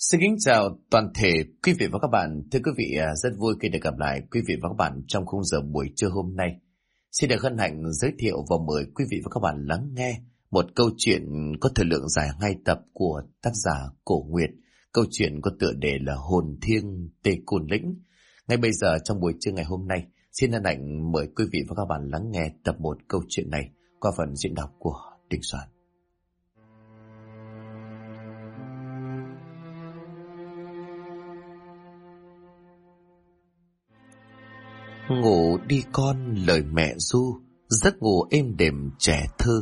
Xin kính chào toàn thể quý vị và các bạn. Thưa quý vị, rất vui khi được gặp lại quý vị và các bạn trong khung giờ buổi trưa hôm nay. Xin được hân hạnh giới thiệu và mời quý vị và các bạn lắng nghe một câu chuyện có thời lượng dài 2 tập của tác giả Cổ Nguyệt. Câu chuyện có tựa đề là Hồn Thiêng Tê Côn Lĩnh. Ngay bây giờ trong buổi trưa ngày hôm nay, xin hân hạnh mời quý vị và các bạn lắng nghe tập 1 câu chuyện này qua phần diễn đọc của Đình Soạn. Ngủ đi con, lời mẹ ru, giấc ngủ êm đềm trẻ thơ.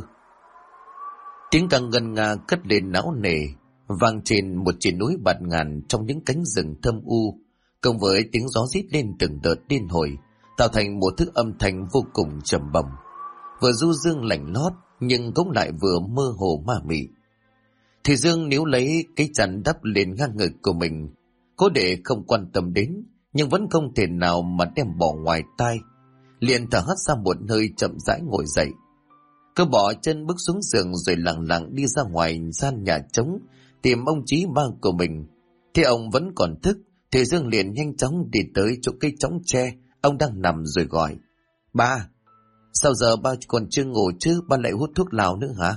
Tiếng càng ngân nga cất lên não nề, vang trên một triền núi bạt ngàn trong những cánh rừng thâm u, cộng với tiếng gió rít lên từng đợt điên hồi, tạo thành một thứ âm thanh vô cùng trầm bổng, vừa du dương lạnh lót nhưng cũng lại vừa mơ hồ ma mị. Thủy Dương níu lấy cái chăn đắp lên ngang ngực của mình, cố để không quan tâm đến, nhưng vẫn không thể nào mà đem bỏ ngoài tai. Liền thở hắt ra một hơi, chậm rãi ngồi dậy. Cứ bỏ chân bước xuống giường rồi lặng lặng đi ra ngoài gian nhà trống tìm ông Chí ba của mình. Thì ông vẫn còn thức, thì Dương liền nhanh chóng đi tới chỗ cây chõng tre ông đang nằm rồi gọi: "Ba, sao giờ ba còn chưa ngủ chứ, ba lại hút thuốc lào nữa hả?"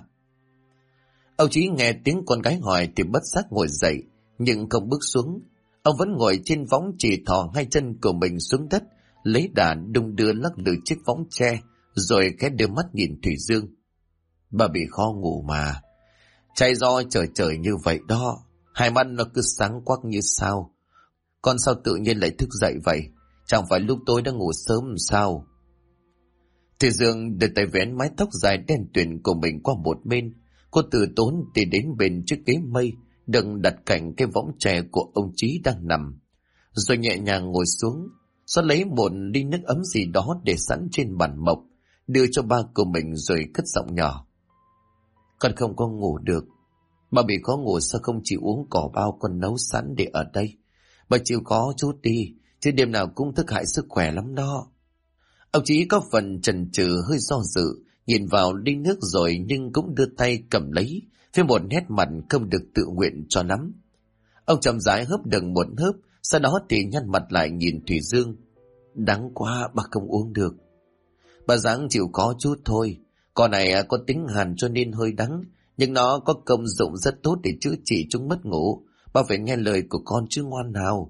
Ông Chí nghe tiếng con gái hỏi thì bất giác ngồi dậy, nhưng không bước xuống. Ông vẫn ngồi trên võng, chỉ thò hai chân của mình xuống đất, lấy đà đung đưa lắc lư chiếc võng tre, rồi khẽ đưa mắt nhìn Thủy Dương. "Bà bị khó ngủ mà. Chạy do trời như vậy đó, hai mắt nó cứ sáng quắc như sao. Con sao tự nhiên lại thức dậy vậy? Chẳng phải lúc tôi đã ngủ sớm sao?" Thủy Dương đưa tay vén mái tóc dài đen tuyền của mình qua một bên. Cô từ tốn đi đến bên chiếc ghế mây đừng đặt cạnh cái võng tre của ông Chí đang nằm, rồi nhẹ nhàng ngồi xuống, xót lấy một ly nước ấm gì đó để sẵn trên bàn mộc, đưa cho ba của mình rồi cất giọng nhỏ: "Con không có ngủ được. Bà bị khó ngủ sao không chịu uống cỏ bao con nấu sẵn để ở đây? Bà chịu có chút đi, chứ đêm nào cũng thức hại sức khỏe lắm đó." Ông Chí có phần chần chừ, hơi do dự, nhìn vào ly nước rồi nhưng cũng đưa tay cầm lấy, với một nét mặt không được tự nguyện cho lắm. Ông chậm rãi hớp được một hớp, sau đó thì nhăn mặt lại nhìn Thủy Dương: "Đắng quá, bà không uống được." "Bà ráng chịu có chút thôi. Con này có tính hàn cho nên hơi đắng, nhưng nó có công dụng rất tốt để chữa trị chúng mất ngủ. Bà phải nghe lời của con chứ, ngoan nào."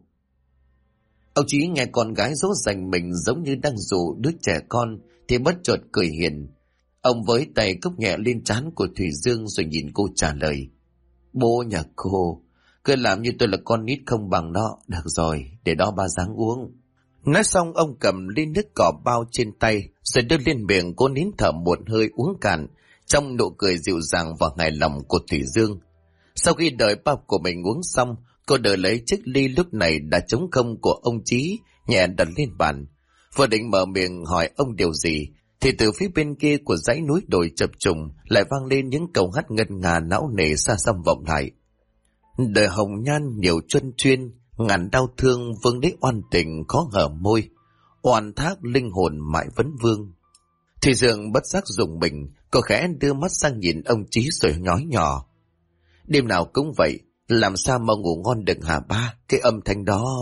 Ông Chí nghe con gái dỗ dành mình giống như đang dụ đứa trẻ con thì bất chợt cười hiền. Ông với tay cốc nhẹ lên trán của Thủy Dương rồi nhìn cô trả lời: "Bố nhà cô cứ làm như tôi là con nít không bằng đó. Được rồi, để đó ba ráng uống." Nói xong ông cầm ly nước cỏ bao trên tay rồi đưa lên miệng, cố nín thở một hơi uống cạn, trong nụ cười dịu dàng và hài lòng của Thủy Dương. Sau khi đợi ba của mình uống xong, cô đợi lấy chiếc ly lúc này đã trống không của ông Chí, nhẹ đặt lên bàn. Vừa định mở miệng hỏi ông điều gì thì từ phía bên kia của dãy núi đồi chập trùng lại vang lên những câu hát ngân nga não nề xa xăm vọng lại: "Đời hồng nhan nhiều chuân chuyên, ngàn đau thương vương đế oan tình khó hở môi, oan thác linh hồn mãi vấn vương." Thủy Dương bất giác rùng mình, cô khẽ đưa mắt sang nhìn ông Chí rồi nói nhỏ: "Đêm nào cũng vậy, làm sao mà ngủ ngon được hả ba? Cái âm thanh đó..."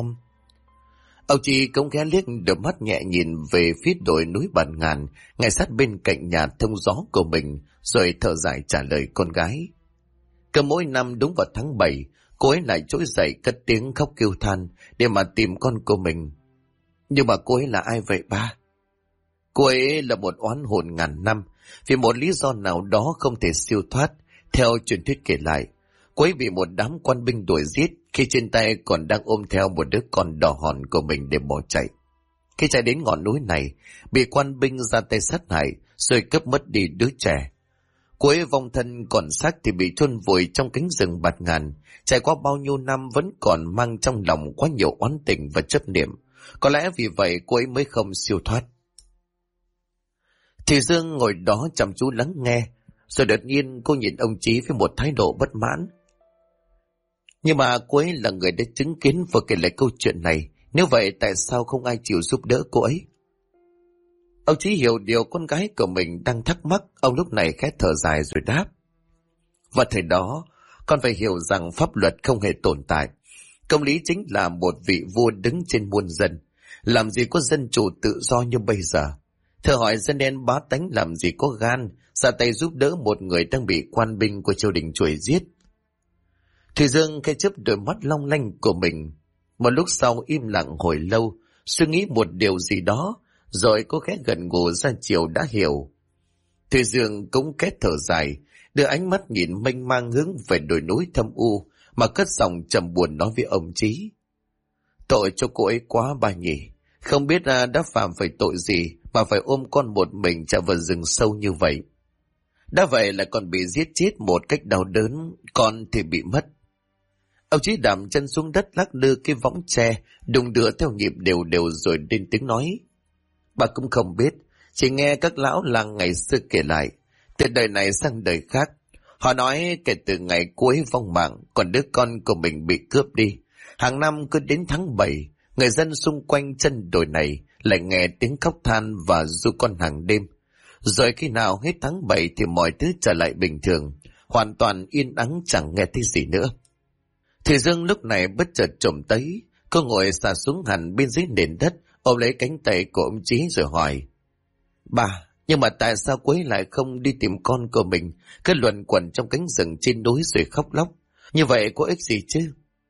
Ông Chí cũng ghé liếc đôi mắt nhẹ nhìn về phía đồi núi bạt ngàn ngay sát bên cạnh nhà thông gió của mình, rồi thở dài trả lời con gái. Cứ mỗi năm đúng vào tháng 7, cô ấy lại trỗi dậy cất tiếng khóc kêu than để mà tìm con của mình. "Nhưng mà cô ấy là ai vậy ba?" "Cô ấy là một oán hồn ngàn năm, vì một lý do nào đó không thể siêu thoát. Theo truyền thuyết kể lại, cô ấy bị một đám quan binh đuổi giết khi trên tay còn đang ôm theo một đứa con đỏ hòn của mình để bỏ chạy. Khi chạy đến ngọn núi này, bị quan binh ra tay sát hại rồi cướp mất đi đứa trẻ. Cô ấy vong thân còn xác thì bị chôn vùi trong cánh rừng bạt ngàn. Trải qua bao nhiêu năm vẫn còn mang trong lòng quá nhiều oán tình và chấp niệm. Có lẽ vì vậy cô ấy mới không siêu thoát." Thì Dương ngồi đó chăm chú lắng nghe, rồi đột nhiên cô nhìn ông Chí với một thái độ bất mãn: "Nhưng mà cô ấy là người đã chứng kiến và kể lại câu chuyện này. Nếu vậy tại sao không ai chịu giúp đỡ cô ấy?" Ông Chí hiểu điều con gái của mình đang thắc mắc. Ông lúc này khẽ thở dài rồi đáp: "Và thời đó, con phải hiểu rằng pháp luật không hề tồn tại. Công lý chính là một vị vua đứng trên muôn dân. Làm gì có dân chủ tự do như bây giờ? Thử hỏi dân đen bá tánh làm gì có gan ra tay giúp đỡ một người đang bị quan binh của triều đình đuổi giết? Thùy Dương khẽ chớp đôi mắt long lanh của mình. Một lúc sau im lặng hồi lâu, suy nghĩ một điều gì đó, rồi cô khẽ gật gù ra chiều đã hiểu. Thùy Dương cũng khẽ thở dài, đưa ánh mắt nhìn mênh mang hướng về đồi núi thâm u, mà cất giọng trầm buồn nói với ông Chí. Tội cho cô ấy quá bà nhỉ, không biết đã phạm phải tội gì mà phải ôm con một mình chạy vào rừng sâu như vậy. Đã vậy là còn bị giết chết một cách đau đớn, con thì bị mất. Ông Chí đạp chân xuống đất lắc lư cái võng tre, đung đưa theo nhịp đều đều rồi lên tiếng nói. Bà cũng không biết, chỉ nghe các lão làng ngày xưa kể lại, từ đời này sang đời khác. Họ nói kể từ ngày cô ấy vong mạng, còn đứa con của mình bị cướp đi. Hàng năm cứ đến tháng 7, người dân xung quanh chân đồi này lại nghe tiếng khóc than và ru con hàng đêm. Rồi khi nào hết tháng 7 thì mọi thứ trở lại bình thường, hoàn toàn yên ắng chẳng nghe thấy gì nữa. Thùy Dương lúc này bất chợt trồm tới, cô ngồi xà xuống hẳn bên dưới nền đất, ôm lấy cánh tay của ông Chí rồi hỏi. Bà, nhưng mà tại sao cô ấy lại không đi tìm con của mình, cứ luẩn quẩn trong cánh rừng trên núi rồi khóc lóc? Như vậy có ích gì chứ?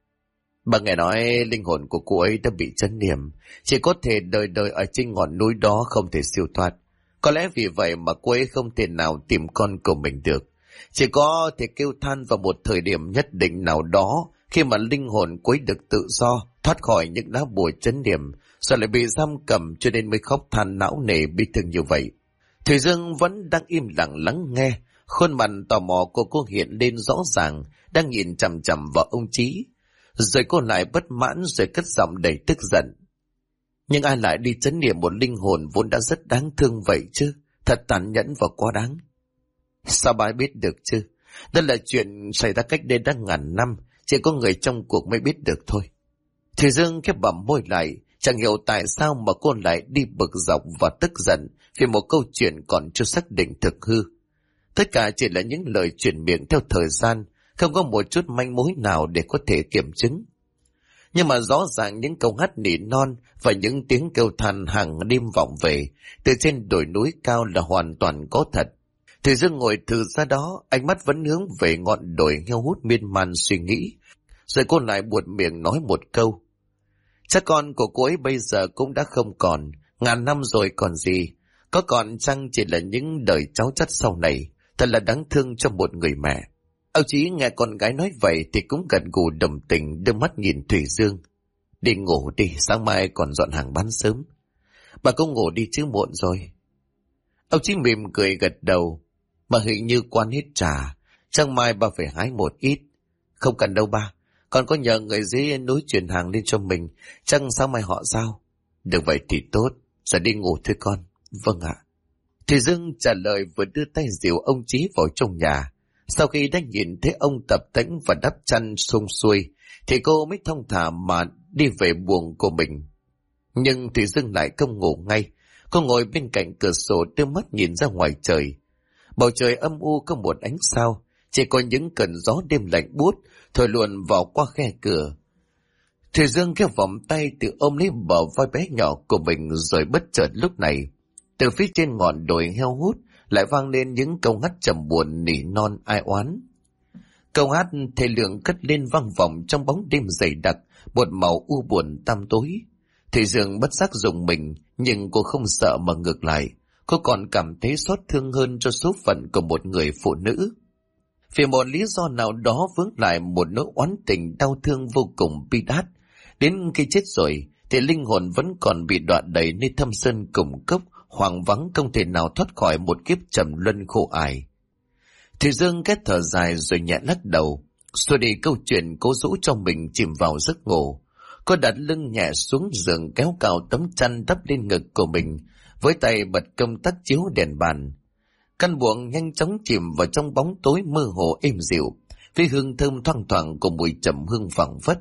Bà nghe nói linh hồn của cô ấy đã bị chấn niệm, chỉ có thể đời đời ở trên ngọn núi đó không thể siêu thoát. Có lẽ vì vậy mà cô ấy không thể nào tìm con của mình được. Chỉ có thể kêu than vào một thời điểm nhất định nào đó, khi mà linh hồn cô ấy được tự do, thoát khỏi những lá bùa chấn niệm, rồi lại bị giam cầm cho nên mới khóc than não nề bi thương như vậy. Thùy Dương vẫn đang im lặng lắng nghe, khuôn mặt tò mò của cô hiện lên rõ ràng, đang nhìn chằm chằm vào ông Chí. Rồi cô lại bất mãn rồi cất giọng đầy tức giận. Nhưng ai lại đi chấn niệm một linh hồn vốn đã rất đáng thương vậy chứ? Thật tàn nhẫn và quá đáng. Sao bà biết được chứ? Đó là chuyện xảy ra cách đây đã ngàn năm, chỉ có người trong cuộc mới biết được thôi. Thùy Dương khép bặm môi lại, chẳng hiểu tại sao mà cô lại đi bực dọc và tức giận vì một câu chuyện còn chưa xác định thực hư. Tất cả chỉ là những lời truyền miệng theo thời gian, không có một chút manh mối nào để có thể kiểm chứng. Nhưng mà rõ ràng những câu hát nỉ non và những tiếng kêu than hàng đêm vọng về từ trên đồi núi cao là hoàn toàn có thật. Thùy Dương ngồi thừ ra đó, ánh mắt vẫn hướng về ngọn đồi heo hút miên man suy nghĩ. Rồi cô lại buột miệng nói một câu. Chắc con của cô ấy bây giờ cũng đã không còn, ngàn năm rồi còn gì. Có còn chăng chỉ là những đời cháu chắt sau này, thật là đáng thương cho một người mẹ. Ông Chí nghe con gái nói vậy thì cũng gật gù đồng tình, đưa mắt nhìn Thùy Dương. Đi ngủ đi, sáng mai còn dọn hàng bán sớm. Bà cũng ngủ đi chứ muộn rồi. Ông Chí mỉm cười gật đầu. Mà hình như quan hết trà, chắc mai bà phải hái một ít. Không cần đâu ba, con có nhờ người dưới núi chuyển hàng lên cho mình, chắc sáng mai họ giao. Được vậy thì tốt, giờ đi ngủ thôi con. Vâng ạ. Thùy Dương trả lời vừa đưa tay dìu ông Chí vào trong nhà. Sau khi đã nhìn thấy ông tập tễnh và đắp chăn xung xuôi, thì cô mới thong thả mà đi về buồng của mình. Nhưng Thùy Dương lại không ngủ ngay. Cô ngồi bên cạnh cửa sổ đưa mắt nhìn ra ngoài trời. Bầu trời âm u có một ánh sao, chỉ có những cơn gió đêm lạnh buốt thổi luồn vào qua khe cửa. Thùy Dương kéo vòng tay tự ôm lấy bờ vai bé nhỏ của mình, rồi bất chợt lúc này, từ phía trên ngọn đồi heo hút lại vang lên những câu hát trầm buồn nỉ non ai oán. Câu hát thê lương cất lên vang vọng trong bóng đêm dày đặc, một màu u buồn tăm tối. Thùy Dương bất giác rùng mình, nhưng cô không sợ mà ngược lại, cô còn cảm thấy xót thương hơn cho số phận của một người phụ nữ. Vì một lý do nào đó vướng lại một nỗi oán tình đau thương vô cùng bi đát. Đến khi chết rồi thì linh hồn vẫn còn bị đọa đầy nơi thâm sơn cùng cốc, hoang vắng không thể nào thoát khỏi một kiếp trầm luân khổ ải. Thùy Dương kết thở dài rồi nhẹ lắc đầu, xua đi câu chuyện cố dỗ cho mình chìm vào giấc ngủ. Cô đặt lưng nhẹ xuống giường, kéo cào tấm chăn đắp lên ngực của mình, với tay bật công tắc chiếu đèn bàn. Căn buồng nhanh chóng chìm vào trong bóng tối mơ hồ êm dịu, với hương thơm thoang thoảng của mùi trầm hương phảng phất.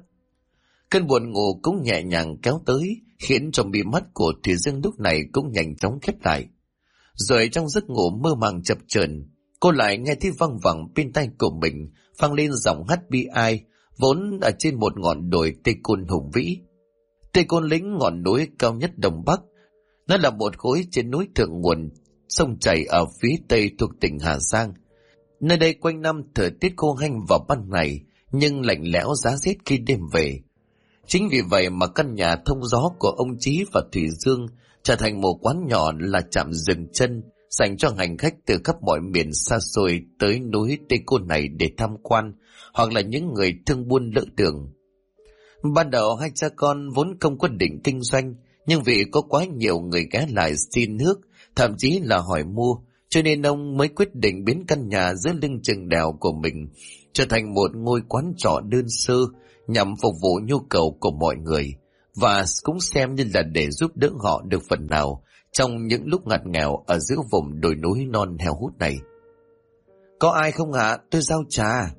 Cơn buồn ngủ cũng nhẹ nhàng kéo tới, khiến cho mí mắt của Thùy Dương lúc này cũng nhanh chóng khép lại. Rồi trong giấc ngủ mơ màng chập chờn, cô lại nghe thấy văng vẳng bên tai của mình vang lên giọng hát bi ai vốn ở trên một ngọn đồi Tây Côn hùng vĩ. Tây Côn Lĩnh, ngọn núi cao nhất Đông Bắc. Nó là một khối trên núi thượng nguồn sông chảy ở phía tây thuộc tỉnh Hà Giang. Nơi đây quanh năm thời tiết khô hanh vào ban ngày, nhưng lạnh lẽo giá rét khi đêm về. Chính vì vậy mà căn nhà thông gió của ông Chí và Thủy Dương trở thành một quán nhỏ là trạm dừng chân dành cho hành khách từ khắp mọi miền xa xôi tới núi Tây Côn này để tham quan, hoặc là những người thương buôn lỡ đường. Ban đầu hai cha con vốn không có định kinh doanh, nhưng vì có quá nhiều người ghé lại xin nước, thậm chí là hỏi mua, cho nên ông mới quyết định biến căn nhà giữa lưng chừng đèo của mình trở thành một ngôi quán trọ đơn sơ nhằm phục vụ nhu cầu của mọi người, và cũng xem như là để giúp đỡ họ được phần nào trong những lúc ngặt nghèo ở giữa vùng đồi núi non heo hút này. Có ai không hả? Tôi giao trà.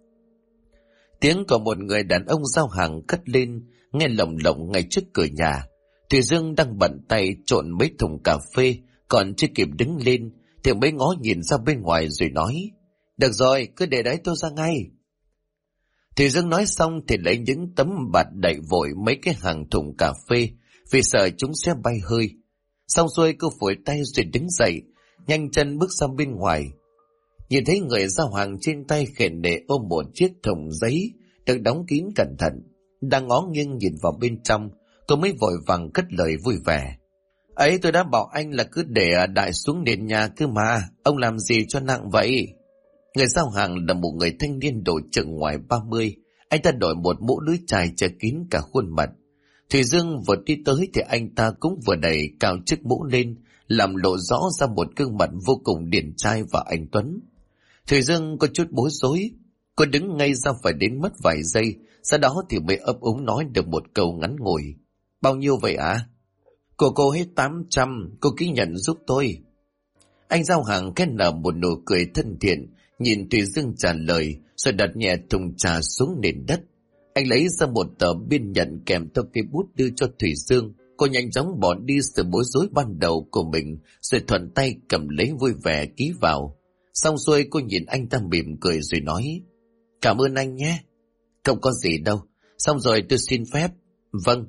Tiếng của một người đàn ông giao hàng cất lên, nghe lồng lộng ngay trước cửa nhà. Thủy Dương đang bận tay trộn mấy thùng cà phê, còn chưa kịp đứng lên thì mới ngó nhìn ra bên ngoài rồi nói: Được rồi, cứ để đấy tôi ra ngay. Thủy Dương nói xong thì lấy những tấm bạt đậy vội mấy cái hàng thùng cà phê, vì sợ chúng sẽ bay hơi. Xong xuôi cô phủi tay rồi đứng dậy, nhanh chân bước sang bên ngoài. Nhìn thấy người giao hàng trên tay khển nệ ôm một chiếc thùng giấy được đóng kín cẩn thận, đang ngó nghiêng nhìn vào bên trong, cô mới vội vàng cất lời vui vẻ: Ấy, tôi đã bảo anh là cứ để đại xuống nền nhà cơ mà, ông làm gì cho nặng vậy? Người giao hàng là một người thanh niên độ chừng ngoài 30, anh ta đội một mũ lưới chai che kín cả khuôn mặt. Thủy Dương vừa đi tới thì anh ta cũng vừa đẩy cao chiếc mũ lên, làm lộ rõ ra một gương mặt vô cùng điển trai và anh tuấn. Thủy Dương có chút bối rối, cô đứng ngay ra phải đến mất vài giây, sau đó thì mới ấp úng nói được một câu ngắn ngủi: Bao nhiêu vậy ạ? Của cô hết 800, cô ký nhận giúp tôi. Anh giao hàng khẽ nở một nụ cười thân thiện, nhìn Thủy Dương trả lời, rồi đặt nhẹ thùng trà xuống nền đất. Anh lấy ra một tờ biên nhận kèm theo cây bút đưa cho Thủy Dương. Cô nhanh chóng bỏ đi sự bối rối ban đầu của mình, rồi thuận tay cầm lấy vui vẻ ký vào. Xong xuôi cô nhìn anh ta mỉm cười rồi nói: Cảm ơn anh nhé. Không có gì đâu. Xong rồi tôi xin phép. Vâng.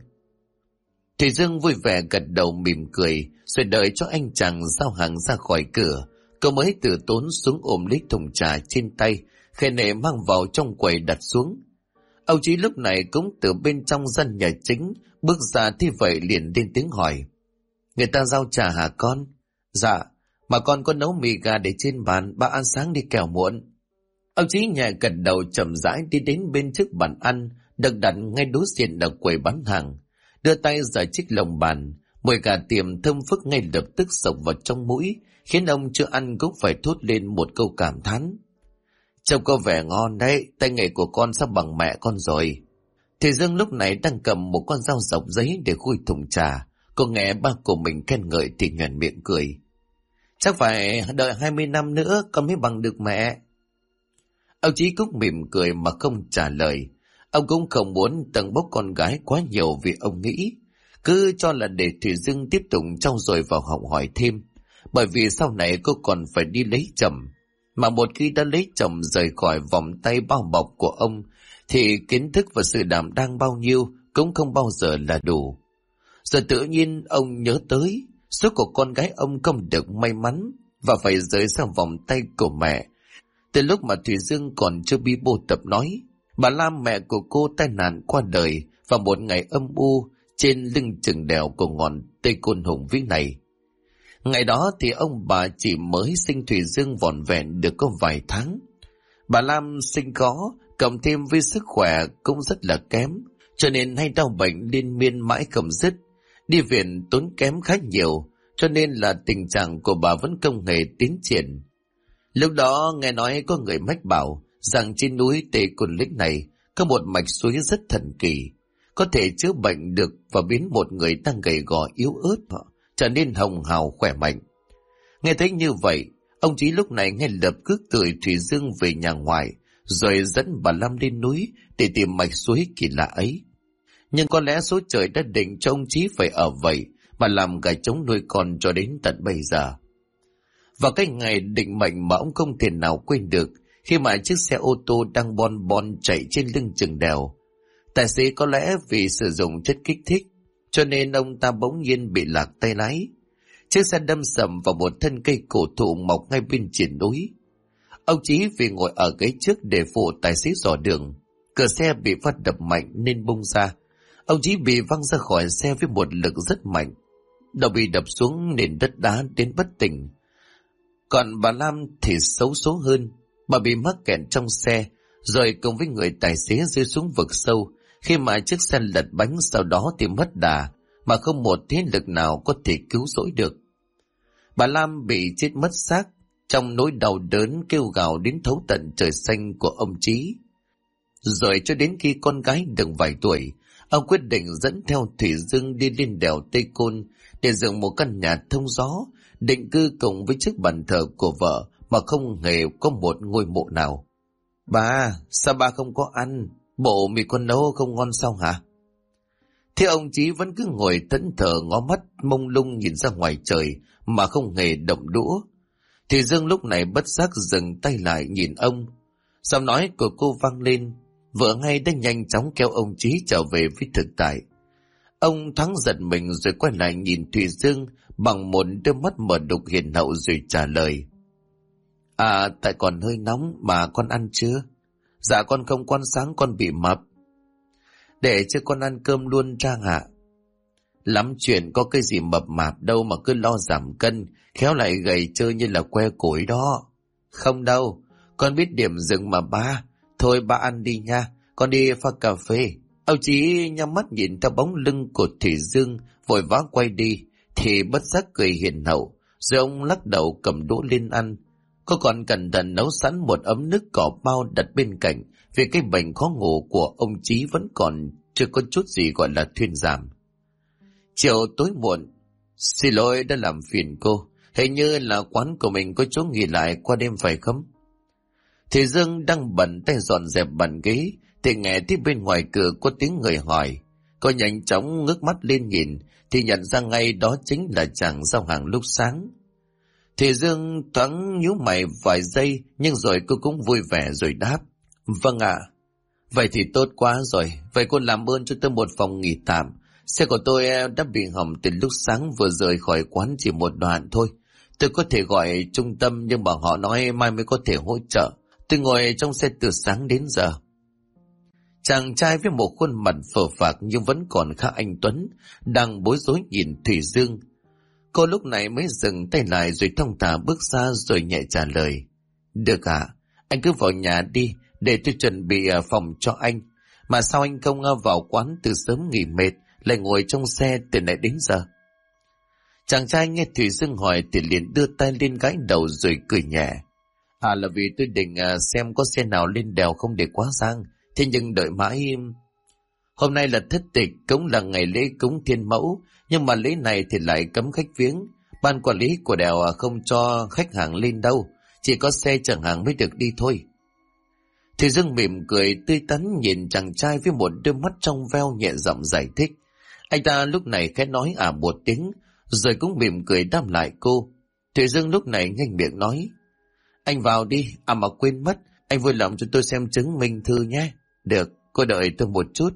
Thủy Dương vui vẻ gật đầu mỉm cười, rồi đợi cho anh chàng giao hàng ra khỏi cửa. Cô mới từ tốn xuống ôm lấy thùng trà trên tay, khẽ nệ mang vào trong quầy đặt xuống. Ông Chí lúc này cũng từ bên trong gian nhà chính bước ra, thế vậy liền lên tiếng hỏi: Người ta giao trà hả con? Dạ, mà con có nấu mì gà để trên bàn, bà ăn sáng đi kẻo muộn. Ông Chí nhẹ gật đầu chậm rãi đi đến bên trước bàn ăn được đặt ngay đối diện ở quầy bán hàng, đưa tay rời chiếc lồng bàn. Mùi gà tiềm thơm phức ngay lập tức xộc vào trong mũi, khiến ông chưa ăn cũng phải thốt lên một câu cảm thán: Trông có vẻ ngon đấy, tay nghề của con sắp bằng mẹ con rồi. Thủy Dương lúc này đang cầm một con dao dọc giấy để khui thùng trà. Cô nghe ba của mình khen ngợi thì nhoẻn miệng cười: Chắc phải đợi 20 năm nữa con mới bằng được mẹ. Ông Chí cũng mỉm cười mà không trả lời. Ông cũng không muốn tầng bốc con gái quá nhiều, vì ông nghĩ cứ cho là để Thủy Dương tiếp tục trau dồi vào học hỏi thêm, bởi vì sau này cô còn phải đi lấy chồng. Mà một khi đã lấy chồng rời khỏi vòng tay bao bọc của ông thì kiến thức và sự đảm đang bao nhiêu cũng không bao giờ là đủ. Rồi tự nhiên ông nhớ tới số của con gái ông không được may mắn và phải rời sang vòng tay của mẹ. Từ lúc mà Thủy Dương còn chưa bi bô tập nói, bà Lam mẹ của cô tai nạn qua đời vào một ngày âm u trên lưng chừng đèo của ngọn Tây Côn hùng vĩ này. Ngày đó thì ông bà chỉ mới sinh Thủy Dương vỏn vẹn được có vài tháng. Bà Lam sinh khó, cộng thêm với sức khỏe cũng rất là kém, cho nên hay đau bệnh liên miên mãi không dứt. Đi viện tốn kém khá nhiều, cho nên là tình trạng của bà vẫn không hề tiến triển. Lúc đó nghe nói có người mách bảo rằng trên núi Tây Côn Lĩnh này có một mạch suối rất thần kỳ, có thể chữa bệnh được và biến một người đang gầy gò yếu ớt trở nên hồng hào khỏe mạnh. Nghe thấy như vậy, ông Chí lúc này ngay lập tức gửi Thủy Dương về nhà ngoại, rồi dẫn bà Lam lên núi để tìm mạch suối kỳ lạ ấy. Nhưng có lẽ số trời đã định cho ông Chí phải ở vậy mà làm gà trống nuôi con cho đến tận bây giờ. Và cái ngày định mệnh mà ông không thể nào quên được khi mà chiếc xe ô tô đang bon bon chạy trên lưng chừng đèo. Tài xế có lẽ vì sử dụng chất kích thích, cho nên ông ta bỗng nhiên bị lạc tay lái. Chiếc xe đâm sầm vào một thân cây cổ thụ mọc ngay bên triển núi. Ông Chí vì ngồi ở ghế trước để phụ tài xế dò đường, cửa xe bị phát đập mạnh nên bung ra. Ông Chí bị văng ra khỏi xe với một lực rất mạnh, đầu bị đập xuống nền đất đá đến bất tỉnh. Còn bà Lam thì xấu số hơn, bà bị mắc kẹt trong xe, rồi cùng với người tài xế rơi xuống vực sâu, khi mà chiếc xe lật bánh sau đó thì mất đà, mà không một thế lực nào có thể cứu rỗi được. Bà Lam bị chết mất xác, trong nỗi đau đớn kêu gào đến thấu tận trời xanh của ông Chí. Rồi cho đến khi con gái được vài tuổi, ông quyết định dẫn theo Thủy Dương đi lên đèo Tây Côn để dựng một căn nhà thông gió, định cư cùng với chiếc bàn thờ của vợ mà không hề có một ngôi mộ nào. Bà, sao bà không có ăn? Bộ mì con nấu không ngon sao hả? Thế ông Chí vẫn cứ ngồi thẫn thờ ngó mắt mông lung nhìn ra ngoài trời mà không hề động đũa. Thì Dương lúc này bất giác dừng tay lại nhìn ông. Giọng nói của cô vang lên, vợ ngay đã nhanh chóng kéo ông Chí trở về với thực tại. Ông thoáng giật mình rồi quay lại nhìn Thủy Dương bằng một đôi mắt mở đục hiền hậu rồi trả lời. À, tại còn hơi nóng mà con ăn chưa? Dạ con không, con sáng con bị mập. Để cho con ăn cơm luôn Trang ạ. Lắm chuyện, có cái gì mập mạp đâu mà cứ lo giảm cân, khéo lại gầy trơ như là que củi đó. Không đâu, con biết điểm dừng mà ba. Thôi ba ăn đi nha, con đi pha cà phê. Ông Chí nhắm mắt nhìn theo bóng lưng của Thủy Dương vội vã quay đi, thì bất giác cười hiền hậu, rồi ông lắc đầu cầm đũa lên ăn. Cô còn cẩn thận nấu sẵn một ấm nước cỏ bao đặt bên cạnh, vì cái bệnh khó ngủ của ông Chí vẫn còn chưa có chút gì gọi là thuyên giảm. Chiều tối muộn, xin lỗi đã làm phiền cô, hình như là quán của mình có chỗ nghỉ lại qua đêm phải không? Thì Dương đang bận tay dọn dẹp bàn ghế, thì nghe thấy bên ngoài cửa có tiếng người hỏi. Cô nhanh chóng ngước mắt lên nhìn, thì nhận ra ngay đó chính là chàng giao hàng lúc sáng. Thì Dương thoáng nhíu mày vài giây, nhưng rồi cô cũng vui vẻ rồi đáp. Vâng ạ. Vậy thì tốt quá rồi, vậy cô làm ơn cho tôi một phòng nghỉ tạm. Xe của tôi đã bị hỏng từ lúc sáng vừa rời khỏi quán chỉ một đoạn thôi. Tôi có thể gọi trung tâm nhưng mà họ nói mai mới có thể hỗ trợ. Tôi ngồi trong xe từ sáng đến giờ. Chàng trai với một khuôn mặt phờ phạc nhưng vẫn còn khá anh tuấn, đang bối rối nhìn Thủy Dương. Cô lúc này mới dừng tay lại rồi thong thả bước ra rồi nhẹ trả lời. Được ạ, anh cứ vào nhà đi để tôi chuẩn bị phòng cho anh. Mà sao anh không vào quán từ sớm nghỉ mệt, lại ngồi trong xe từ nãy đến giờ? Chàng trai nghe Thủy Dương hỏi thì liền đưa tay lên gãi đầu rồi cười nhẹ. À, là vì tôi định xem có xe nào lên đèo không để quá sang. Thế nhưng đợi mãi... Hôm nay là thất tịch, cũng là ngày lễ cúng Thiên Mẫu, nhưng mà lễ này thì lại cấm khách viếng. Ban quản lý của đèo không cho khách hàng lên đâu, chỉ có xe chở hàng mới được đi thôi. Thì Dương mỉm cười tươi tắn nhìn chàng trai với một đôi mắt trong veo nhẹ giọng giải thích. Anh ta lúc này khẽ nói một tiếng, rồi cũng mỉm cười đáp lại cô. Thủy Dương lúc này nghênh miệng nói. Anh vào đi, mà quên mất, anh vui lòng cho tôi xem chứng minh thư nhé. Được, cô đợi tôi một chút.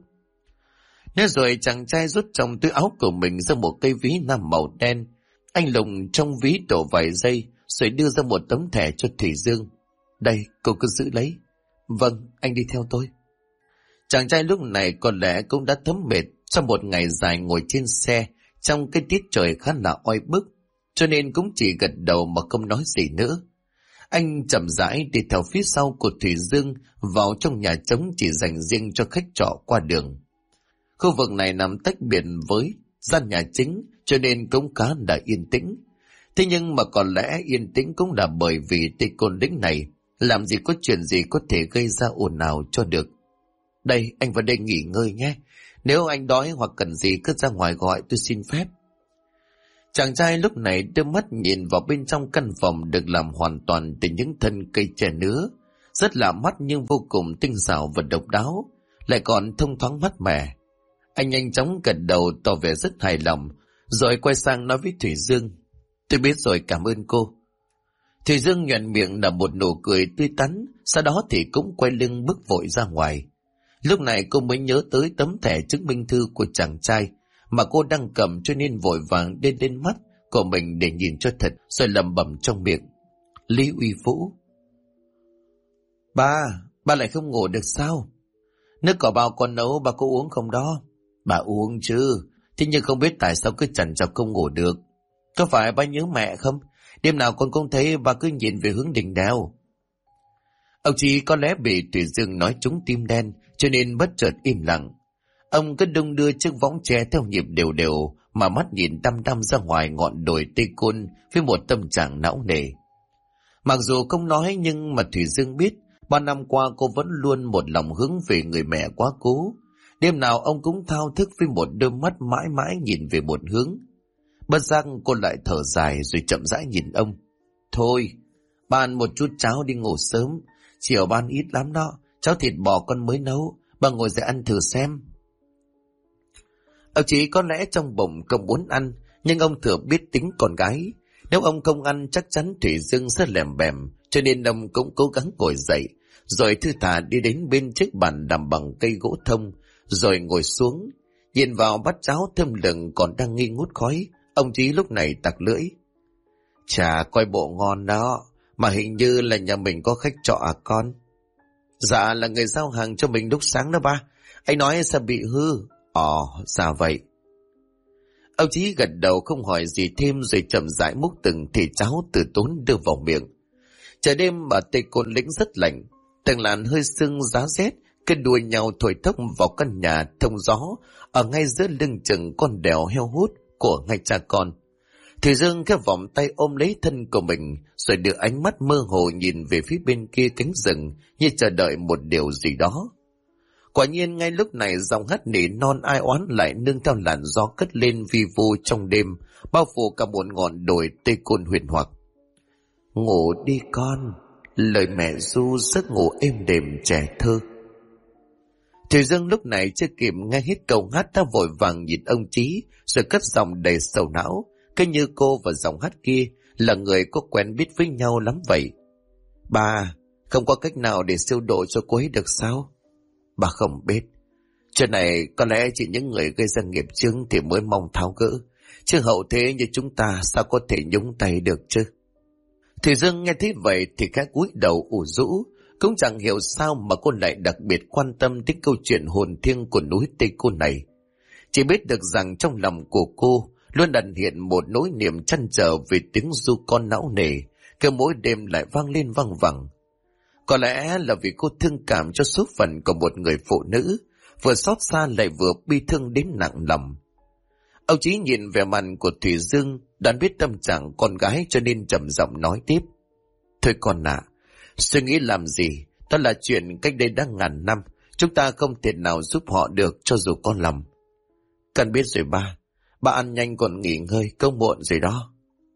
Nói rồi chàng trai rút trong túi áo của mình ra một cây ví nam màu đen. Anh lùng trong ví đổ vài giây, rồi đưa ra một tấm thẻ cho Thủy Dương. Đây, cô cứ giữ lấy. Vâng, anh đi theo tôi. Chàng trai lúc này có lẽ cũng đã thấm mệt sau một ngày dài ngồi trên xe trong cái tiết trời khá là oi bức, cho nên cũng chỉ gật đầu mà không nói gì nữa. Anh chậm rãi đi theo phía sau của Thủy Dương vào trong nhà trống chỉ dành riêng cho khách trọ qua đường. Khu vực này nằm tách biệt với gian nhà chính, cho nên cũng khá là yên tĩnh. Thế nhưng mà có lẽ yên tĩnh cũng là bởi vì Tây Côn Lĩnh này làm gì có chuyện gì có thể gây ra ồn ào cho được. Đây, anh vào đây nghỉ ngơi nhé. Nếu anh đói hoặc cần gì cứ ra ngoài gọi, tôi xin phép. Chàng trai lúc này đưa mắt nhìn vào bên trong căn phòng được làm hoàn toàn từ những thân cây tre nứa, rất là mắt nhưng vô cùng tinh xảo và độc đáo, lại còn thông thoáng mát mẻ. Anh nhanh chóng gật đầu tỏ vẻ rất hài lòng, rồi quay sang nói với Thủy Dương. Tôi biết rồi, cảm ơn cô. Thủy Dương nhoẻn miệng nở một nụ cười tươi tắn, Sau đó thì cũng quay lưng bước vội ra ngoài. Lúc này cô mới nhớ tới tấm thẻ chứng minh thư của chàng trai mà cô đang cầm, cho nên vội vàng đên lên mắt của mình để nhìn cho thật, rồi lẩm bẩm trong miệng: Lý Uy Vũ. Ba lại không ngủ được sao? Nước cỏ bao con nấu, ba có uống không đó? Bà uống chứ, thế nhưng không biết tại sao cứ chằn chọc không ngủ được. Có phải ba nhớ mẹ không? Đêm nào con cũng thấy ba cứ nhìn về hướng đỉnh đèo. Ông Chí có lẽ bị Thủy Dương nói trúng tim đen, cho nên bất chợt im lặng. Ông cứ đung đưa chiếc võng tre theo nhịp đều đều, mà mắt nhìn đăm đăm ra ngoài ngọn đồi Tây Côn với một tâm trạng não nề. Mặc dù không nói, nhưng mà Thủy Dương biết, 3 năm qua cô vẫn luôn một lòng hướng về người mẹ quá cố. Đêm nào ông cũng thao thức với một đôi mắt mãi mãi nhìn về một hướng. Bất giác cô lại thở dài rồi chậm rãi nhìn ông. Thôi, ba ăn một chút cháo đi ngủ sớm. Chiều ba ăn ít lắm đó, cháo thịt bò con mới nấu, ba ngồi dậy ăn thử xem. Ông Chí có lẽ trong bụng không muốn ăn, nhưng ông thừa biết tính con gái. Nếu ông không ăn chắc chắn Thủy Dương sẽ lèm bèm, cho nên ông cũng cố gắng ngồi dậy, rồi thư thả đi đến bên chiếc bàn làm bằng cây gỗ thông, rồi ngồi xuống, nhìn vào bát cháo thơm lừng còn đang nghi ngút khói. Ông Chí lúc này tặc lưỡi: Chà, coi bộ ngon đó, mà hình như là nhà mình có khách trọ à con? Dạ, là người giao hàng cho mình lúc sáng đó ba. Anh nói sao bị hư? Dạ vậy. Ông Chí gật đầu không hỏi gì thêm, rồi chậm rãi múc từng thìa cháo từ tốn đưa vào miệng. Trời đêm ở Tây Côn Lĩnh rất lạnh, từng làn hơi sương giá rét cứ đua nhau thổi thốc vào căn nhà thông gió ở ngay giữa lưng chừng con đèo heo hút của hai cha con. Thủy Dương cái vòng tay ôm lấy thân của mình, rồi đưa ánh mắt mơ hồ nhìn về phía bên kia cánh rừng như chờ đợi một điều gì đó. Quả nhiên ngay lúc này dòng hát nỉ non ai oán lại nương theo làn gió cất lên vi vu trong đêm, bao phủ cả một ngọn đồi Tây Côn huyền hoặc. Ngủ đi con, lời mẹ ru giấc ngủ êm đềm trẻ thơ. Thủy Dương lúc này chưa kịp nghe hết câu hát đã vội vàng nhìn ông Chí, rồi cất giọng đầy sầu não, cứ như cô và giọng hát kia là người có quen biết với nhau lắm vậy. Bà, không có cách nào để siêu độ cho cô ấy được sao? Bà không biết. Chuyện này có lẽ chỉ những người gây ra nghiệp chướng thì mới mong tháo gỡ, chứ hậu thế như chúng ta sao có thể nhúng tay được chứ? Thủy Dương nghe thấy vậy thì khẽ cúi đầu ủ rũ, cũng chẳng hiểu sao mà cô lại đặc biệt quan tâm đến câu chuyện hồn thiêng của núi Tây Côn này. Chỉ biết được rằng trong lòng của cô luôn ẩn hiện một nỗi niềm trăn trở về tiếng ru con não nề, cứ mỗi đêm lại vang lên văng vẳng. Có lẽ là vì cô thương cảm cho số phận của một người phụ nữ, vừa xót xa lại vừa bi thương đến nặng lòng. Ông Chí nhìn vẻ mặt của Thủy Dương, đoán biết tâm trạng con gái cho nên trầm giọng nói tiếp. Thôi con ạ, suy nghĩ làm gì, đó là chuyện cách đây đã ngàn năm, chúng ta không thể nào giúp họ được cho dù có lòng. Cần biết rồi ba ăn nhanh còn nghỉ ngơi, câu muộn rồi đó.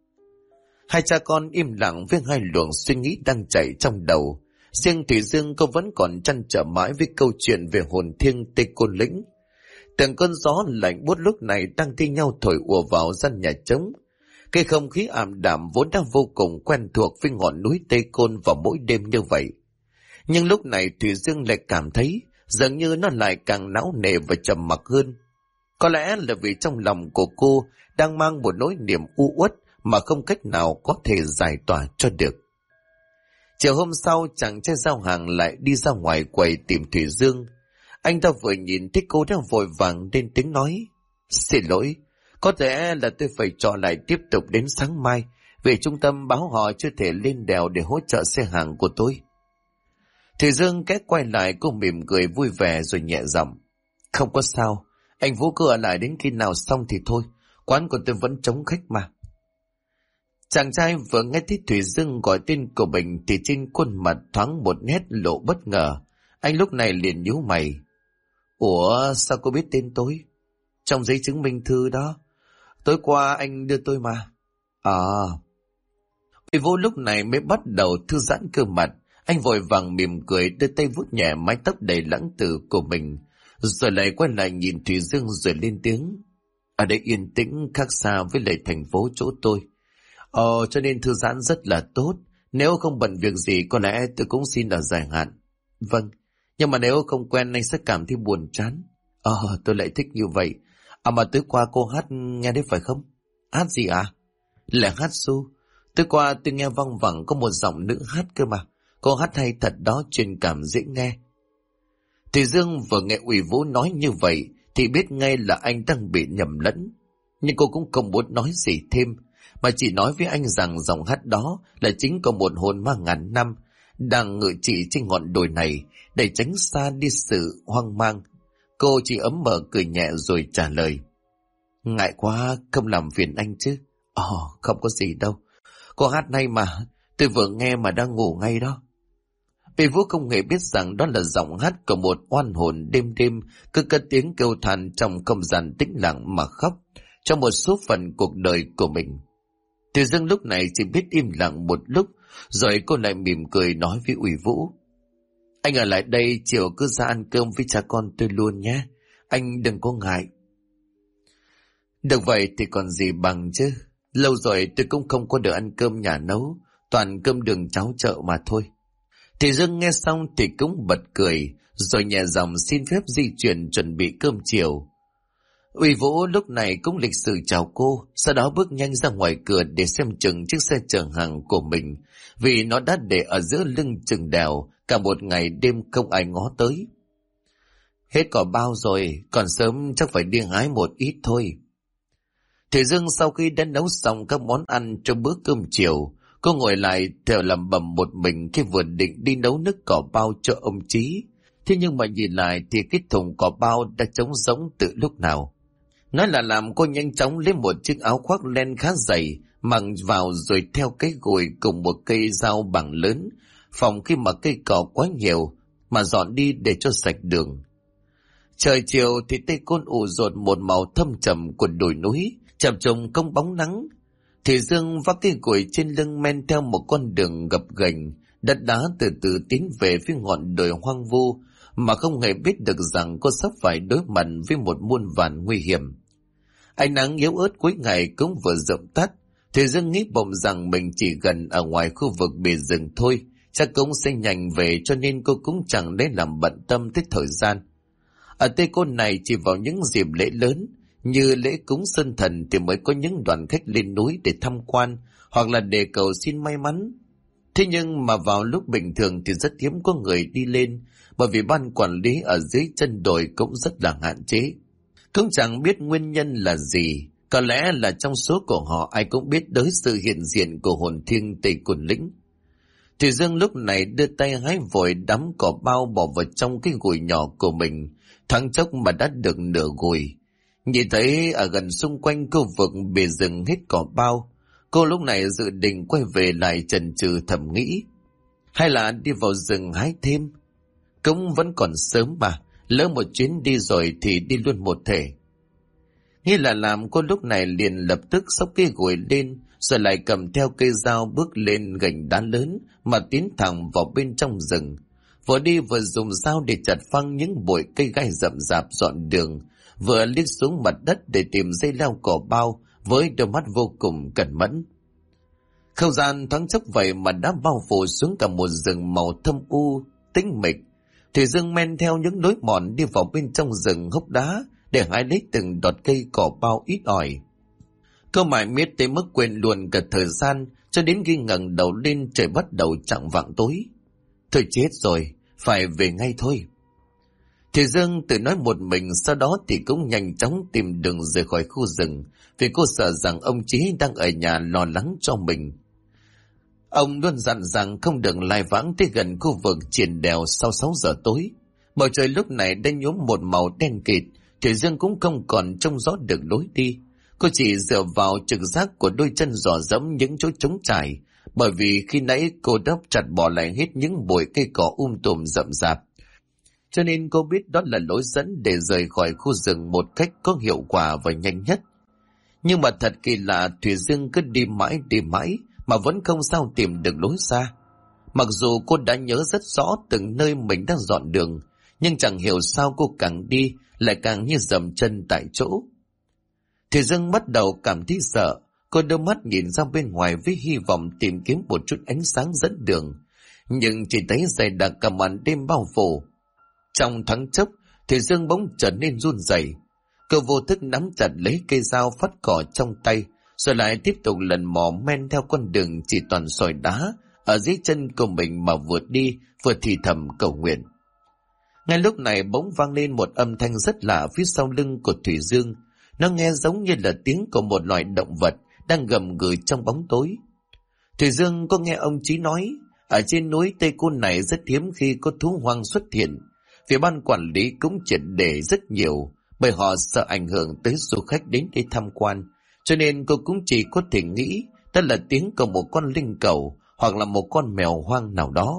Hai cha con im lặng với hai luồng suy nghĩ đang chạy trong đầu. Riêng Thủy Dương cô vẫn còn trăn trở mãi với câu chuyện về hồn thiêng Tây Côn Lĩnh. Từng cơn gió lạnh buốt lúc này đang thi nhau thổi ùa vào gian nhà trống. Cái không khí ảm đạm vốn đã vô cùng quen thuộc với ngọn núi Tây Côn vào mỗi đêm như vậy. Nhưng lúc này Thủy Dương lại cảm thấy dường như nó lại càng não nề và trầm mặc hơn. Có lẽ là vì trong lòng của cô đang mang một nỗi niềm u uất mà không cách nào có thể giải tỏa cho được. Chiều hôm sau, chàng trai giao hàng lại đi ra ngoài quầy tìm Thủy Dương. Anh ta vừa nhìn thấy cô đang vội vàng lên tiếng nói: Xin lỗi, có thể là tôi phải trọ lại tiếp tục đến sáng mai, về trung tâm báo họ chưa thể lên đèo để hỗ trợ xe hàng của tôi. Thủy Dương cái quay lại, cô mỉm cười vui vẻ rồi nhẹ giọng: Không có sao, anh Vũ cứ ở lại đến khi nào xong thì thôi, quán của tôi vẫn trống khách mà. Chàng trai vừa nghe thấy Thủy Dương gọi tên của mình thì trên khuôn mặt thoáng một nét lộ bất ngờ. Anh lúc này liền nhíu mày: Ủa, sao cô biết tên tôi? Trong giấy chứng minh thư đó, tối qua anh đưa tôi mà. Uy Vũ lúc này mới bắt đầu thư giãn cơ mặt. Anh vội vàng mỉm cười, đưa tay vuốt nhẹ mái tóc đầy lãng tử của mình, rồi lại quay lại nhìn Thủy Dương rồi lên tiếng: Ở đây yên tĩnh khác xa với lại thành phố chỗ tôi. Cho nên thư giãn rất là tốt. Nếu không bận việc gì có lẽ tôi cũng xin ở dài hạn. Vâng, nhưng mà nếu không quen anh sẽ cảm thấy buồn chán. Tôi lại thích như vậy. Mà tối qua cô hát nghe đấy phải không? Hát gì à? Là hát ru. Tối qua tôi nghe văng vẳng có một giọng nữ hát cơ mà. Cô hát hay thật đó, truyền cảm dễ nghe. Thì Dương vừa nghe Uy Vũ nói như vậy thì biết ngay là anh đang bị nhầm lẫn. Nhưng cô cũng không muốn nói gì thêm, mà chỉ nói với anh rằng giọng hát đó là chính của một hồn ma ngàn năm đang ngự trị trên ngọn đồi này để tránh xa đi sự hoang mang. Cô chỉ ấm mở cười nhẹ rồi trả lời. Ngại quá, không làm phiền anh chứ. Không có gì đâu. Cô hát hay mà, tôi vừa nghe mà đang ngủ ngay đó. Uy Vũ không hề biết rằng đó là giọng hát của một oan hồn đêm đêm cứ cất tiếng kêu than trong không gian tĩnh lặng mà khóc trong một số phận cuộc đời của mình. Thì Dương lúc này chỉ biết im lặng một lúc, rồi cô lại mỉm cười nói với Uy Vũ. Anh ở lại đây chiều cứ ra ăn cơm với cha con tôi luôn nhé. Anh đừng có ngại. Được vậy thì còn gì bằng chứ. Lâu rồi tôi cũng không có được ăn cơm nhà nấu, toàn cơm đường cháo chợ mà thôi. Thì Dương nghe xong thì cũng bật cười, rồi nhẹ giọng xin phép di chuyển chuẩn bị cơm chiều. Uy Vũ lúc này cũng lịch sự chào cô, sau đó bước nhanh ra ngoài cửa để xem chừng chiếc xe chở hàng của mình, vì nó đã để ở giữa lưng chừng đèo, cả một ngày đêm không ai ngó tới. Hết cỏ bao rồi, còn sớm chắc phải đi hái một ít thôi. Thì Dương sau khi đã nấu xong các món ăn cho bữa cơm chiều, cô ngồi lại theo lẩm bẩm một mình khi vừa định đi nấu nước cỏ bao cho ông Chí. Thế nhưng mà nhìn lại thì cái thùng cỏ bao đã trống rỗng từ lúc nào. Nói là làm cô nhanh chóng lấy một chiếc áo khoác len khá dày, mặc vào rồi theo cái gùi cùng một cây dao bằng lớn, phòng khi mà cây cỏ quá nhiều mà dọn đi để cho sạch đường. Trời chiều thì Tây Côn ù rột một màu thâm trầm của đồi núi, chập trùng không bóng nắng. Thì Dương vác cây gùi trên lưng men theo một con đường gập ghềnh, đất đá từ từ tiến về phía ngọn đồi hoang vu, mà không hề biết được rằng cô sắp phải đối mặt với một muôn vàn nguy hiểm. Ánh nắng yếu ớt cuối ngày cũng vừa dập tắt, thì Dương nghĩ bỗng rằng mình chỉ gần ở ngoài khu vực bìa rừng thôi, chắc cũng sẽ nhanh về, cho nên cô cũng chẳng để làm bận tâm tới thời gian. Ở Tây Côn này chỉ vào những dịp lễ lớn như lễ cúng sơn thần thì mới có những đoàn khách lên núi để tham quan hoặc là để cầu xin may mắn. Thế nhưng mà vào lúc bình thường thì rất hiếm có người đi lên, bởi vì ban quản lý ở dưới chân đồi cũng rất là hạn chế. Cũng chẳng biết nguyên nhân là gì, có lẽ là trong số của họ ai cũng biết tới sự hiện diện của hồn thiêng Tây Côn Lĩnh. Thì Dương lúc này đưa tay hái vội đám cỏ bao bỏ vào trong cái gùi nhỏ của mình, thoáng chốc mà đã được nửa gùi. Nhìn thấy ở gần xung quanh khu vực bìa rừng hết cỏ bao, cô lúc này dự định quay về lại chần chừ thầm nghĩ. Hay là đi vào rừng hái thêm? Cũng vẫn còn sớm mà, lỡ một chuyến đi rồi thì đi luôn một thể. Nghĩ là làm, cô lúc này liền lập tức xốc cái gùi lên, rồi lại cầm theo cây dao bước lên gành đá lớn mà tiến thẳng vào bên trong rừng. Vừa đi vừa dùng dao để chặt phăng những bụi cây gai rậm rạp dọn đường, vừa liếc xuống mặt đất để tìm dây leo cỏ bao với đôi mắt vô cùng cẩn mẫn. Không gian thoáng chốc vậy mà đã bao phủ xuống cả một rừng màu thâm u, tĩnh mịch. Thì Dương men theo những lối mòn đi vào bên trong rừng hốc đá để hái lấy từng đọt cây cỏ bao ít ỏi. Cô mải miết tới mức quên luôn cả thời gian, cho đến khi ngẩng đầu lên trời bắt đầu chạng vạng tối. Thôi chết rồi, phải về ngay thôi. Thì Dương tự nói một mình, sau đó thì cũng nhanh chóng tìm đường rời khỏi khu rừng, vì cô sợ rằng ông Chí đang ở nhà lo lắng cho mình. Ông luôn dặn rằng không được lai vãng tới gần khu vực triển đèo sau 6 giờ tối. Bầu trời lúc này đã nhuốm một màu đen kịt, thì Dương cũng không còn trông rõ được lối đi. Cô chỉ dựa vào trực giác của đôi chân dò dẫm những chỗ trống trải, bởi vì khi nãy cô đã chặt bỏ lại hết những bụi cây cỏ tùm rậm rạp. Cho nên cô biết đó là lối dẫn để rời khỏi khu rừng một cách có hiệu quả và nhanh nhất. Nhưng mà thật kỳ lạ, Thủy Dương cứ đi mãi mà vẫn không sao tìm được lối ra. Mặc dù cô đã nhớ rất rõ từng nơi mình đang dọn đường, nhưng chẳng hiểu sao cô càng đi lại càng như dậm chân tại chỗ. Thủy Dương bắt đầu cảm thấy sợ, Cô đưa mắt nhìn ra bên ngoài với hy vọng tìm kiếm một chút ánh sáng dẫn đường, nhưng chỉ thấy dày đặc cả màn đêm bao phủ. Trong thoáng chốc, Thủy Dương bỗng trở nên run rẩy. Cô vô thức nắm chặt lấy cây dao phát cỏ trong tay, rồi lại tiếp tục lần mò men theo con đường chỉ toàn sỏi đá ở dưới chân của mình mà vượt đi, vừa thì thầm cầu nguyện. Ngay lúc này bỗng vang lên một âm thanh rất lạ phía sau lưng của Thủy Dương. Nó nghe giống như là tiếng của một loài động vật đang gầm gừ trong bóng tối. Thủy Dương có nghe ông Chí nói, ở trên núi Tây Côn này rất hiếm khi có thú hoang xuất hiện. Phía ban quản lý cũng triệt để rất nhiều, bởi họ sợ ảnh hưởng tới du khách đến đây tham quan, cho nên cô cũng chỉ có thể nghĩ đó là tiếng của một con linh cẩu hoặc là một con mèo hoang nào đó.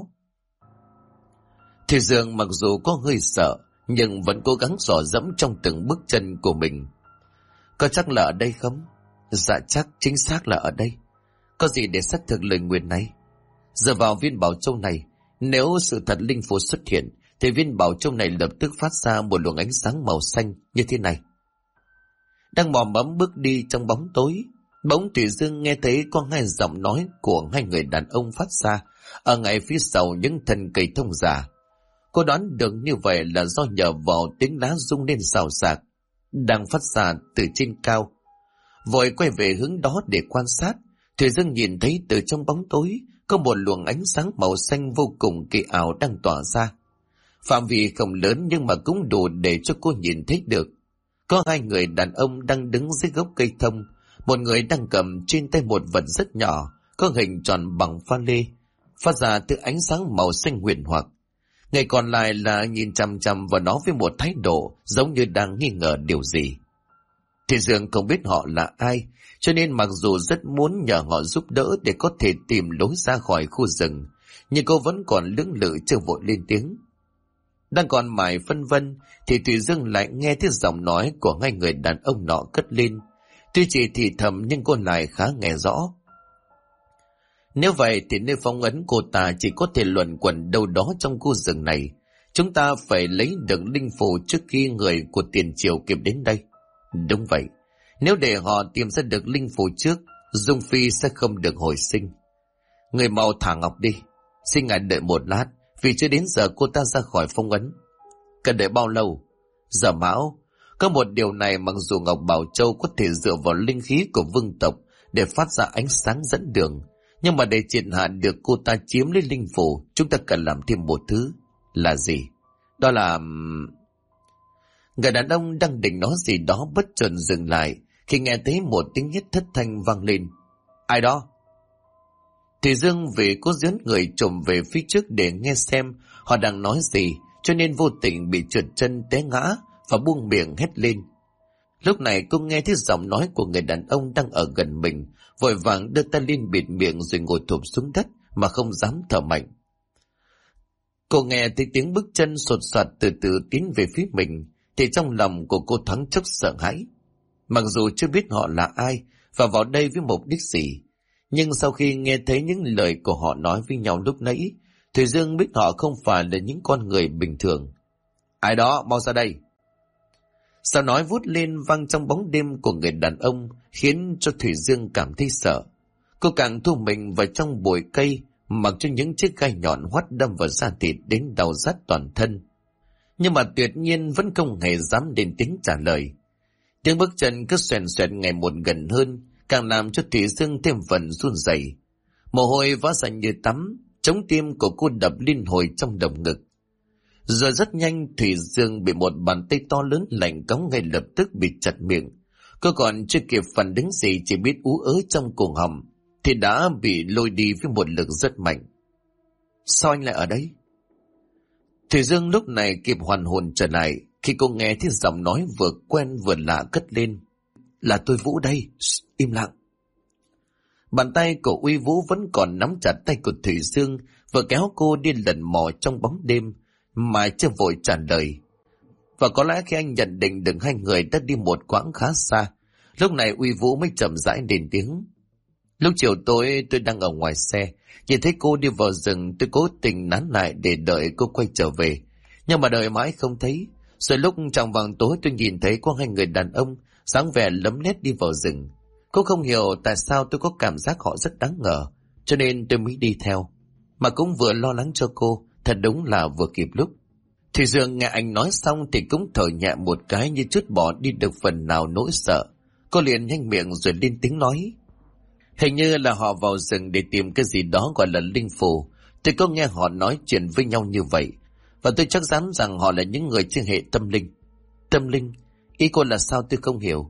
Thủy Dương mặc dù có hơi sợ, nhưng vẫn cố gắng dò dẫm trong từng bước chân của mình. Có chắc là ở đây không? Dạ chắc, chính xác là ở đây. Có gì để xác thực lời nguyền này? Dựa vào viên bảo châu này, nếu sự thật linh phù xuất hiện, thì viên bảo châu này lập tức phát ra một luồng ánh sáng màu xanh như thế này. Đang mò mẫm bước đi trong bóng tối, bỗng Thủy Dương nghe thấy có hai giọng nói của hai người đàn ông phát ra ở ngay phía sau những thân cây thông già. Cô đoán được như vậy là do nhờ vào tiếng lá rung lên xào xạc đang phát ra từ trên cao. Vội quay về hướng đó để quan sát, Thủy Dương nhìn thấy từ trong bóng tối có một luồng ánh sáng màu xanh vô cùng kỳ ảo đang tỏa ra. Phạm vi không lớn nhưng mà cũng đủ để cho cô nhìn thấy được. Có hai người đàn ông đang đứng dưới gốc cây thông, một người đang cầm trên tay một vật rất nhỏ, có hình tròn bằng pha lê, phát ra từ ánh sáng màu xanh huyền hoặc. Người còn lại là nhìn chằm chằm vào nó với một thái độ giống như đang nghi ngờ điều gì. Thì Dương không biết họ là ai, cho nên mặc dù rất muốn nhờ họ giúp đỡ để có thể tìm lối ra khỏi khu rừng, nhưng cô vẫn còn lưỡng lự chưa vội lên tiếng. Đang còn mải phân vân thì Thủy Dương lại nghe thấy giọng nói của hai người đàn ông nọ cất lên. Tuy chỉ thì thầm nhưng cô lại khá nghe rõ. Nếu vậy thì nơi phong ấn cô ta chỉ có thể luẩn quẩn đâu đó trong khu rừng này. Chúng ta phải lấy được linh phù trước khi người của tiền triều kịp đến đây. Đúng vậy, nếu để họ tìm ra được linh phù trước, Dung Phi sẽ không được hồi sinh. Người mau thả Ngọc đi, xin ngài đợi một lát, vì chưa đến giờ cô ta ra khỏi phong ấn. Cần đợi bao lâu? Giờ Mão, có một điều này mặc dù Ngọc Bảo Châu có thể dựa vào linh khí của vương tộc để phát ra ánh sáng dẫn đường, nhưng mà để triệt hạ được cô ta chiếm lấy linh phù, chúng ta cần làm thêm một thứ. Là gì? Đó là... Người đàn ông đang định nói gì đó bất chợt dừng lại khi nghe thấy một tiếng hét thất thanh vang lên. Ai đó? Thì Dương vì cố dướn người trồm về phía trước để nghe xem họ đang nói gì, cho nên vô tình bị trượt chân té ngã và buông miệng hét lên. Lúc này cô nghe thấy giọng nói của người đàn ông đang ở gần mình, vội vàng đưa tay lên bịt miệng rồi ngồi thụp xuống đất mà không dám thở mạnh. Cô nghe thấy tiếng bước chân sột soạt từ từ tiến về phía mình, thì trong lòng của cô thoáng chốc sợ hãi. Mặc dù chưa biết họ là ai và vào đây với mục đích gì, nhưng sau khi nghe thấy những lời của họ nói với nhau lúc nãy, Thủy Dương biết họ không phải là những con người bình thường. Ai đó, mau ra đây! Sao nói vút lên vang trong bóng đêm của người đàn ông khiến cho Thủy Dương cảm thấy sợ. Cô càng thu mình vào trong bụi cây, mặc cho những chiếc gai nhọn hoắt đâm vào da thịt đến đau rát toàn thân. Nhưng mà tuyệt nhiên vẫn không hề dám lên tiếng trả lời. Tiếng bước chân cứ xoèn xoẹt ngày một gần hơn, càng làm cho Thủy Dương thêm phần run rẩy. Mồ hôi vã ra như tắm, chống tim của cô đập liên hồi trong lồng ngực. Rồi rất nhanh Thủy Dương bị một bàn tay to lớn lạnh cống ngay lập tức bị chặt miệng. Cô còn chưa kịp phản ứng gì, chỉ biết ú ớ trong cổ họng thì đã bị lôi đi với một lực rất mạnh. Sao anh lại ở đây? Thủy Dương lúc này kịp hoàn hồn trở lại khi cô nghe thấy giọng nói vừa quen vừa lạ cất lên. Là tôi Vũ đây. Im lặng. Bàn tay của Uy Vũ vẫn còn nắm chặt tay của Thủy Dương, vừa kéo cô đi lần mò trong bóng đêm mà chưa vội trả lời. Và có lẽ khi anh nhận định được hai người đã đi một quãng khá xa, lúc này Uy Vũ mới chậm rãi lên tiếng. Lúc chiều tối tôi đang ở ngoài xe, nhìn thấy cô đi vào rừng, tôi cố tình nán lại để đợi cô quay trở về, nhưng mà đợi mãi không thấy. Rồi lúc trong vàng tối tôi nhìn thấy có hai người đàn ông sáng vẻ lấm lét đi vào rừng. Cô không hiểu tại sao tôi có cảm giác họ rất đáng ngờ, cho nên tôi mới đi theo. Mà cũng vừa lo lắng cho cô, thật đúng là vừa kịp lúc. Thủy Dương nghe anh nói xong thì cũng thở nhẹ một cái như trút bỏ đi được phần nào nỗi sợ. Cô liền nhanh miệng rồi lên tiếng nói. Hình như là họ vào rừng để tìm cái gì đó gọi là linh phù. Tôi có nghe họ nói chuyện với nhau như vậy. Và tôi chắc chắn rằng họ là những người trên hệ tâm linh. Tâm linh? Ý cô là sao tôi không hiểu?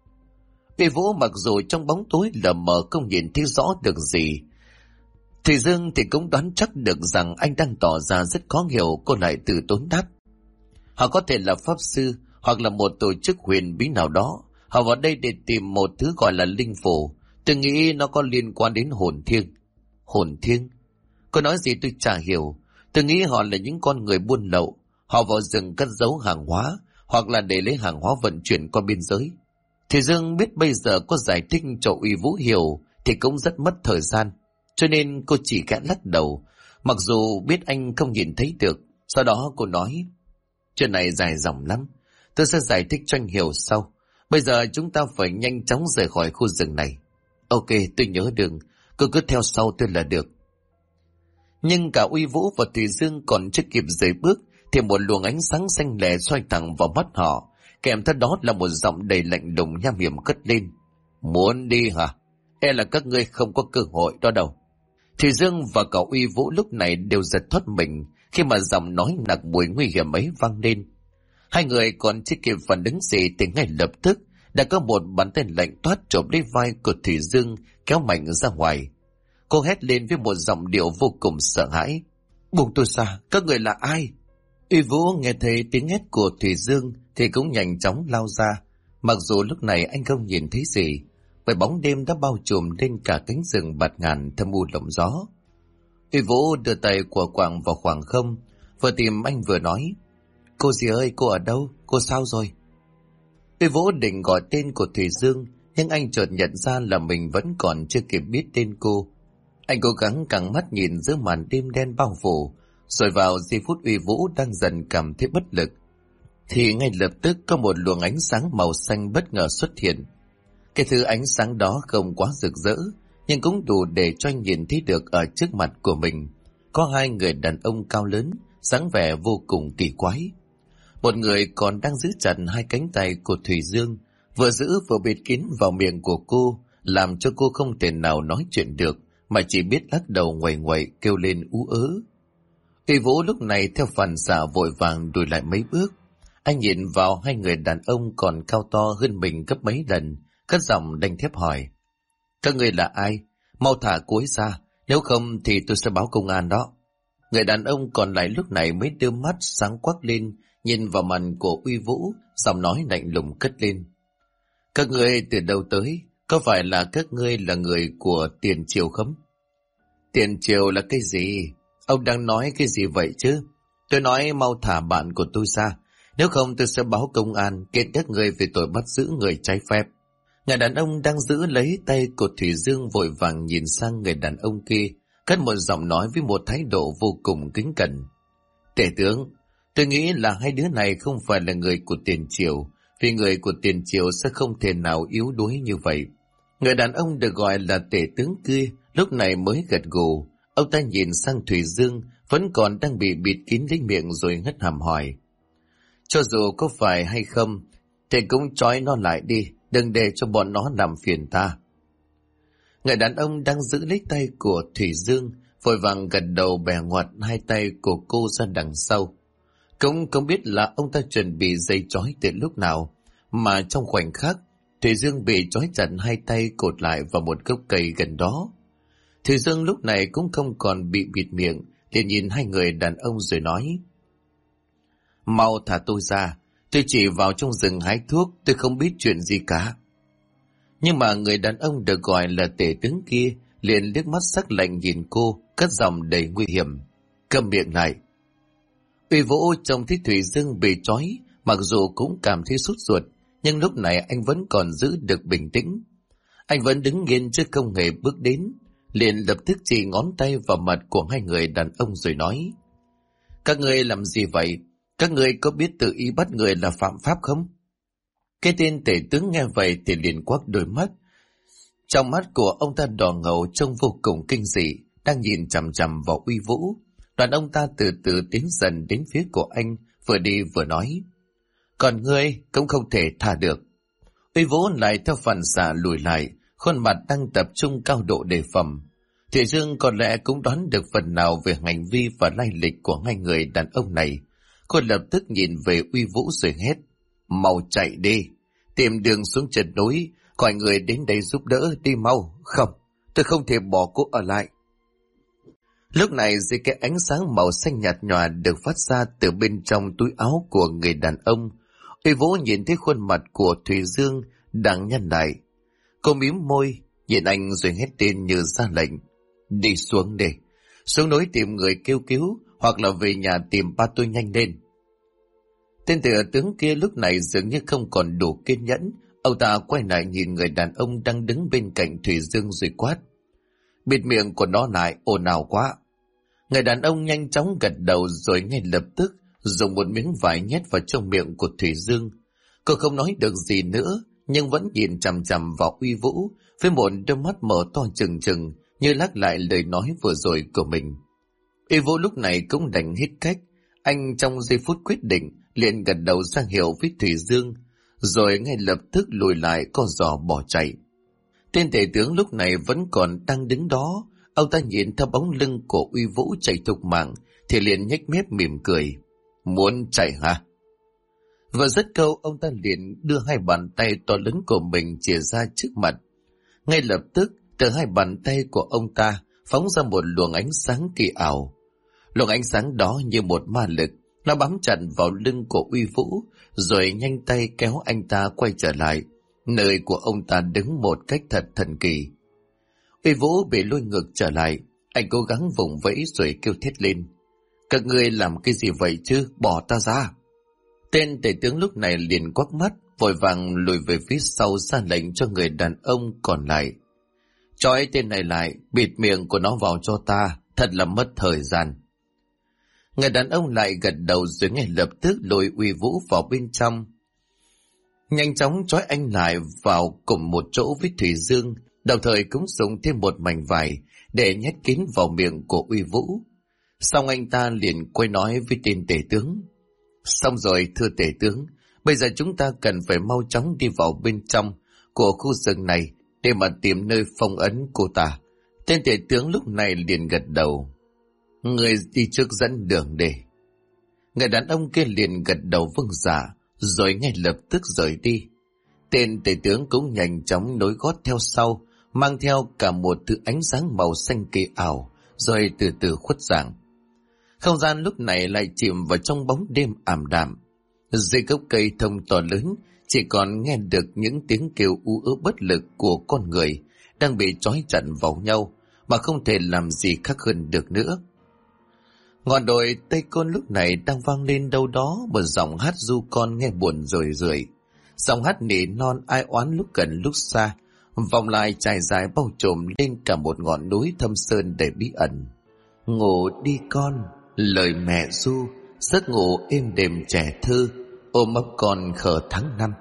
Uy Vũ mặc dù trong bóng tối lờ mờ không nhìn thấy rõ được gì, Thủy Dương thì cũng đoán chắc được rằng anh đang tỏ ra rất khó hiểu. Cô lại từ tốn đáp. Họ có thể là pháp sư hoặc là một tổ chức huyền bí nào đó. Họ vào đây để tìm một thứ gọi là linh phù. Tôi nghĩ nó có liên quan đến hồn thiêng. Hồn thiêng? Cô nói gì tôi chả hiểu. Tôi nghĩ họ là những con người buôn lậu. Họ vào rừng cất giấu hàng hóa hoặc là để lấy hàng hóa vận chuyển qua biên giới. Thì Dương biết bây giờ có giải thích cho Uy Vũ hiểu thì cũng rất mất thời gian. Cho nên cô chỉ khẽ lắc đầu, mặc dù biết anh không nhìn thấy được. Sau đó cô nói, chuyện này dài dòng lắm, tôi sẽ giải thích cho anh hiểu sau. Bây giờ chúng ta phải nhanh chóng rời khỏi khu rừng này. Ok, tôi nhớ đường, cô cứ theo sau tôi là được. Nhưng cả Uy Vũ và Thủy Dương còn chưa kịp rời bước thì một luồng ánh sáng xanh lè xoay thẳng vào mắt họ, kèm theo đó là một giọng đầy lạnh lùng nham hiểm cất lên. Muốn đi hả? E là các ngươi không có cơ hội đó đâu. Thủy Dương và cả Uy Vũ lúc này đều giật thoát mình khi mà giọng nói nặc mùi nguy hiểm ấy vang lên. Hai người còn chưa kịp phản ứng gì thì ngay lập tức đã có một bàn tay lạnh toát chộp lấy vai của Thủy Dương kéo mạnh ra ngoài. Cô hét lên với một giọng điệu vô cùng sợ hãi. Buông tôi ra, các người là ai? Uy Vũ nghe thấy tiếng hét của Thủy Dương thì cũng nhanh chóng lao ra. Mặc dù lúc này anh không nhìn thấy gì, bởi bóng đêm đã bao trùm lên cả cánh rừng bạt ngàn thâm u lộng gió. Uy Vũ đưa tay của quạng vào khoảng không, vừa tìm anh vừa nói. Cô gì ơi, cô ở đâu? Cô sao rồi? Uy Vũ định gọi tên của Thủy Dương, nhưng anh chợt nhận ra là mình vẫn còn chưa kịp biết tên cô. Anh cố gắng căng mắt nhìn giữa màn đêm đen bao phủ, rồi vào giây phút Uy Vũ đang dần cảm thấy bất lực, thì ngay lập tức có một luồng ánh sáng màu xanh bất ngờ xuất hiện. Cái thứ ánh sáng đó không quá rực rỡ, nhưng cũng đủ để cho anh nhìn thấy được ở trước mặt của mình có hai người đàn ông cao lớn, dáng vẻ vô cùng kỳ quái. Một người còn đang giữ chặt hai cánh tay của Thủy Dương, vừa giữ vừa bịt kín vào miệng của cô, làm cho cô không thể nào nói chuyện được, mà chỉ biết lắc đầu nguậy nguậy kêu lên ú ớ. Uy Vũ lúc này theo phản xạ vội vàng lùi lại mấy bước. Anh nhìn vào hai người đàn ông còn cao to hơn mình gấp mấy lần, cất giọng đanh thép hỏi. Các ngươi là ai? Mau thả cô ấy ra, nếu không thì tôi sẽ báo công an đó. Người đàn ông còn lại lúc này mới đưa mắt sáng quắc lên, nhìn vào mặt của Uy Vũ, giọng nói lạnh lùng cất lên. Các ngươi từ đâu tới? Có phải là các ngươi là người của Tiền Triều không? Tiền Triều là cái gì? Ông đang nói cái gì vậy chứ? Tôi nói mau thả bạn của tôi ra, nếu không tôi sẽ báo công an kiện các ngươi về tội bắt giữ người trái phép. Người đàn ông đang giữ lấy tay của Thủy Dương vội vàng nhìn sang người đàn ông kia, cất một giọng nói với một thái độ vô cùng kính cẩn. Tể tướng, tôi nghĩ là hai đứa này không phải là người của Tiền Triều, vì người của Tiền Triều sẽ không thể nào yếu đuối như vậy. Người đàn ông được gọi là tể tướng kia lúc này mới gật gù. Ông ta nhìn sang Thủy Dương vẫn còn đang bị bịt kín lấy miệng rồi ngất hàm hỏi. Cho dù có phải hay không thì cũng trói nó lại đi, đừng để cho bọn nó làm phiền ta. Người đàn ông đang giữ lấy tay của Thủy Dương vội vàng gật đầu bè ngoặt hai tay của cô ra đằng sau. Cũng không biết là ông ta chuẩn bị dây trói từ lúc nào, mà trong khoảnh khắc Thủy Dương bị trói chặt hai tay cột lại vào một gốc cây gần đó. Thủy Dương lúc này cũng không còn bị bịt miệng, liền nhìn hai người đàn ông rồi nói. Mau thả tôi ra, tôi chỉ vào trong rừng hái thuốc, tôi không biết chuyện gì cả. Nhưng mà người đàn ông được gọi là tể tướng kia liền liếc mắt sắc lạnh nhìn cô, cất giọng đầy nguy hiểm. Câm miệng lại. Uy Vũ trông thấy Thủy Dương bị trói, mặc dù cũng cảm thấy sốt ruột, nhưng lúc này anh vẫn còn giữ được bình tĩnh. Anh vẫn đứng yên chứ không hề bước đến, liền lập tức chỉ ngón tay vào mặt của hai người đàn ông rồi nói. Các ngươi làm gì vậy? Các ngươi có biết tự ý bắt người là phạm pháp không? Cái tên tể tướng nghe vậy thì liền quắc đôi mắt, Trong mắt của ông ta đỏ ngầu trông vô cùng kinh dị, đang nhìn chằm chằm vào Uy Vũ. Đoàn ông ta từ từ tiến dần đến phía của anh, vừa đi vừa nói. Còn ngươi cũng không thể tha được. Uy Vũ lại theo phản xạ lùi lại, khuôn mặt đang tập trung cao độ đề phòng. Thủy Dương có lẽ cũng đoán được phần nào về hành vi và lai lịch của hai người đàn ông này. Cô lập tức nhìn về Uy Vũ rồi hét. Mau chạy đi, tìm đường xuống chân núi, gọi người đến đây giúp đỡ, đi mau. Không, tôi không thể bỏ cô ở lại. Lúc này dưới cái ánh sáng màu xanh nhạt nhòa được phát ra từ bên trong túi áo của người đàn ông, Uy Vũ nhìn thấy khuôn mặt của Thủy Dương đang nhăn lại. Cô mím môi, nhìn anh rồi hét tên như ra lệnh. Đi xuống đi, xuống núi tìm người kêu cứu, hoặc là về nhà tìm ba tôi nhanh lên. Tên thừa tướng kia lúc này dường như không còn đủ kiên nhẫn. Ông ta quay lại nhìn người đàn ông đang đứng bên cạnh Thủy Dương rồi quát. Bịt miệng của nó lại, ồn ào quá. Người đàn ông nhanh chóng gật đầu rồi ngay lập tức dùng một miếng vải nhét vào trong miệng của Thủy Dương. Cô không nói được gì nữa, nhưng vẫn nhìn chằm chằm vào Uy Vũ với một đôi mắt mở to trừng trừng như lắc lại lời nói vừa rồi của mình. Uy Vũ lúc này cũng đành hết cách. Anh trong giây phút quyết định liền gật đầu ra hiệu với Thủy Dương, rồi ngay lập tức lùi lại co giò bỏ chạy. Tên tể tướng lúc này vẫn còn đang đứng đó. Ông ta nhìn theo bóng lưng của Uy Vũ chạy thục mạng thì liền nhếch mép mỉm cười. Muốn chạy hả? Vừa dứt câu, ông ta liền đưa hai bàn tay to lớn của mình chìa ra trước mặt. Ngay lập tức từ hai bàn tay của ông ta phóng ra một luồng ánh sáng kỳ ảo. Luồng ánh sáng đó như một ma lực, nó bám chặt vào lưng của Uy Vũ rồi nhanh tay kéo anh ta quay trở lại nơi của ông ta đứng một cách thật thần kỳ. Uy Vũ bị lôi ngược trở lại, anh cố gắng vùng vẫy rồi kêu thét lên. Các ngươi làm cái gì vậy chứ, bỏ ta ra. Tên tể tướng lúc này liền quắc mắt, vội vàng lùi về phía sau ra lệnh cho người đàn ông còn lại. Trói tên này lại, bịt miệng của nó vào cho ta, thật là mất thời gian. Người đàn ông lại gật đầu rồi ngay lập tức lôi Uy Vũ vào bên trong. Nhanh chóng trói anh lại vào cùng một chỗ với Thủy Dương, đồng thời cũng dùng thêm một mảnh vải để nhét kín vào miệng của Uy Vũ. Xong anh ta liền quay nói với tên tể tướng. Xong rồi thưa tể tướng, bây giờ chúng ta cần phải mau chóng đi vào bên trong của khu rừng này để mà tìm nơi phong ấn cô ta. Tên tể tướng lúc này liền gật đầu. Người đi trước dẫn đường đi. Người đàn ông kia liền gật đầu vâng dạ, rồi ngay lập tức rời đi. Tên tể tướng cũng nhanh chóng nối gót theo sau, mang theo cả một thứ ánh sáng màu xanh kỳ ảo, rồi từ từ khuất dạng. Không gian lúc này lại chìm vào trong bóng đêm ảm đạm. Dưới gốc cây thông to lớn, chỉ còn nghe được những tiếng kêu u ớ bất lực của con người đang bị trói chặt vào nhau, mà không thể làm gì khác hơn được nữa. Ngọn đồi Tây Côn lúc này đang vang lên đâu đó một giọng hát du con nghe buồn rười rượi. Giọng hát nỉ non ai oán lúc gần lúc xa, vòng lại trải dài bao trùm lên cả một ngọn núi thâm sơn đầy bí ẩn. Ngủ đi con, lời mẹ ru, giấc ngủ êm đềm trẻ thơ, ôm ấp con khờ tháng năm.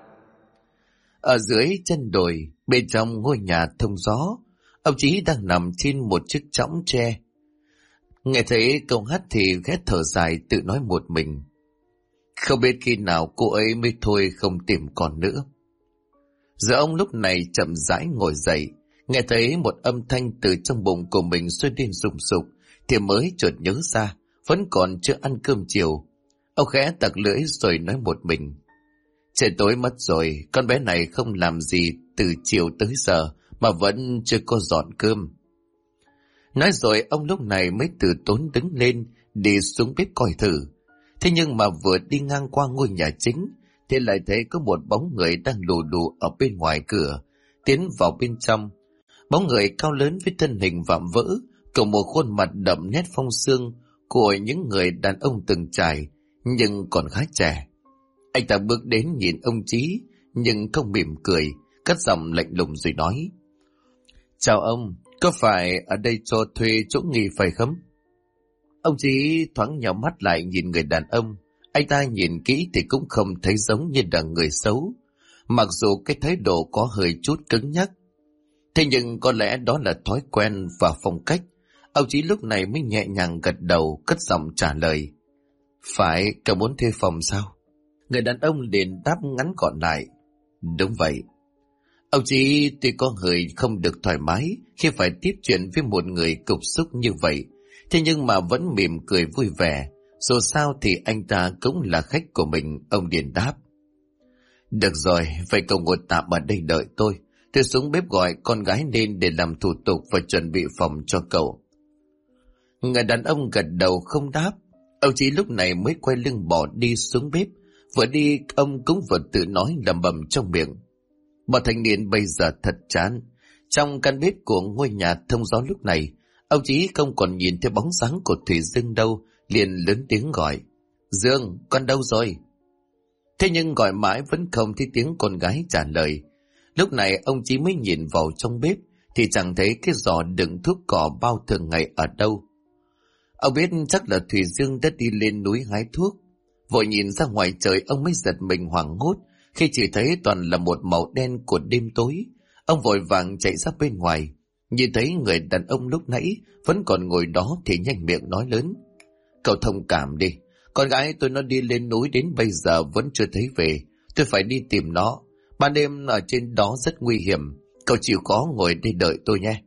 Ở dưới chân đồi, bên trong ngôi nhà thông gió, ông Chí đang nằm trên một chiếc chõng tre. Nghe thấy câu hát thì ghét thở dài tự nói một mình. Không biết khi nào cô ấy mới thôi không tìm con nữa. Giờ ông lúc này chậm rãi ngồi dậy, nghe thấy một âm thanh từ trong bụng của mình xuôi lên rùng sục, thì mới chợt nhớ ra, vẫn còn chưa ăn cơm chiều. Ông khẽ tặc lưỡi rồi nói một mình. Trời tối mất rồi, con bé này không làm gì từ chiều tới giờ mà vẫn chưa có dọn cơm. Nói rồi ông lúc này mới từ tốn đứng lên, đi xuống bếp coi thử. Thế nhưng mà vừa đi ngang qua ngôi nhà chính, thì lại thấy có một bóng người đang lù lù ở bên ngoài cửa, tiến vào bên trong. Bóng người cao lớn với thân hình vạm vỡ, cùng một khuôn mặt đậm nét phong sương của những người đàn ông từng trải, nhưng còn khá trẻ. Anh ta bước đến nhìn ông Chí, nhưng không mỉm cười, cất giọng lạnh lùng rồi nói. Chào ông, có phải ở đây cho thuê chỗ nghỉ phải không? Ông Chí thoáng nhắm mắt lại nhìn người đàn ông. Anh ta nhìn kỹ thì cũng không thấy giống như là người xấu, mặc dù cái thái độ có hơi chút cứng nhắc. Thế nhưng có lẽ đó là thói quen và phong cách. Ông Chí lúc này mới nhẹ nhàng gật đầu, cất giọng trả lời. Phải, cậu muốn thuê phòng sao? Người đàn ông liền đáp ngắn gọn lại. Đúng vậy. Ông Chí tuy có hơi không được thoải mái khi phải tiếp chuyện với một người cục xúc như vậy, thế nhưng mà vẫn mỉm cười vui vẻ. Dù sao thì anh ta cũng là khách của mình, ông liền đáp. Được rồi, vậy cậu ngồi tạm ở đây đợi tôi. Tôi xuống bếp gọi con gái lên để làm thủ tục và chuẩn bị phòng cho cậu. Người đàn ông gật đầu không đáp. Ông Chí lúc này mới quay lưng bỏ đi xuống bếp. Vừa đi ông cũng vừa tự nói lẩm bẩm trong miệng. Bọn thanh niên bây giờ thật chán. Trong căn bếp của ngôi nhà thông gió lúc này, ông Chí không còn nhìn thấy bóng dáng của Thủy Dương đâu, liền lớn tiếng gọi. Dương, con đâu rồi? Thế nhưng gọi mãi vẫn không thấy tiếng con gái trả lời. Lúc này ông Chí mới nhìn vào trong bếp thì chẳng thấy cái giỏ đựng thuốc cỏ bao thường ngày ở đâu. Ông biết chắc là Thủy Dương đã đi lên núi hái thuốc. Vội nhìn ra ngoài trời, ông mới giật mình hoảng hốt khi chỉ thấy toàn là một màu đen của đêm tối. Ông vội vàng chạy ra bên ngoài, nhìn thấy người đàn ông lúc nãy vẫn còn ngồi đó thì nhanh miệng nói lớn. Cậu thông cảm đi, con gái tôi nó đi lên núi đến bây giờ vẫn chưa thấy về. Tôi phải đi tìm nó. Ban đêm ở trên đó rất nguy hiểm. Cậu chịu khó ngồi đây đợi tôi nhé.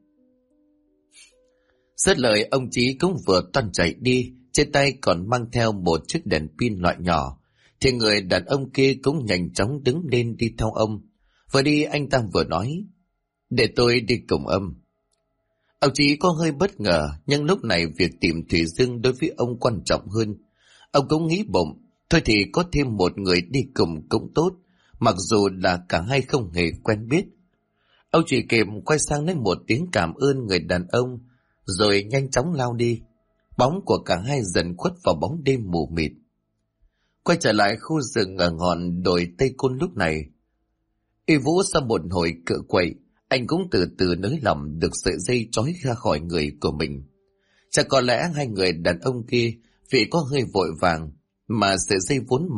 Dứt lời ông Chí cũng vừa toan chạy đi, trên tay còn mang theo một chiếc đèn pin loại nhỏ. Thì người đàn ông kia cũng nhanh chóng đứng lên đi theo ông. Vừa đi anh ta vừa nói. Để tôi đi cùng ông. Ông Chí có hơi bất ngờ, nhưng lúc này việc tìm Thủy Dương đối với ông quan trọng hơn. Ông cũng nghĩ bụng, thôi thì có thêm một người đi cùng cũng tốt, mặc dù là cả hai không hề quen biết. Ông chỉ kịp quay sang nói một tiếng cảm ơn người đàn ông, rồi nhanh chóng lao đi. Bóng của cả hai dần khuất vào bóng đêm mù mịt. Quay trở lại khu rừng ở ngọn đồi Tây Côn lúc này, Y Vũ sau một hồi cựa quậy, anh cũng từ từ nới lỏng được sợi dây trói ra khỏi người của mình. Chắc có lẽ hai người đàn ông kia vì có hơi vội vàng mà sợi dây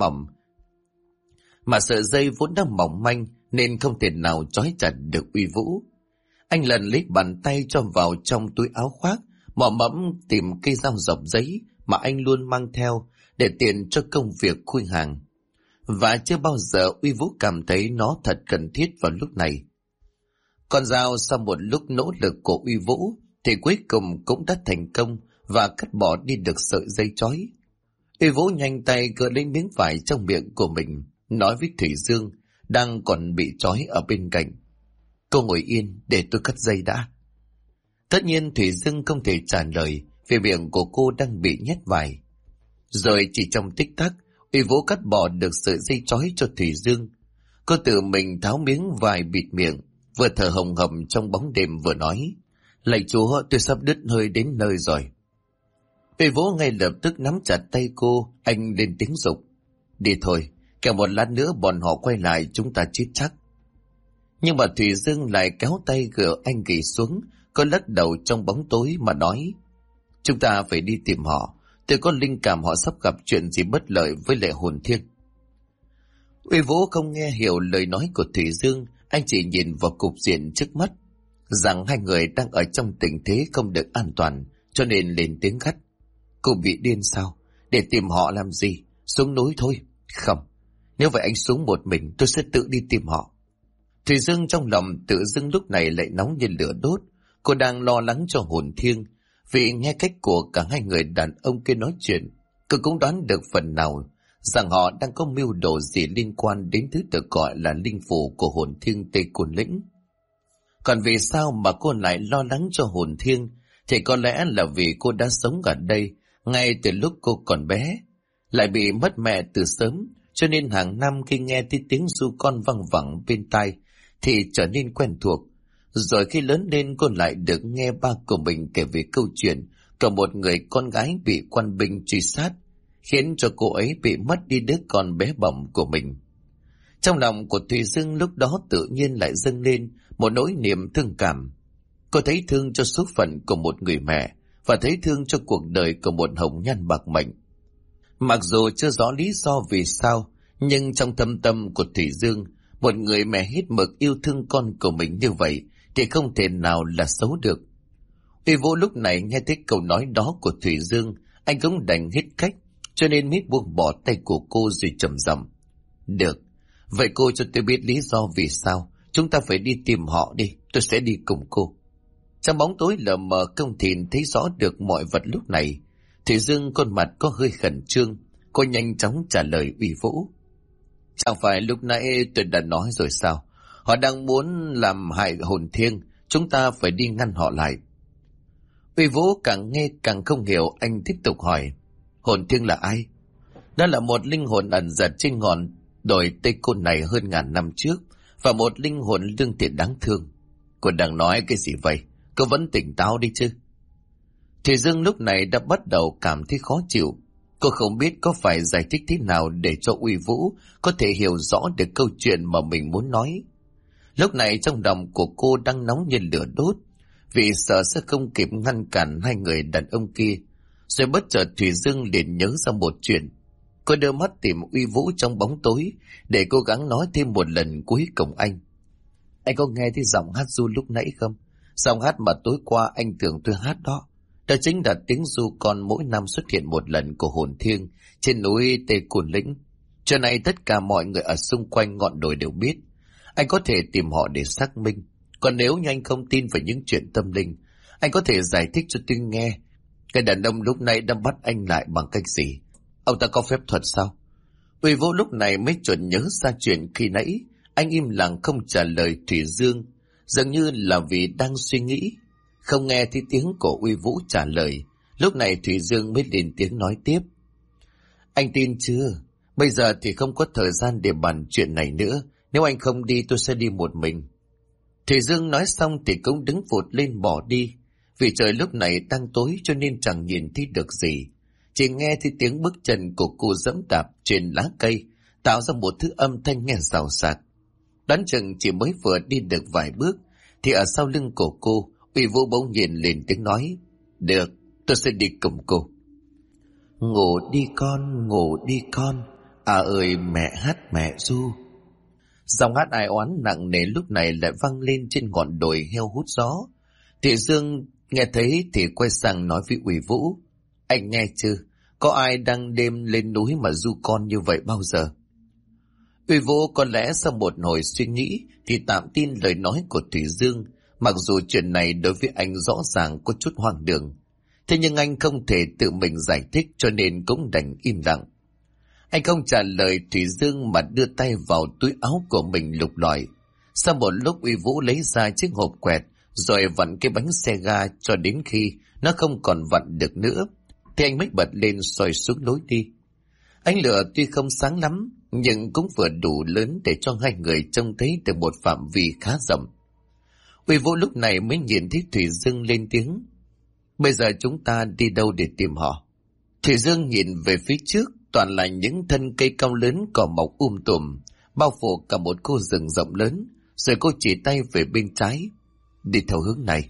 vốn đã mỏng manh nên không thể nào trói chặt được Uy Vũ. Anh lần lấy bàn tay cho vào trong túi áo khoác, mò mẫm tìm cây dao dọc giấy mà anh luôn mang theo để tiện cho công việc khui hàng. Và chưa bao giờ Uy Vũ cảm thấy nó thật cần thiết vào lúc này. Con dao sau một lúc nỗ lực của Uy Vũ thì cuối cùng cũng đã thành công và cắt bỏ đi được sợi dây trói. Uy Vũ nhanh tay gỡ lấy miếng vải trong miệng của mình, nói với Thủy Dương đang còn bị trói ở bên cạnh. Cô ngồi yên để tôi cắt dây đã. Tất nhiên Thủy Dương không thể trả lời vì miệng của cô đang bị nhét vải. Rồi chỉ trong tích tắc, Uy Vũ cắt bỏ được sợi dây trói cho Thủy Dương. Cô tự mình tháo miếng vải bịt miệng, vừa thở hồng hộc trong bóng đêm vừa nói. Lạy Chúa, tôi sắp đứt hơi đến nơi rồi. Uy Vũ ngay lập tức nắm chặt tay cô, anh lên tiếng giục. Đi thôi, kẻo một lát nữa bọn họ quay lại chúng ta chết chắc. Nhưng mà Thủy Dương lại kéo tay gỡ anh gỉ xuống, cô lắc đầu trong bóng tối mà nói. Chúng ta phải đi tìm họ, tôi có linh cảm họ sắp gặp chuyện gì bất lợi với Lệ Hồn Thiêng. Uy Vũ không nghe hiểu lời nói của Thủy Dương, anh chỉ nhìn vào cục diện trước mắt, rằng hai người đang ở trong tình thế không được an toàn, cho nên lên tiếng gắt. Cô bị điên sao? Để tìm họ làm gì? Xuống núi thôi. Không, nếu vậy anh xuống một mình, tôi sẽ tự đi tìm họ. Thủy Dương trong lòng tự dưng lúc này lại nóng như lửa đốt. Cô đang lo lắng cho Hồn Thiêng, vì nghe cách của cả hai người đàn ông kia nói chuyện, cô cũng đoán được phần nào rằng họ đang có mưu đồ gì liên quan đến thứ tự gọi là linh phủ của Hồn Thiêng Tây Côn Lĩnh. Còn vì sao mà cô lại lo lắng cho Hồn Thiêng, thì có lẽ là vì cô đã sống ở đây ngay từ lúc cô còn bé, lại bị mất mẹ từ sớm, cho nên hàng năm khi nghe thấy tiếng ru con văng vẳng bên tai thì trở nên quen thuộc. Rồi khi lớn lên cô lại được nghe ba của mình kể về câu chuyện của một người con gái bị quan binh truy sát, khiến cho cô ấy bị mất đi đứa con bé bỏng của mình. Trong lòng của Thùy Dương lúc đó tự nhiên lại dâng lên một nỗi niềm thương cảm. Cô thấy thương cho số phận của một người mẹ và thấy thương cho cuộc đời của một hồng nhan bạc mệnh. Mặc dù chưa rõ lý do vì sao, nhưng trong thâm tâm của Thủy Dương, một người mẹ hết mực yêu thương con của mình như vậy thì không thể nào là xấu được. Uy Vũ lúc này nghe thấy câu nói đó của Thủy Dương, anh cũng đành hết cách, cho nên mới buông bỏ tay của cô rồi trầm giọng. Được, vậy cô cho tôi biết lý do vì sao chúng ta phải đi tìm họ đi, tôi sẽ đi cùng cô. Trong bóng tối lờ mờ không thìn thấy rõ được mọi vật lúc này. Thủy Dương khuôn mặt có hơi khẩn trương, cô nhanh chóng trả lời Uy Vũ. Chẳng phải lúc nãy tôi đã nói rồi sao? Họ đang muốn làm hại hồn thiêng, chúng ta phải đi ngăn họ lại. Uy Vũ càng nghe càng không hiểu, anh tiếp tục hỏi. Hồn thiêng là ai? Đó là một linh hồn ẩn giật trên ngọn đồi Tây Côn này hơn ngàn năm trước, và một linh hồn lương thiện đáng thương. Cô đang nói cái gì vậy? Cô vẫn tỉnh táo đi chứ? Thủy Dương lúc này đã bắt đầu cảm thấy khó chịu. Cô không biết có phải giải thích thế nào để cho Uy Vũ có thể hiểu rõ được câu chuyện mà mình muốn nói. Lúc này trong lòng của cô đang nóng như lửa đốt, vì sợ sẽ không kịp ngăn cản hai người đàn ông kia. Rồi bất chợt Thủy Dương liền nhớ ra một chuyện. Cô đưa mắt tìm Uy Vũ trong bóng tối để cố gắng nói thêm một lần cuối cùng. Anh có nghe thấy giọng hát ru lúc nãy không? Giọng hát mà tối qua anh tưởng tôi hát đó. Đó chính là tiếng ru con mỗi năm xuất hiện một lần của hồn thiêng trên núi Tây Côn Lĩnh. Chuyện này tất cả mọi người ở xung quanh ngọn đồi đều biết. Anh có thể tìm họ để xác minh. Còn nếu như anh không tin vào những chuyện tâm linh, anh có thể giải thích cho tôi nghe. Cái đàn ông lúc nãy đã bắt anh lại bằng cách gì? Ông ta có phép thuật sao? Uy Vũ lúc này mới chuẩn nhớ ra chuyện khi nãy. Anh im lặng không trả lời Thủy Dương, dường như là vì đang suy nghĩ. Không nghe thấy tiếng của Uy Vũ trả lời, lúc này Thủy Dương mới lên tiếng nói tiếp. Anh tin chưa? Bây giờ thì không có thời gian để bàn chuyện này nữa. Nếu anh không đi tôi sẽ đi một mình. Thủy Dương nói xong thì cũng đứng vụt lên bỏ đi. Vì trời lúc này đang tối cho nên chẳng nhìn thấy được gì. Chỉ nghe thấy tiếng bước chân của cô dẫm đạp trên lá cây, tạo ra một thứ âm thanh nghe xào xạc. Đoán chừng chỉ mới vừa đi được vài bước, thì ở sau lưng của cô, Uy Vũ bỗng nhiên lên tiếng nói. Được, tôi sẽ đi cùng cô. Ngủ đi con, ngủ đi con, à ơi mẹ hát mẹ ru. Giọng hát ai oán nặng nề lúc này lại vang lên trên ngọn đồi heo hút gió. Thị Dương nghe thấy thì quay sang nói với Uy Vũ. Anh nghe chưa? Có ai đang đêm lên núi mà ru con như vậy bao giờ? Uy Vũ có lẽ sau một hồi suy nghĩ thì tạm tin lời nói của Thủy Dương, mặc dù chuyện này đối với anh rõ ràng có chút hoang đường. Thế nhưng anh không thể tự mình giải thích cho nên cũng đành im lặng. Anh không trả lời Thủy Dương mà đưa tay vào túi áo của mình lục lọi. Sau một lúc Uy Vũ lấy ra chiếc hộp quẹt rồi vặn cái bánh xe ga cho đến khi nó không còn vặn được nữa, thì anh mới bật lên soi xuống lối đi. Ánh lửa tuy không sáng lắm nhưng cũng vừa đủ lớn để cho hai người trông thấy được một phạm vi khá rộng. Uy Vũ lúc này mới nhìn thấy Thủy Dương lên tiếng. Bây giờ chúng ta đi đâu để tìm họ? Thủy Dương nhìn về phía trước, toàn là những thân cây cao lớn cỏ mọc tùm, bao phủ cả một khu rừng rộng lớn, rồi cô chỉ tay về bên trái. Đi theo hướng này.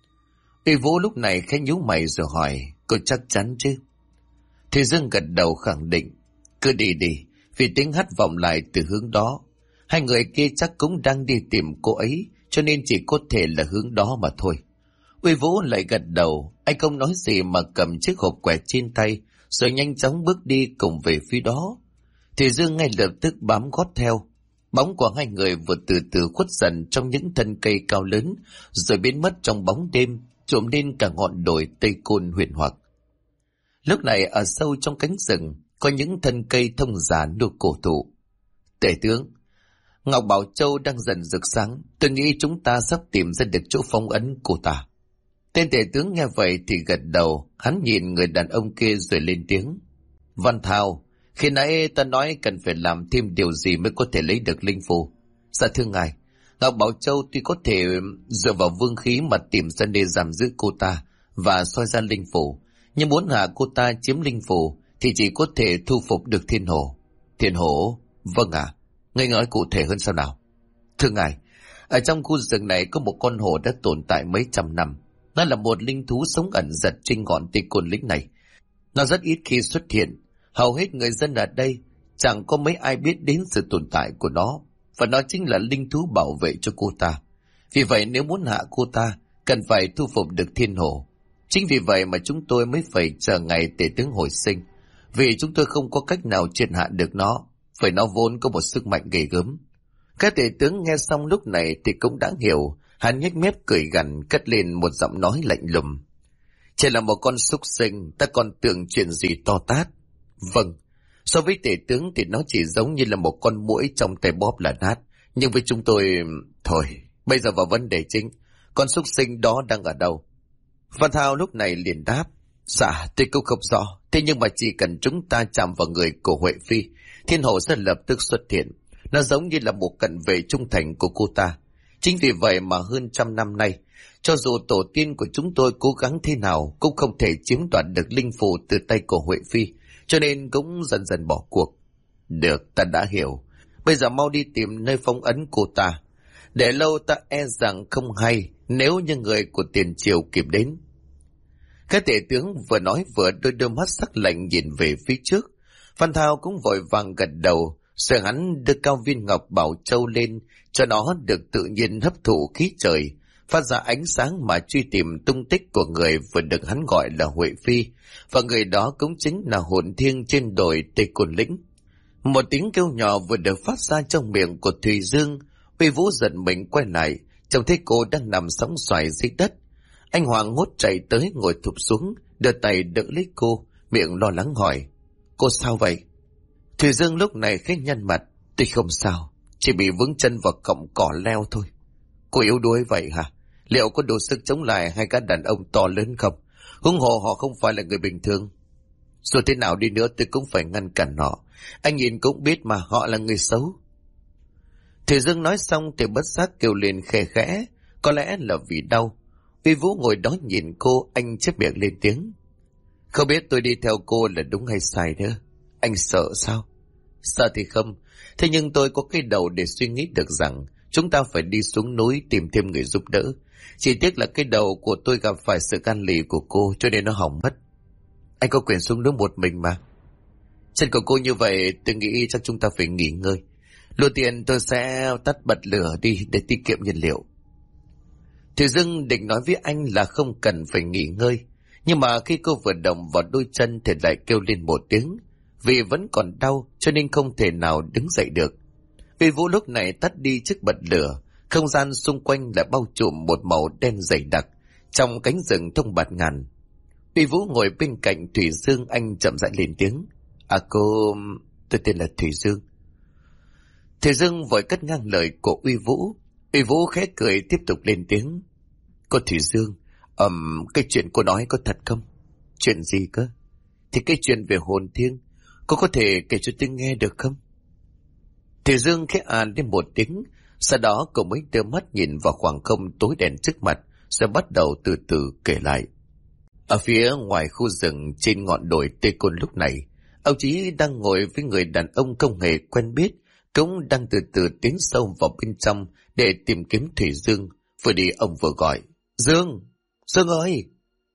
Uy Vũ lúc này khẽ nhíu mày rồi hỏi, cô chắc chắn chứ? Thủy Dương gật đầu khẳng định, cứ đi đi, vì tiếng hắt vọng lại từ hướng đó. Hai người kia chắc cũng đang đi tìm cô ấy, cho nên chỉ có thể là hướng đó mà thôi. Uy Vũ lại gật đầu, anh không nói gì mà cầm chiếc hộp quẹt trên tay, rồi nhanh chóng bước đi cùng về phía đó. Thủy Dương ngay lập tức bám gót theo. Bóng của hai người vừa từ từ khuất dần trong những thân cây cao lớn, rồi biến mất trong bóng đêm, trộm lên cả ngọn đồi Tây Côn huyền hoặc. Lúc này ở sâu trong cánh rừng có những thân cây thông già nua cổ thụ. Tể tướng, Ngọc Bảo Châu đang dần rực sáng, tôi nghĩ chúng ta sắp tìm ra được chỗ phong ấn cô ta. Tên tể tướng nghe vậy thì gật đầu, hắn nhìn người đàn ông kia rồi lên tiếng. Văn Thao, khi nãy ta nói cần phải làm thêm điều gì mới có thể lấy được linh phù. Dạ thưa ngài, Ngọc Bảo Châu tuy có thể dựa vào vương khí mà tìm ra nơi giam giữ cô ta và soi ra linh phù, nhưng muốn hạ cô ta chiếm linh phù thì chỉ có thể thu phục được Thiên Hổ. Thiên Hổ? Vâng ạ. Ngài nói cụ thể hơn sao nào? Thưa ngài, ở trong khu rừng này có một con hổ đã tồn tại mấy trăm năm. Nó là một linh thú sống ẩn giật trên ngọn Tây Côn Lĩnh này. Nó rất ít khi xuất hiện. Hầu hết người dân ở đây chẳng có mấy ai biết đến sự tồn tại của nó. Và nó chính là linh thú bảo vệ cho cô ta. Vì vậy nếu muốn hạ cô ta, cần phải thu phục được thiên hổ. Chính vì vậy mà chúng tôi mới phải chờ ngày tể tướng hồi sinh. Vì chúng tôi không có cách nào triệt hạ được nó, bởi nó vốn có một sức mạnh ghê gớm. Các tể tướng nghe xong lúc này thì cũng đã hiểu. Hắn nhếch mép cười gằn, cất lên một giọng nói lạnh lùng. Chỉ là một con súc sinh, ta còn tưởng chuyện gì to tát. Vâng, so với tể tướng thì nó chỉ giống như là một con muỗi trong tay bóp là nát. Nhưng với chúng tôi... Thôi, bây giờ vào vấn đề chính. Con súc sinh đó đang ở đâu? Văn Thao lúc này liền đáp. Dạ, tôi cũng không rõ. Thế nhưng mà chỉ cần chúng ta chạm vào người của Huệ Phi, thiên hổ sẽ lập tức xuất hiện. Nó giống như là một cận vệ trung thành của cô ta. Chính vì vậy mà hơn 100 năm nay, cho dù tổ tiên của chúng tôi cố gắng thế nào cũng không thể chiếm đoạt được linh phù từ tay của Huệ Phi, cho nên cũng dần dần bỏ cuộc. Được, ta đã hiểu. Bây giờ mau đi tìm nơi phong ấn cô ta. Để lâu ta e rằng không hay nếu như người của tiền triều kịp đến. Các tể tướng vừa nói vừa đôi mắt sắc lạnh nhìn về phía trước. Văn Thao cũng vội vàng gật đầu, rồi hắn đưa cao viên ngọc bảo châu lên cho nó được tự nhiên hấp thụ khí trời, phát ra ánh sáng mà truy tìm tung tích của người vừa được hắn gọi là Huệ Phi, và người đó cũng chính là hồn thiêng trên đồi Tây Côn Lĩnh. Một tiếng kêu nhỏ vừa được phát ra trong miệng của Thùy Dương. Uy Vũ giận mình quay lại, trông thấy cô đang nằm sóng xoài dưới đất. Anh hoảng hốt chạy tới ngồi thụp xuống, đưa tay đỡ lấy cô, miệng lo lắng hỏi. Cô sao vậy? Thùy Dương lúc này khẽ nhăn mặt. Tôi không sao, chỉ bị vướng chân vào cọng cỏ leo thôi. Cô yếu đuối vậy hả? Liệu có đủ sức chống lại hai gã đàn ông to lớn không? Huống hồ họ không phải là người bình thường. Dù thế nào đi nữa tôi cũng phải ngăn cản họ. Anh nhìn cũng biết mà họ là người xấu. Thùy Dương nói xong thì bất giác kêu lên khe khẽ, có lẽ là vì đau. Uy Vũ ngồi đó nhìn cô, anh chép miệng lên tiếng. Không biết tôi đi theo cô là đúng hay sai nữa. Anh sợ sao? Sợ thì không, thế nhưng tôi có cái đầu để suy nghĩ được rằng chúng ta phải đi xuống núi tìm thêm người giúp đỡ. Chỉ tiếc là cái đầu của tôi gặp phải sự gan lì của cô cho nên nó hỏng mất. Anh có quyền xuống núi một mình mà. Chân của cô như vậy tôi nghĩ chắc chúng ta phải nghỉ ngơi. Lô tiền tôi sẽ tắt bật lửa đi để tiết kiệm nhiên liệu. Thùy Dương định nói với anh là không cần phải nghỉ ngơi, nhưng mà khi cô vừa động vào đôi chân thì lại kêu lên một tiếng. Vì vẫn còn đau cho nên không thể nào đứng dậy được. Uy Vũ lúc này tắt đi chiếc bật lửa, không gian xung quanh lại bao trùm một màu đen dày đặc trong cánh rừng thông bạt ngàn. Uy Vũ ngồi bên cạnh Thùy Dương, anh chậm rãi lên tiếng. Cô... tôi tên là Thùy Dương. Thùy Dương vội cất ngang lời của Uy Vũ. Uy Vũ khẽ cười tiếp tục lên tiếng. Cô Thùy Dương, cái chuyện cô nói có thật không? Chuyện gì cơ? Thì cái chuyện về hồn thiêng, cô có thể kể cho tôi nghe được không? Thùy Dương khẽ lên một tiếng, sau đó cô mới đưa mắt nhìn vào khoảng không tối đen trước mặt, rồi bắt đầu từ từ kể lại. Ở phía ngoài khu rừng trên ngọn đồi Tây Côn lúc này, ông Chí đang ngồi với người đàn ông không hề quen biết, cũng đang từ từ tiến sâu vào bên trong để tìm kiếm Thùy Dương. Vừa đi ông vừa gọi, Dương, Dương ơi!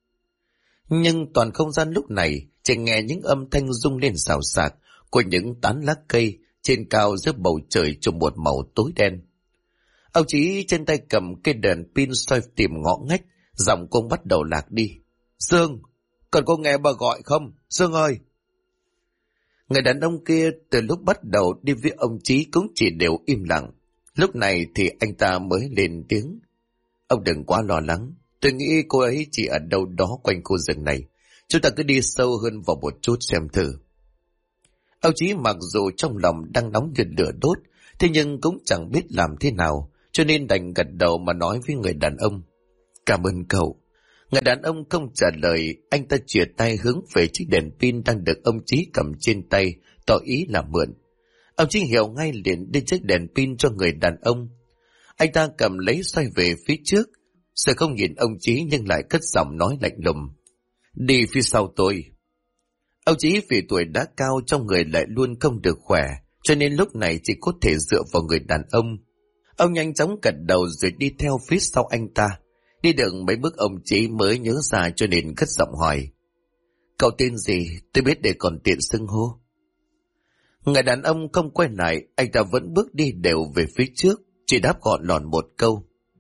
Nhưng toàn không gian lúc này chỉ nghe những âm thanh rung lên xào xạc của những tán lá cây trên cao giữa bầu trời trong một màu tối đen. Ông Chí trên tay cầm cây đèn pin soi tìm ngõ ngách, giọng cũng bắt đầu lạc đi. Dương, còn cô nghe bà gọi không? Dương ơi! Người đàn ông kia từ lúc bắt đầu đi với ông Chí cũng chỉ đều im lặng. Lúc này thì anh ta mới lên tiếng. Ông đừng quá lo lắng. Tôi nghĩ cô ấy chỉ ở đâu đó quanh khu rừng này. Chúng ta cứ đi sâu hơn vào một chút xem thử. Ông Chí mặc dù trong lòng đang nóng như lửa đốt, thế nhưng cũng chẳng biết làm thế nào, cho nên đành gật đầu mà nói với người đàn ông. Cảm ơn cậu. Người đàn ông không trả lời, anh ta chìa tay hướng về chiếc đèn pin đang được ông Chí cầm trên tay, tỏ ý là mượn. Ông Chí hiểu ngay liền đưa chiếc đèn pin cho người đàn ông. Anh ta cầm lấy xoay về phía trước, rồi không nhìn ông Chí nhưng lại cất giọng nói lạnh lùng. Đi phía sau tôi. Ông Chí vì tuổi đã cao trong người lại luôn không được khỏe, cho nên lúc này chỉ có thể dựa vào người đàn ông. Ông nhanh chóng gật đầu rồi đi theo phía sau anh ta. Đi được mấy bước ông Chí mới nhớ ra cho nên cất giọng hỏi. Cậu tên gì? Tôi biết để còn tiện xưng hô. Người đàn ông không quay lại, anh ta vẫn bước đi đều về phía trước, chỉ đáp gọn lòn một câu.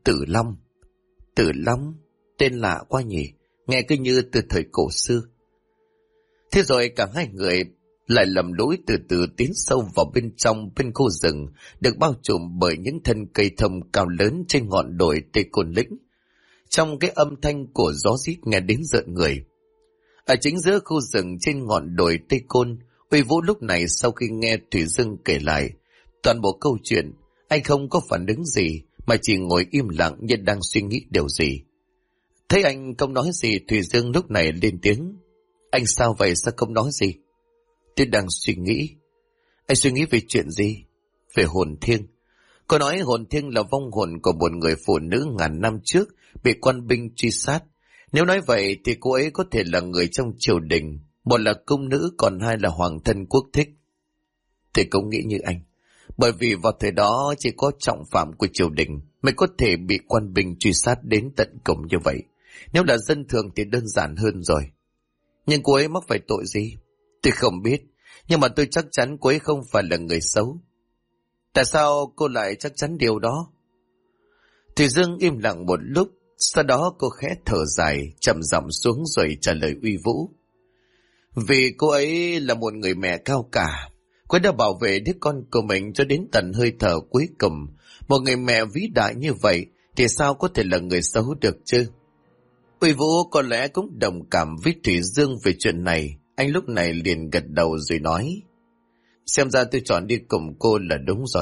Tử Long. Tử Long? Tên lạ quá nhỉ, nghe cứ như từ thời cổ xưa. Thế rồi cả hai người lại lầm lũi từ từ tiến sâu vào bên trong bên khu rừng được bao trùm bởi những thân cây thông cao lớn trên ngọn đồi Tây Côn Lĩnh. Trong cái âm thanh của gió rít nghe đến rợn người. Ở chính giữa khu rừng trên ngọn đồi Tây Côn, Uy Vũ lúc này sau khi nghe Thủy Dương kể lại toàn bộ câu chuyện, anh không có phản ứng gì mà chỉ ngồi im lặng như đang suy nghĩ điều gì. Thấy anh không nói gì, Thủy Dương lúc này lên tiếng. Anh sao vậy, sao không nói gì? Tôi đang suy nghĩ. Anh suy nghĩ về chuyện gì? Về hồn thiêng. Cô nói hồn thiêng là vong hồn của một người phụ nữ ngàn năm trước bị quan binh truy sát. Nếu nói vậy thì cô ấy có thể là người trong triều đình, một là cung nữ, còn hai là hoàng thân quốc thích. Tôi cũng nghĩ như anh, bởi vì vào thời đó chỉ có trọng phạm của triều đình mới có thể bị quan binh truy sát đến tận cùng như vậy. Nếu là dân thường thì đơn giản hơn rồi. Nhưng cô ấy mắc phải tội gì? Tôi không biết, nhưng mà tôi chắc chắn cô ấy không phải là người xấu. Tại sao cô lại chắc chắn điều đó? Thủy Dương im lặng một lúc, sau đó cô khẽ thở dài, chậm giọng xuống rồi trả lời Uy Vũ. Vì cô ấy là một người mẹ cao cả, cô ấy đã bảo vệ đứa con của mình cho đến tận hơi thở cuối cùng. Một người mẹ vĩ đại như vậy thì sao có thể là người xấu được chứ? Uy Vũ có lẽ cũng đồng cảm với Thủy Dương về chuyện này. Anh lúc này liền gật đầu rồi nói, xem ra tôi chọn đi cùng cô là đúng rồi.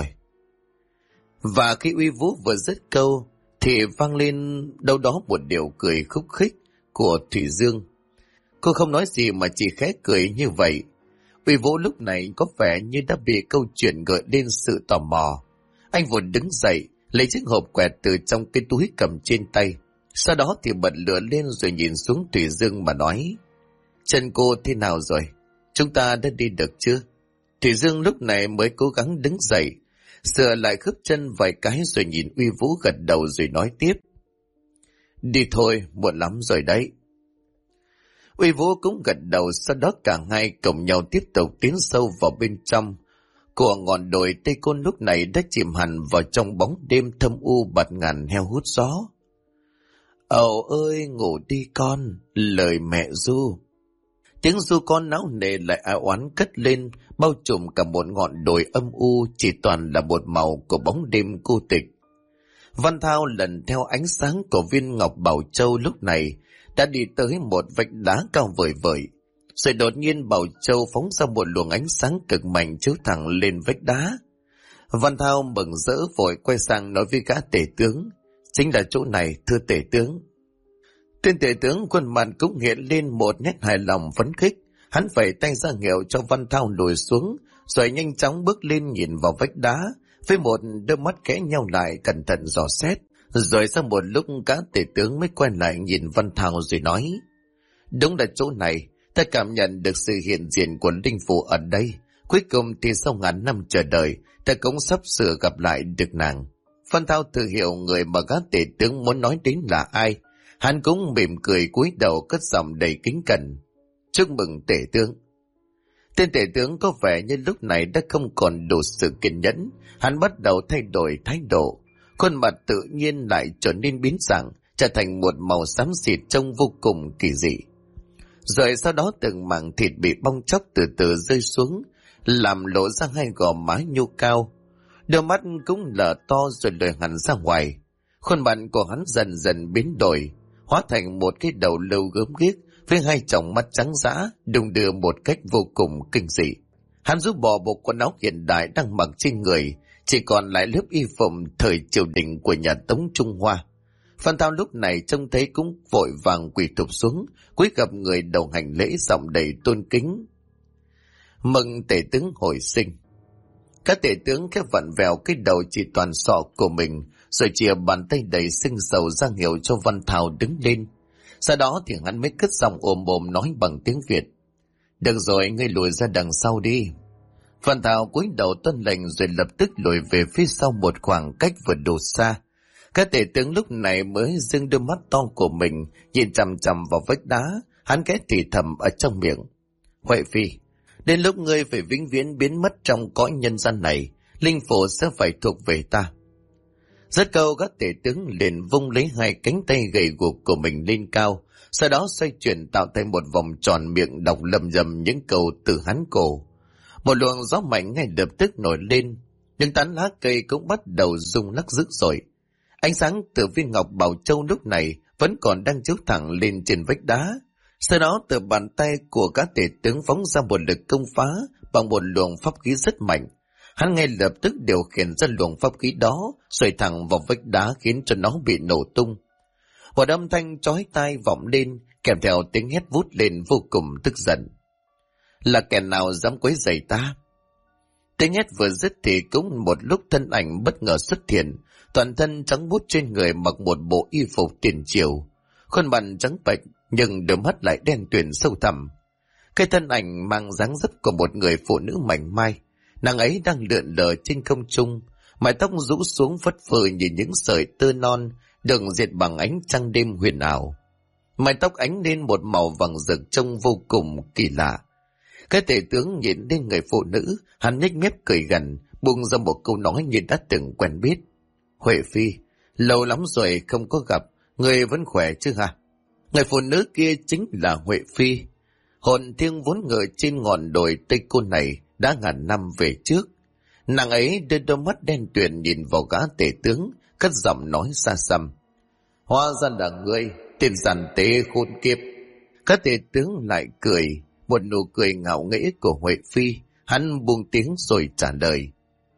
Và khi Uy Vũ vừa dứt câu thì vang lên đâu đó một điều cười khúc khích của Thủy Dương. Cô không nói gì mà chỉ khẽ cười như vậy. Uy Vũ lúc này có vẻ như đã bị câu chuyện gợi lên sự tò mò. Anh vội đứng dậy, lấy chiếc hộp quẹt từ trong cái túi cầm trên tay. Sau đó thì bật lửa lên rồi nhìn xuống Thủy Dương mà nói, chân cô thế nào rồi? Chúng ta đã đi được chưa? Thủy Dương lúc này mới cố gắng đứng dậy, sửa lại khớp chân vài cái rồi nhìn Uy Vũ gật đầu rồi nói tiếp. Đi thôi, muộn lắm rồi đấy. Uy Vũ cũng gật đầu, sau đó cả hai cùng nhau tiếp tục tiến sâu vào bên trong. Của ngọn đồi Tây Côn lúc này đã chìm hẳn vào trong bóng đêm thâm u bạt ngàn heo hút gió. Ầu ơi ngủ đi con, lời mẹ ru. Tiếng ru con não nề lại ảo oán cất lên, bao trùm cả một ngọn đồi âm u chỉ toàn là một màu của bóng đêm cô tịch. Văn Thao lần theo ánh sáng của viên ngọc Bảo Châu lúc này đã đi tới một vách đá cao vời vời. Rồi đột nhiên Bảo Châu phóng ra một luồng ánh sáng cực mạnh chiếu thẳng lên vách đá. Văn Thao mừng rỡ vội quay sang nói với gã tể tướng, chính là chỗ này thưa tể tướng. Tên tể tướng khuôn mặt cũng hiện lên một nét hài lòng phấn khích. Hắn vẫy tay ra hiệu cho Văn Thao lùi xuống, rồi nhanh chóng bước lên nhìn vào vách đá, với một đôi mắt khẽ nhau lại cẩn thận dò xét. Rồi sau một lúc cả tể tướng mới quay lại nhìn Văn Thao rồi nói, đúng là chỗ này, ta cảm nhận được sự hiện diện của linh phụ ở đây. Cuối cùng thì sau ngàn năm chờ đợi, ta cũng sắp sửa gặp lại được nàng. Văn Thao tự hiểu người mà gã tể tướng muốn nói đến là ai. Hắn cũng mỉm cười cúi đầu cất giọng đầy kính cẩn. Chúc mừng tể tướng. Tên tể tướng có vẻ như lúc này đã không còn đủ sự kiên nhẫn. Hắn bắt đầu thay đổi thái độ. Khuôn mặt tự nhiên lại trở nên biến dạng, trở thành một màu xám xịt trông vô cùng kỳ dị. Rồi sau đó từng mảng thịt bị bong chóc từ từ rơi xuống, làm lộ ra hai gò má nhô cao. Đôi mắt cũng lở to rồi lồi hẳn ra ngoài. Khuôn mặt của hắn dần dần biến đổi, hóa thành một cái đầu lâu gớm ghiếc với hai tròng mắt trắng dã, đung đưa một cách vô cùng kinh dị. Hắn rút bỏ bộ quần áo hiện đại đang mặc trên người, chỉ còn lại lớp y phục thời triều đình của nhà Tống Trung Hoa. Phan Thao lúc này trông thấy cũng vội vàng quỳ thụp xuống, cúi gặp người đầu hành lễ giọng đầy tôn kính. Mừng tể tướng hồi sinh. Các tể tướng khẽ vặn vẹo cái đầu chỉ toàn sọ của mình, rồi chìa bàn tay đầy sưng sầu ra hiệu cho Văn Thao đứng lên. Sau đó thì hắn mới cất giọng ồm ồm nói bằng tiếng Việt. Được rồi, ngươi lùi ra đằng sau đi. Văn Thao cúi đầu tuân lệnh rồi lập tức lùi về phía sau một khoảng cách vừa đủ xa. Các tể tướng lúc này mới dưng đôi mắt to của mình nhìn chằm chằm vào vách đá. Hắn khẽ thì thầm ở trong miệng. Huệ Phi, đến lúc ngươi phải vĩnh viễn biến mất trong cõi nhân gian này, linh phủ sẽ phải thuộc về ta. Rất câu các tể tướng liền vung lấy hai cánh tay gầy guộc của mình lên cao, sau đó xoay chuyển tạo thành một vòng tròn, miệng đọc lầm rầm những câu từ Hán cổ. Một luồng gió mạnh ngay lập tức nổi lên, những tán lá cây cũng bắt đầu rung lắc dữ dội. Ánh sáng từ viên ngọc bảo châu lúc này vẫn còn đang chiếu thẳng lên trên vách đá. Sau đó từ bàn tay của các tể tướng phóng ra một lực công phá bằng một luồng pháp khí rất mạnh. Hắn ngay lập tức điều khiển ra luồng pháp khí đó, xoay thẳng vào vách đá khiến cho nó bị nổ tung. Một âm thanh chói tai vọng lên, kèm theo tiếng hét vút lên vô cùng tức giận. Là kẻ nào dám quấy rầy ta? Tiếng hét vừa dứt thì cũng một lúc thân ảnh bất ngờ xuất hiện, toàn thân trắng bút, trên người mặc một bộ y phục tiền triều, khuôn mặt trắng bệch nhưng đôi mắt lại đen tuyền sâu thẳm. Cái thân ảnh mang dáng dấp của một người phụ nữ mảnh mai, nàng ấy đang lượn lờ trên không trung, mái tóc rũ xuống phất phơ như những sợi tơ non được dệt bằng ánh trăng đêm huyền ảo. Mái tóc ánh lên một màu vàng rực trông vô cùng kỳ lạ. Cái tể tướng nhìn lên người phụ nữ, hắn nhếch mép cười gằn, buông ra một câu nói như đã từng quen biết. Huệ Phi, lâu lắm rồi không có gặp, người vẫn khỏe chứ hả? Người phụ nữ kia chính là Huệ Phi, hồn thiêng vốn ngự trên ngọn đồi Tây Côn này đã ngàn năm về trước. Nàng ấy đưa đôi mắt đen tuyền nhìn vào gã tể tướng, cất giọng nói xa xăm. Hóa ra là ngươi, tên giàn tế khôn kiếp. Các tể tướng lại cười, một nụ cười ngạo nghễ của Huệ Phi. Hắn buông tiếng rồi trả lời.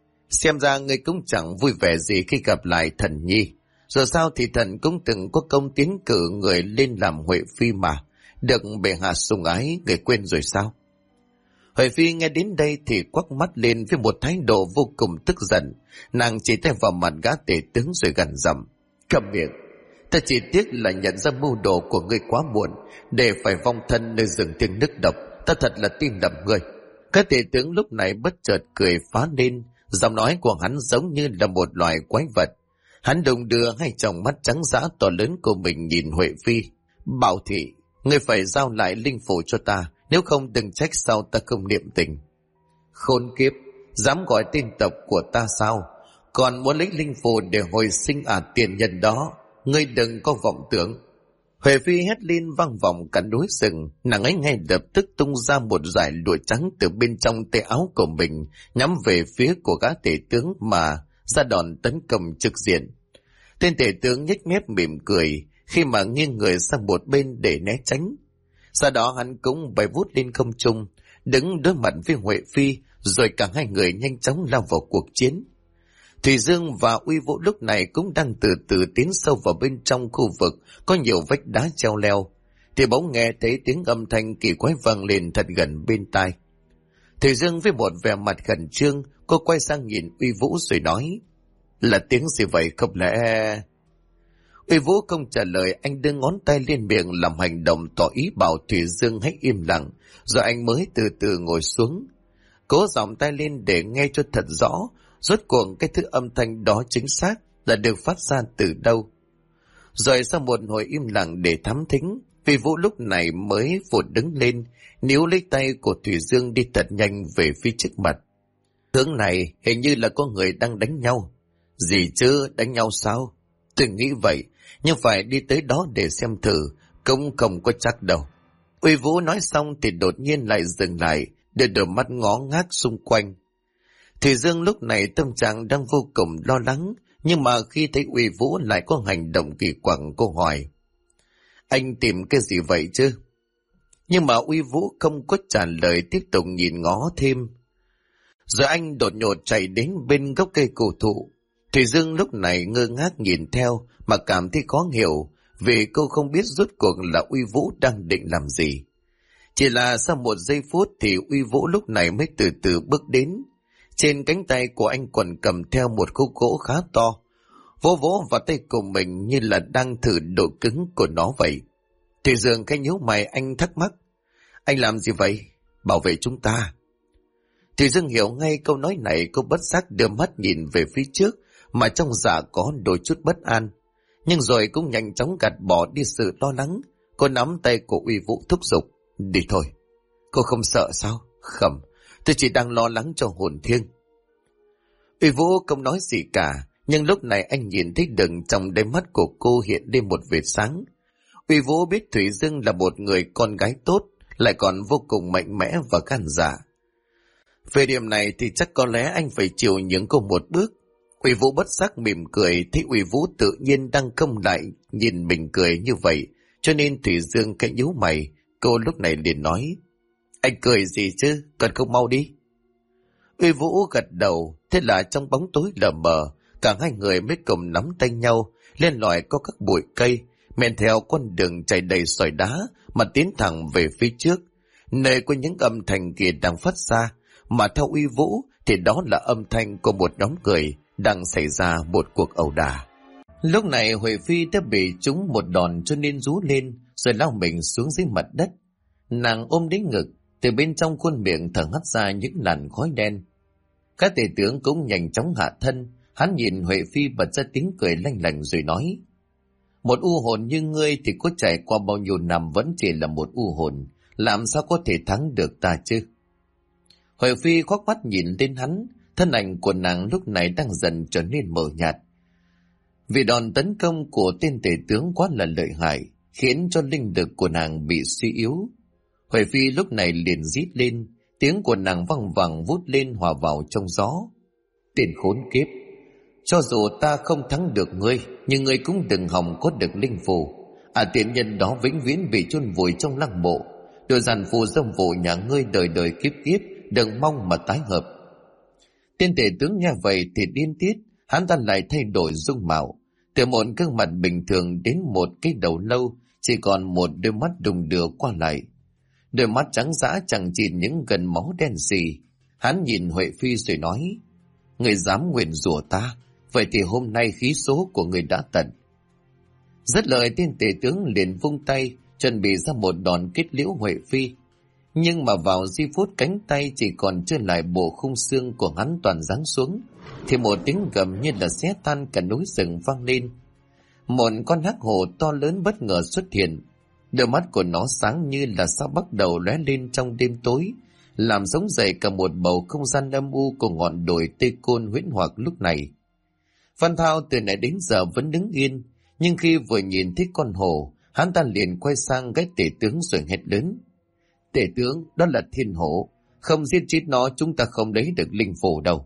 Xem ra ngươi cũng chẳng vui vẻ gì khi gặp lại thần nhi. Dù sao thì thần cũng từng có công tiến cử người lên làm Huệ Phi mà. Được bệ hạ sủng ái, người quên rồi sao? Huệ Phi nghe đến đây thì quắc mắt lên với một thái độ vô cùng tức giận. Nàng chỉ tay vào mặt gã tể tướng rồi gằn giọng. Câm miệng! Ta chỉ tiếc là nhận ra mưu đồ của ngươi quá muộn, để phải vong thân nơi rừng tiếng nước độc. Ta thật là tin lầm ngươi. Các tể tướng lúc này bất chợt cười phá lên, giọng nói của hắn giống như là một loài quái vật. Hắn đung đưa hai tròng mắt trắng dã to lớn của mình nhìn Huệ Phi. Bảo thị, ngươi phải giao lại linh phủ cho ta, nếu không đừng trách sau ta không niệm tình. Khôn kiếp, dám gọi tên tộc của ta sao? Còn muốn lấy linh phù để hồi sinh tiền nhân đó, ngươi đừng có vọng tưởng. Huệ Phi hét lên vang vọng cả núi rừng, nàng ấy ngay lập tức tung ra một dải lụa trắng từ bên trong tay áo của mình, nhắm về phía của gã tể tướng mà ra đòn tấn công trực diện. Tên tể tướng nhếch mép mỉm cười khi mà nghiêng người sang một bên để né tránh. Sau đó hắn cũng bay vút lên không trung, đứng đối mặt với Huệ Phi, rồi cả hai người nhanh chóng lao vào cuộc chiến. Thủy Dương và Uy Vũ lúc này cũng đang từ từ tiến sâu vào bên trong khu vực có nhiều vách đá treo leo, thì bỗng nghe thấy tiếng âm thanh kỳ quái vang lên thật gần bên tai. Thủy Dương với một vẻ mặt khẩn trương, cô quay sang nhìn Uy Vũ rồi nói, là tiếng gì vậy không lẽ... Uy Vũ không trả lời, anh đưa ngón tay lên miệng làm hành động tỏ ý bảo Thủy Dương hãy im lặng, rồi anh mới từ từ ngồi xuống. Cố giọng tay lên để nghe cho thật rõ, rốt cuộc cái thứ âm thanh đó chính xác là được phát ra từ đâu. Rồi sau một hồi im lặng để thám thính, Uy Vũ lúc này mới vụt đứng lên, níu lấy tay của Thủy Dương đi thật nhanh về phía trước mặt. Hướng này hình như là có người đang đánh nhau. Gì chứ, đánh nhau sao? Tôi nghĩ vậy, nhưng phải đi tới đó để xem thử, cũng không có chắc đâu. Uy Vũ nói xong thì đột nhiên lại dừng lại, đưa đôi mắt ngó ngác xung quanh. Thủy Dương lúc này tâm trạng đang vô cùng lo lắng, nhưng mà khi thấy Uy Vũ lại có hành động kỳ quặc, cô hỏi, anh tìm cái gì vậy chứ? Nhưng mà Uy Vũ không có trả lời, tiếp tục nhìn ngó thêm. Rồi anh đột nhột chạy đến bên gốc cây cổ thụ. Thủy Dương lúc này ngơ ngác nhìn theo mà cảm thấy khó hiểu, vì cô không biết rốt cuộc là Uy Vũ đang định làm gì. Chỉ là sau một giây phút thì Uy Vũ lúc này mới từ từ bước đến. Trên cánh tay của anh còn cầm theo một khúc gỗ khá to, vỗ vỗ vào tay của mình như là đang thử độ cứng của nó vậy. Thủy Dương khẽ nhíu mày, anh thắc mắc, anh làm gì vậy? Bảo vệ chúng ta. Thủy Dương hiểu ngay câu nói này, cô bất giác đưa mắt nhìn về phía trước mà trong dạ có đôi chút bất an, nhưng rồi cũng nhanh chóng gạt bỏ đi sự lo lắng. Cô nắm tay của Uy Vũ thúc giục, đi thôi. Cô không sợ sao? Không, tôi chỉ đang lo lắng cho hồn thiêng. Uy Vũ không nói gì cả, Nhưng lúc này anh nhìn thấy đừng trong đôi mắt của cô hiện lên một vệt sáng. Uy Vũ biết Thủy Dương là một người con gái tốt, lại còn vô cùng mạnh mẽ và gan dạ. Về điểm này thì chắc có lẽ anh phải chịu những cô một bước. Uy Vũ bất giác mỉm cười, thấy Uy Vũ tự nhiên đang câm lại nhìn mình cười như vậy, cho nên Thủy Dương khẽ nhíu mày. Cô lúc này liền nói: anh cười gì chứ, còn không mau đi. Uy Vũ gật đầu, thế là trong bóng tối lờ mờ, cả hai người mới cùng nắm tay nhau lên lỏi có các bụi cây, men theo con đường chảy đầy sỏi đá mà tiến thẳng về phía trước, nơi có những âm thanh kia đang phát ra, mà theo Uy Vũ thì đó là âm thanh của một đám người đang xảy ra một cuộc ẩu đả. Lúc này Huệ Phi đã bị trúng một đòn cho nên rú lên rồi lao mình xuống dưới mặt đất. Nàng ôm lấy ngực, từ bên trong khuôn miệng thở hắt ra những làn khói đen. Các tể tướng cũng nhanh chóng hạ thân, hắn nhìn Huệ Phi bật ra tiếng cười lanh lành rồi nói: một u hồn như ngươi thì có trải qua bao nhiêu năm vẫn chỉ là một u hồn, làm sao có thể thắng được ta chứ? Huệ Phi khoác mắt nhìn lên hắn, thân ảnh của nàng lúc này đang dần trở nên mờ nhạt. Vì đòn tấn công của tên tể tướng quá là lợi hại, khiến cho linh lực của nàng bị suy yếu. Huệ Phi lúc này liền rít lên, tiếng của nàng văng vẳng vút lên hòa vào trong gió. Tên khốn kiếp, cho dù ta không thắng được ngươi, nhưng ngươi cũng đừng hòng có được linh phù. Tiện nhân đó vĩnh viễn bị chôn vùi trong lăng mộ. Đồ giàn phù dâm vụ nhà ngươi đời đời kiếp kiếp, đừng mong mà tái hợp. Tên tể tướng nghe vậy thì điên tiết, hắn ta lại thay đổi dung mạo, từ một gương mặt bình thường đến một cái đầu lâu, chỉ còn một đôi mắt đùng đưa qua lại. Đôi mắt trắng dã chẳng chịn những gần máu đen sì. Hắn nhìn Huệ Phi rồi nói: người dám nguyền rủa ta, vậy thì hôm nay khí số của người đã tận. Dứt lời, tên tể tướng liền vung tay chuẩn bị ra một đòn kết liễu Huệ Phi. Nhưng mà vào giây phút cánh tay chỉ còn chưa lại bộ khung xương của hắn toàn giáng xuống, thì một tiếng gầm như là xé tan cả núi rừng vang lên. Một con hắc hổ to lớn bất ngờ xuất hiện. Đôi mắt của nó sáng như là sao bắt đầu lóe lên trong đêm tối, làm sống dậy cả một bầu không gian âm u của ngọn đồi Tây Côn huyễn hoặc lúc này. Văn Thao từ nãy đến giờ vẫn đứng yên, nhưng khi vừa nhìn thấy con hổ, hắn ta liền quay sang cái tể tướng rồi hét lớn: tể tướng, đó là thiên hổ, không giết chết nó chúng ta không lấy được linh phù đâu.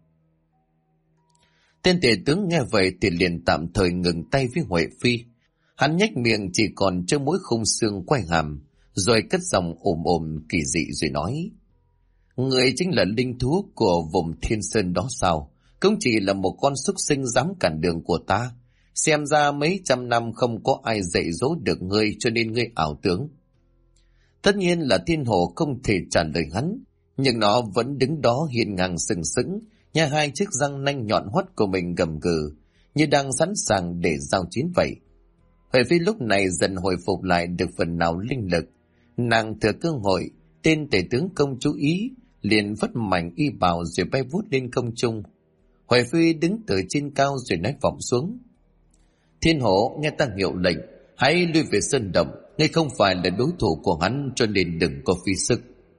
Tên tể tướng nghe vậy thì liền tạm thời ngừng tay với Huệ Phi. Hắn nhếch miệng chỉ còn trơ mỗi khung xương quay hàm, rồi cất giọng ồm ồm kỳ dị rồi nói: người chính là linh thú của vùng Thiên Sơn đó sao? Cũng chỉ là một con súc sinh dám cản đường của ta. Xem ra mấy trăm năm không có ai dạy dỗ được ngươi, cho nên ngươi ảo tưởng. Tất nhiên là thiên hổ không thể trả lời hắn, nhưng nó vẫn đứng đó hiên ngang sừng sững, nhai hai chiếc răng nanh nhọn hoắt của mình gầm gừ, như đang sẵn sàng để giao chiến vậy. Huệ Phi lúc này dần hồi phục lại được phần nào linh lực. Nàng thừa cơ hội, tên tể tướng công chú ý, liền vất mảnh y bào rồi bay vút lên không trung. Huệ Phi đứng từ trên cao rồi nói vọng xuống: thiên hổ, nghe ta hiệu lệnh, hãy lui về sơn động. Ngươi không phải là đối thủ của hắn, cho nên đừng có phí sức.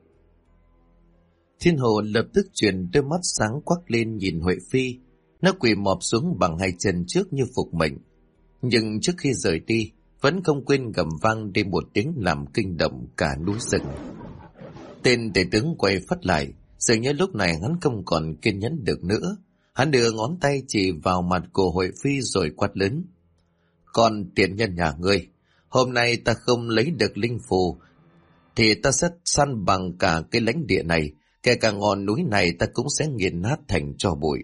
Thiên hồ lập tức chuyển đôi mắt sáng quắc lên nhìn Huệ Phi. Nó quỳ mọp xuống bằng hai chân trước như phục mệnh. Nhưng trước khi rời đi, vẫn không quên gầm vang lên một tiếng làm kinh động cả núi rừng. Tên tể tướng quay phắt lại, dường như lúc này hắn không còn kiên nhẫn được nữa. Hắn đưa ngón tay chỉ vào mặt của Huệ Phi rồi quát lớn: còn tiện nhân nhà ngươi, hôm nay ta không lấy được linh phù thì ta sẽ săn bằng cả cái lãnh địa này, kể cả ngọn núi này ta cũng sẽ nghiền nát thành tro bụi.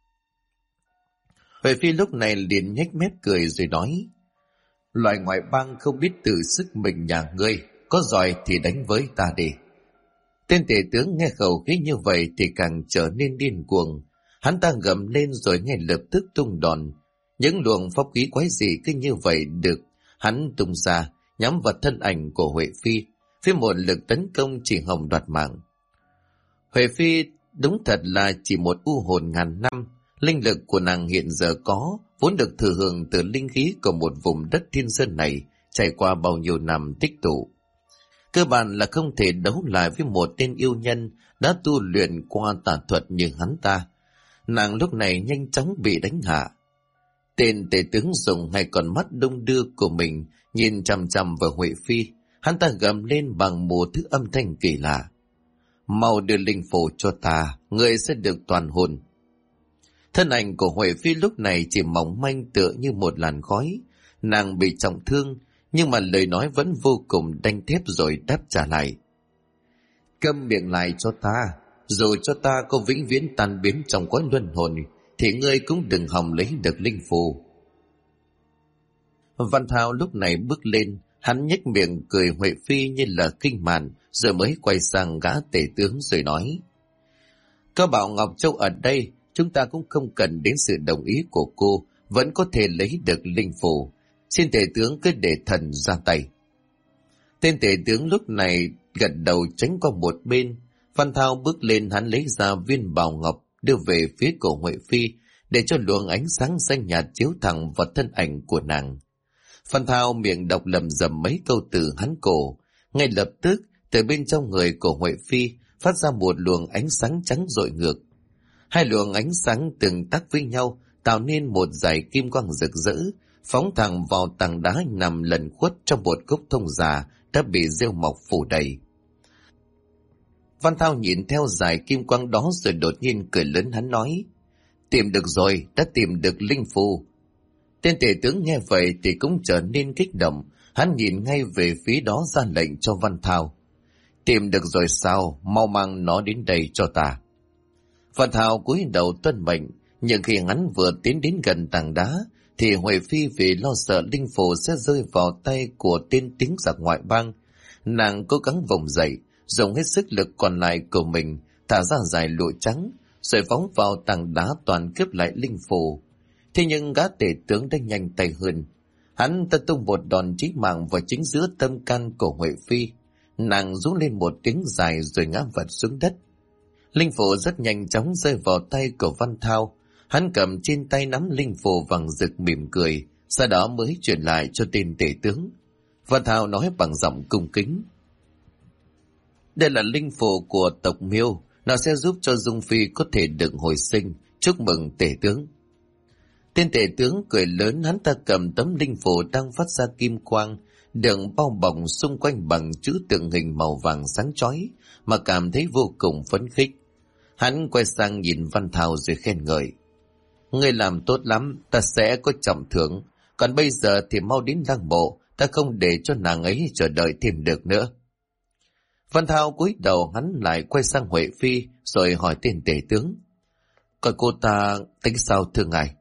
Huệ Phi lúc này liền nhếch mép cười rồi nói: loài ngoại bang không biết tự sức mình nhà ngươi, có giỏi thì đánh với ta đi. Tên tể tướng nghe khẩu khí như vậy thì càng trở nên điên cuồng. Hắn ta gầm lên rồi ngay lập tức tung đòn. Những luồng pháp khí quái dị cứ như vậy được hắn tung ra, nhắm vào thân ảnh của Huệ Phi, với một lực tấn công chỉ hòng đoạt mạng. Huệ Phi đúng thật là chỉ một u hồn ngàn năm. Linh lực của nàng hiện giờ có, vốn được thừa hưởng từ linh khí của một vùng đất thiên sơn này, trải qua bao nhiêu năm tích tụ. Cơ bản là không thể đấu lại với một tên yêu nhân đã tu luyện qua tà thuật như hắn ta. Nàng lúc này nhanh chóng bị đánh hạ. Tên tể tướng dùng hai con mắt đung đưa của mình nhìn chằm chằm vào Huệ Phi. Hắn ta gầm lên bằng một thứ âm thanh kỳ lạ. Mau đưa linh phù cho ta, người sẽ được toàn hồn. Thân ảnh của Huệ Phi lúc này chỉ mỏng manh tựa như một làn khói. Nàng bị trọng thương, nhưng mà lời nói vẫn vô cùng đanh thép rồi đáp trả lại. Câm miệng lại cho ta, dù cho ta có vĩnh viễn tan biến trong cõi luân hồi, thì ngươi cũng đừng hòng lấy được linh phù. Văn Thao lúc này bước lên, hắn nhếch miệng cười Huệ Phi như là kinh mạn, rồi mới quay sang gã tể tướng rồi nói. Có bảo Ngọc Châu ở đây, chúng ta cũng không cần đến sự đồng ý của cô, vẫn có thể lấy được linh phù. Xin tể tướng cứ để thần ra tay. Tên tể tướng lúc này gật đầu tránh qua một bên. Văn Thao bước lên, hắn lấy ra viên bảo ngọc đưa về phía cổ Huệ Phi để cho luồng ánh sáng xanh nhạt chiếu thẳng vào thân ảnh của nàng. Văn Thao miệng đọc lầm rầm mấy câu từ hắn cổ. Ngay lập tức từ bên trong người của Huệ Phi phát ra một luồng ánh sáng trắng rọi ngược. Hai luồng ánh sáng tương tác với nhau tạo nên một dải kim quang rực rỡ, phóng thẳng vào tảng đá nằm lẩn khuất trong một gốc thông già đã bị rêu mọc phủ đầy. Văn Thao nhìn theo dải kim quang đó rồi đột nhiên cười lớn, hắn nói. Tìm được rồi, đã tìm được linh phù. Tên tể tướng nghe vậy thì cũng trở nên kích động, hắn nhìn ngay về phía đó ra lệnh cho Văn Thao. Tìm được rồi sao, mau mang nó đến đây cho ta. Văn Thao cúi đầu tuân mệnh, nhưng khi hắn vừa tiến đến gần tảng đá, thì Huệ Phi vì lo sợ linh phù sẽ rơi vào tay của tên tính giặc ngoại bang, nàng cố gắng vùng dậy, dùng hết sức lực còn lại của mình, thả ra dải lụa trắng, rồi phóng vào tảng đá toàn cướp lại linh phù. Thế nhưng gã tể tướng đã nhanh tay hơn, hắn ta tung một đòn chí mạng vào chính giữa tâm can của Huệ Phi. Nàng rú lên một tiếng dài rồi ngã vật xuống đất. Linh phù rất nhanh chóng rơi vào tay của Văn Thao. Hắn cầm trên tay nắm linh phù vàng rực mỉm cười, sau đó mới truyền lại cho tên tể tướng. Văn Thao nói bằng giọng cung kính. Đây là linh phù của tộc Miêu, nó sẽ giúp cho Dung Phi có thể được hồi sinh. Chúc mừng tể tướng. Tên tể tướng cười lớn, hắn ta cầm tấm linh phù đang phát ra kim quang, được bao bọc xung quanh bằng chữ tượng hình màu vàng sáng chói, mà cảm thấy vô cùng phấn khích. Hắn quay sang nhìn Văn Thao rồi khen ngợi. Ngươi làm tốt lắm, ta sẽ có trọng thưởng. Còn bây giờ thì mau đến lăng mộ, ta không để cho nàng ấy chờ đợi thêm được nữa. Văn Thao cúi đầu, hắn lại quay sang Huệ Phi rồi hỏi tên tể tướng. Còn cô ta tính sao thưa ngài?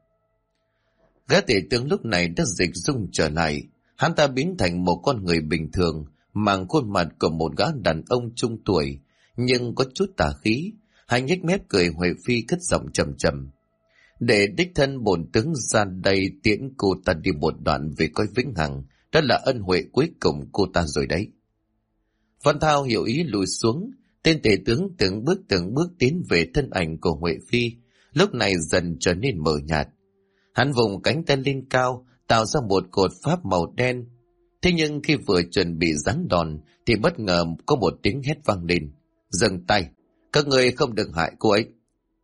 Gã tể tướng lúc này đã dịch dung trở lại. Hắn ta biến thành một con người bình thường, mang khuôn mặt của một gã đàn ông trung tuổi, nhưng có chút tà khí. Hắn nhếch mép cười Huệ Phi cất giọng trầm trầm. Để đích thân bổn tướng ra đây tiễn cô ta đi một đoạn về coi vĩnh hằng, đó là ân huệ cuối cùng cô ta rồi đấy. Văn Thao hiểu ý lùi xuống, tên tể tướng từng bước tiến về thân ảnh của Huệ Phi, lúc này dần trở nên mờ nhạt. Hắn vùng cánh tay lên cao, tạo ra một cột pháp màu đen. Thế nhưng khi vừa chuẩn bị giáng đòn, thì bất ngờ có một tiếng hét vang lên. Dừng tay, các người không được hại cô ấy.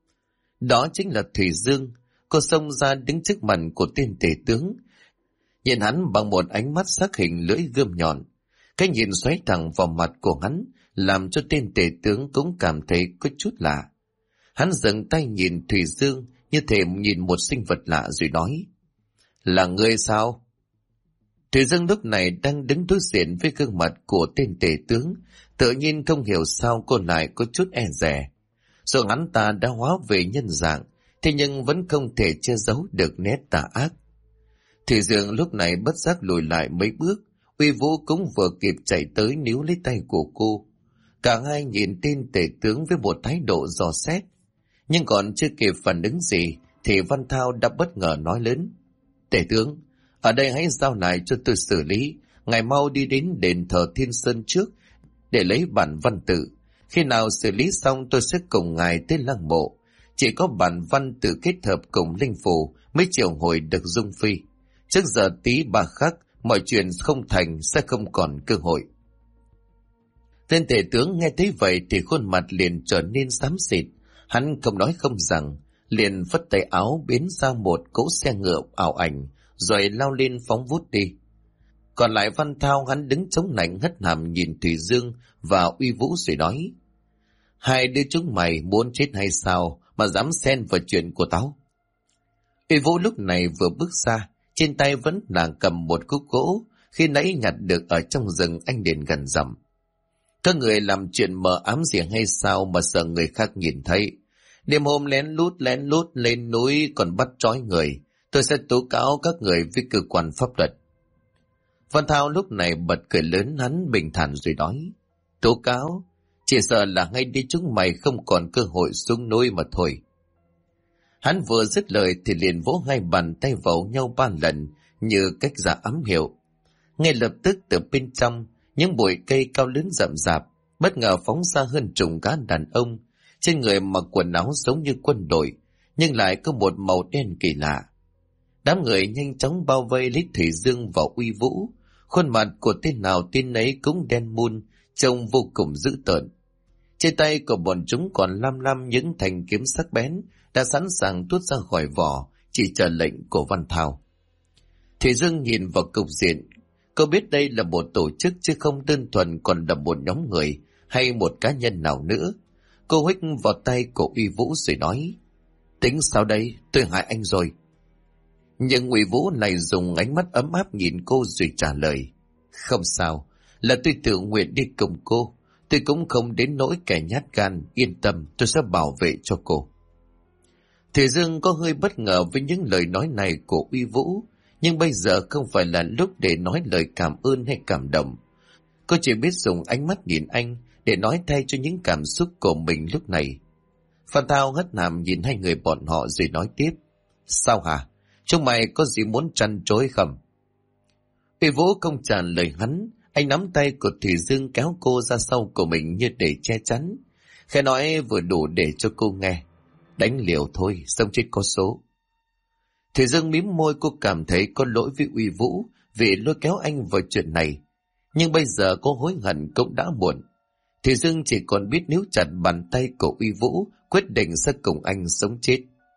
Đó chính là Thủy Dương. Cô xông ra đứng trước mặt của tên tể tướng, nhìn hắn bằng một ánh mắt sắc hình lưỡi gươm nhọn. Cái nhìn xoáy thẳng vào mặt của hắn làm cho tên tể tướng cũng cảm thấy có chút lạ. Hắn dừng tay nhìn Thủy Dương như thể nhìn một sinh vật lạ rồi nói. Là ngươi sao? Thủy Dương lúc này đang đứng đối diện với gương mặt của tên tể tướng, tự nhiên không hiểu sao cô lại có chút e dè. Dù hắn ta đã hóa về nhân dạng, thế nhưng vẫn không thể che giấu được nét tà ác. Thủy Dương lúc này bất giác lùi lại mấy bước, Uy Vũ cũng vừa kịp chạy tới níu lấy tay của cô. Cả hai nhìn tên tể tướng với một thái độ dò xét, nhưng còn chưa kịp phản ứng gì thì Văn Thao đã bất ngờ nói lớn. Tể tướng, ở đây hãy giao lại cho tôi xử lý, ngài mau đi đến đền thờ Thiên Sơn trước để lấy bản văn tự. Khi nào xử lý xong tôi sẽ cùng ngài tới lăng mộ. Chỉ có bản văn tự kết hợp cùng linh phù mới triệu hồi được Dung Phi. Trước giờ tí bà khắc, mọi chuyện không thành sẽ không còn cơ hội. Tên tể tướng nghe thấy vậy thì khuôn mặt liền trở nên xám xịt. Hắn không nói không rằng, liền phất tay áo biến ra một cỗ xe ngựa ảo ảnh, rồi lao lên phóng vút đi. Còn lại Văn Thao hắn đứng chống nạnh hất hàm nhìn Thủy Dương và Uy Vũ rồi nói: hai đứa chúng mày muốn chết hay sao mà dám xen vào chuyện của tao? Uy Vũ lúc này vừa bước ra, trên tay vẫn là cầm một khúc gỗ khi nãy nhặt được ở trong rừng anh đền gần dặm. Các người làm chuyện mờ ám gì hay sao mà sợ người khác nhìn thấy? Đêm hôm lén lút lên núi còn bắt trói người, tôi sẽ tố cáo các người với cơ quan pháp luật. Văn Thao lúc này bật cười lớn, hắn bình thản rồi nói: tố cáo? Chỉ sợ là ngay đi chúng mày không còn cơ hội xuống núi mà thôi. Hắn vừa dứt lời thì liền vỗ hai bàn tay vào nhau 3 lần như cách ra ám hiệu. Ngay lập tức từ bên trong, những bụi cây cao lớn rậm rạp bất ngờ phóng ra hơn chục gã đàn ông, trên người mặc quần áo giống như quân đội nhưng lại có một màu đen kỳ lạ. Đám người nhanh chóng bao vây lấy Thủy Dương và Uy Vũ, khuôn mặt của tên nào tên ấy cũng đen mun, trông vô cùng dữ tợn. Trên tay của bọn chúng còn lăm những thanh kiếm sắc bén đã sẵn sàng tuốt ra khỏi vỏ, chỉ chờ lệnh của Văn Thao. Thủy Dương nhìn vào cục diện, cô biết đây là một tổ chức chứ không đơn thuần còn là một nhóm người hay một cá nhân nào nữa. Cô huých vào tay của Uy Vũ rồi nói: tính sao đây, tôi hại anh rồi. Nhưng Uy Vũ này dùng ánh mắt ấm áp nhìn cô rồi trả lời: không sao, là tôi tự nguyện đi cùng cô, tôi cũng không đến nỗi kẻ nhát gan, yên tâm, tôi sẽ bảo vệ cho cô. Thủy Dương có hơi bất ngờ với những lời nói này của Uy Vũ, nhưng bây giờ không phải là lúc để nói lời cảm ơn hay cảm động. Cô chỉ biết dùng ánh mắt nhìn anh để nói thay cho những cảm xúc của mình lúc này. Phan Thao hất hàm nhìn hai người bọn họ rồi nói tiếp: sao hả? Chúng mày có gì muốn trăn trối không? Uy Vũ không trả lời hắn, anh nắm tay của Thủy Dương kéo cô ra sau của mình như để che chắn. Khẽ nói vừa đủ để cho cô nghe: đánh liều thôi, sống chết có số. Thủy Dương mím môi, cô cảm thấy có lỗi với Uy Vũ vì lôi kéo anh vào chuyện này. Nhưng bây giờ cô hối hận cũng đã muộn. Thủy Dương chỉ còn biết níu chặt bàn tay của Uy Vũ, quyết định sẽ cùng anh sống chết.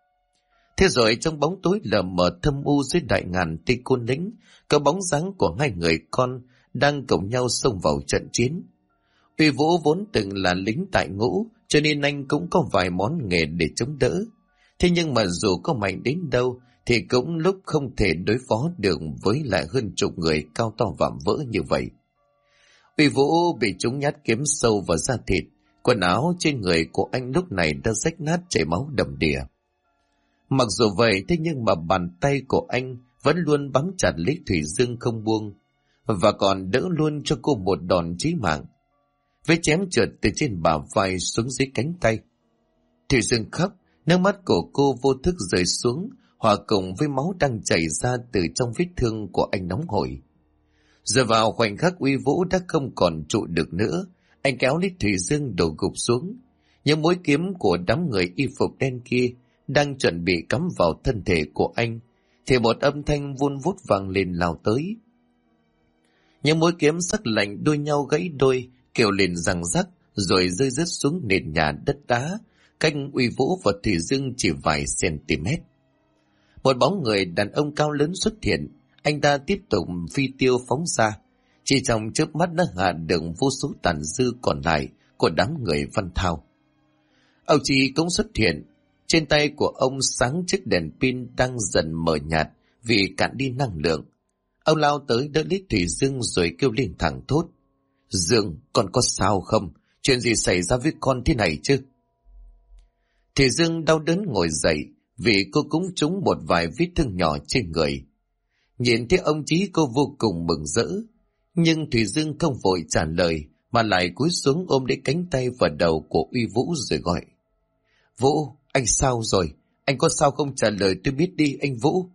Thế rồi trong bóng tối lờ mờ thâm u dưới đại ngàn Tây Côn Lĩnh, có bóng dáng của hai người con đang cùng nhau xông vào trận chiến. Uy Vũ vốn từng là lính tại ngũ, cho nên anh cũng có vài món nghề để chống đỡ. Thế nhưng mà dù có mạnh đến đâu thì cũng lúc không thể đối phó được với lại hơn chục người cao to vạm vỡ như vậy. Uy Vũ bị chúng nhát kiếm sâu vào da thịt, quần áo trên người của anh lúc này đã rách nát chảy máu đầm đìa. Mặc dù vậy thế nhưng mà bàn tay của anh vẫn luôn bám chặt lấy Thủy Dương không buông, và còn đỡ luôn cho cô một đòn chí mạng. Vết chém trượt từ trên bả vai xuống dưới cánh tay. Thủy Dương khóc, nước mắt của cô vô thức rơi xuống, hòa cùng với máu đang chảy ra từ trong vết thương của anh nóng hổi. Giờ vào khoảnh khắc Uy Vũ đã không còn trụ được nữa, anh kéo lấy Thủy Dương đổ gục xuống. Những mũi kiếm của đám người y phục đen kia đang chuẩn bị cắm vào thân thể của anh, thì một âm thanh vun vút vang lên lao tới. Những mũi kiếm sắc lạnh đôi nhau gãy đôi, kêu lên răng rắc, rồi rơi rớt xuống nền nhà đất đá, cách Uy Vũ và Thủy Dương chỉ vài cm. Một bóng người đàn ông cao lớn xuất hiện, anh ta tiếp tục phi tiêu phóng ra, chỉ trong chớp mắt đã hạ được vô số tàn dư còn lại của đám người Văn Thao. Ông Chí cũng xuất hiện, trên tay của ông sáng chiếc đèn pin đang dần mờ nhạt vì cạn đi năng lượng. Ông lao tới đỡ lấy Thủy Dương rồi kêu lên thẳng thốt: Dương, con có sao không? Chuyện gì xảy ra với con thế này chứ? Thủy Dương đau đớn ngồi dậy vì cô cũng trúng một vài vết thương nhỏ trên người. Nhìn thấy ông Chí cô vô cùng mừng rỡ, nhưng Thủy Dương không vội trả lời mà lại cúi xuống ôm lấy cánh tay và đầu của Uy Vũ rồi gọi: Vũ, anh sao rồi? Anh có sao không trả lời tôi biết đi anh Vũ.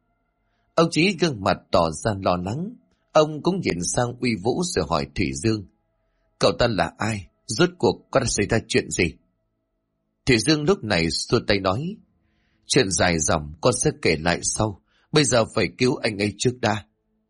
Ông Chí gương mặt tỏ ra lo lắng. Ông cũng nhìn sang Uy Vũ rồi hỏi Thủy Dương: cậu ta là ai? Rốt cuộc có đã xảy ra chuyện gì? Thủy Dương lúc này xua tay nói: chuyện dài dòng con sẽ kể lại sau, bây giờ phải cứu anh ấy trước đã.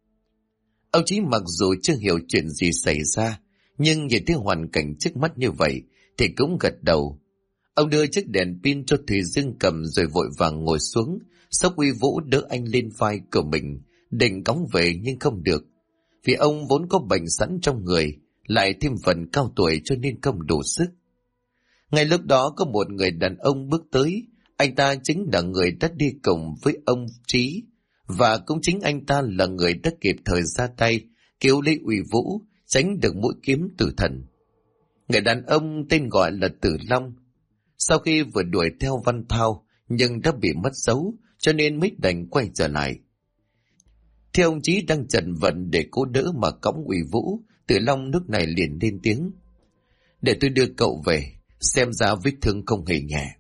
Ông Chí mặc dù chưa hiểu chuyện gì xảy ra, nhưng nhìn thấy hoàn cảnh trước mắt như vậy thì cũng gật đầu. Ông đưa chiếc đèn pin cho Thùy Dương cầm rồi vội vàng ngồi xuống, xốc Uy Vũ đỡ anh lên vai của mình, định cõng về nhưng không được. Vì ông vốn có bệnh sẵn trong người, lại thêm phần cao tuổi cho nên không đủ sức. Ngay lúc đó có một người đàn ông bước tới, anh ta chính là người đã đi cùng với ông Trí, và cũng chính anh ta là người đã kịp thời ra tay cứu lấy Uy Vũ, tránh được mũi kiếm tử thần. Người đàn ông tên gọi là Tử Long. Sau khi vừa đuổi theo Văn Thao nhưng đã bị mất dấu, cho nên mới đành quay trở lại. Theo ông Chí đang chần vận để cố đỡ mà cõng Uy Vũ, Tử Long lúc này liền lên tiếng: "Để tôi đưa cậu về, xem ra vết thương không hề nhẹ."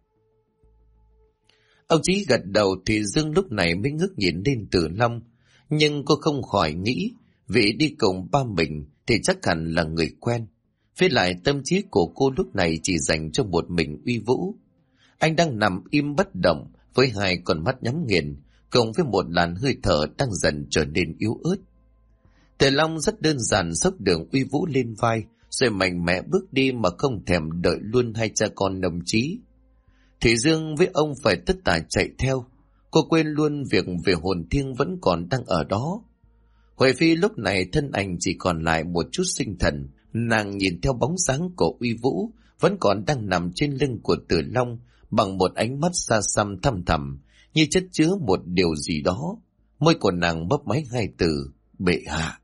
Ông Chí gật đầu, thì Dương lúc này mới ngước nhìn lên Tử Long, nhưng cô không khỏi nghĩ vị đi cùng ba mình thì chắc hẳn là người quen. Với lại tâm trí của cô lúc này chỉ dành cho một mình Uy Vũ. Anh đang nằm im bất động với hai con mắt nhắm nghiền, cùng với một làn hơi thở đang dần trở nên yếu ớt. Tử Long rất đơn giản xốc đường Uy Vũ lên vai, rồi mạnh mẽ bước đi mà không thèm đợi luôn hai cha con đồng chí. Thủy Dương với ông phải tất tả chạy theo. Cô quên luôn việc về hồn thiêng vẫn còn đang ở đó. Huệ Phi lúc này thân ảnh chỉ còn lại một chút sinh thần. Nàng nhìn theo bóng dáng của Uy Vũ vẫn còn đang nằm trên lưng của Tử Long bằng một ánh mắt xa xăm thăm thẳm, như chất chứa một điều gì đó. Môi của nàng mấp máy hai từ: bệ hạ.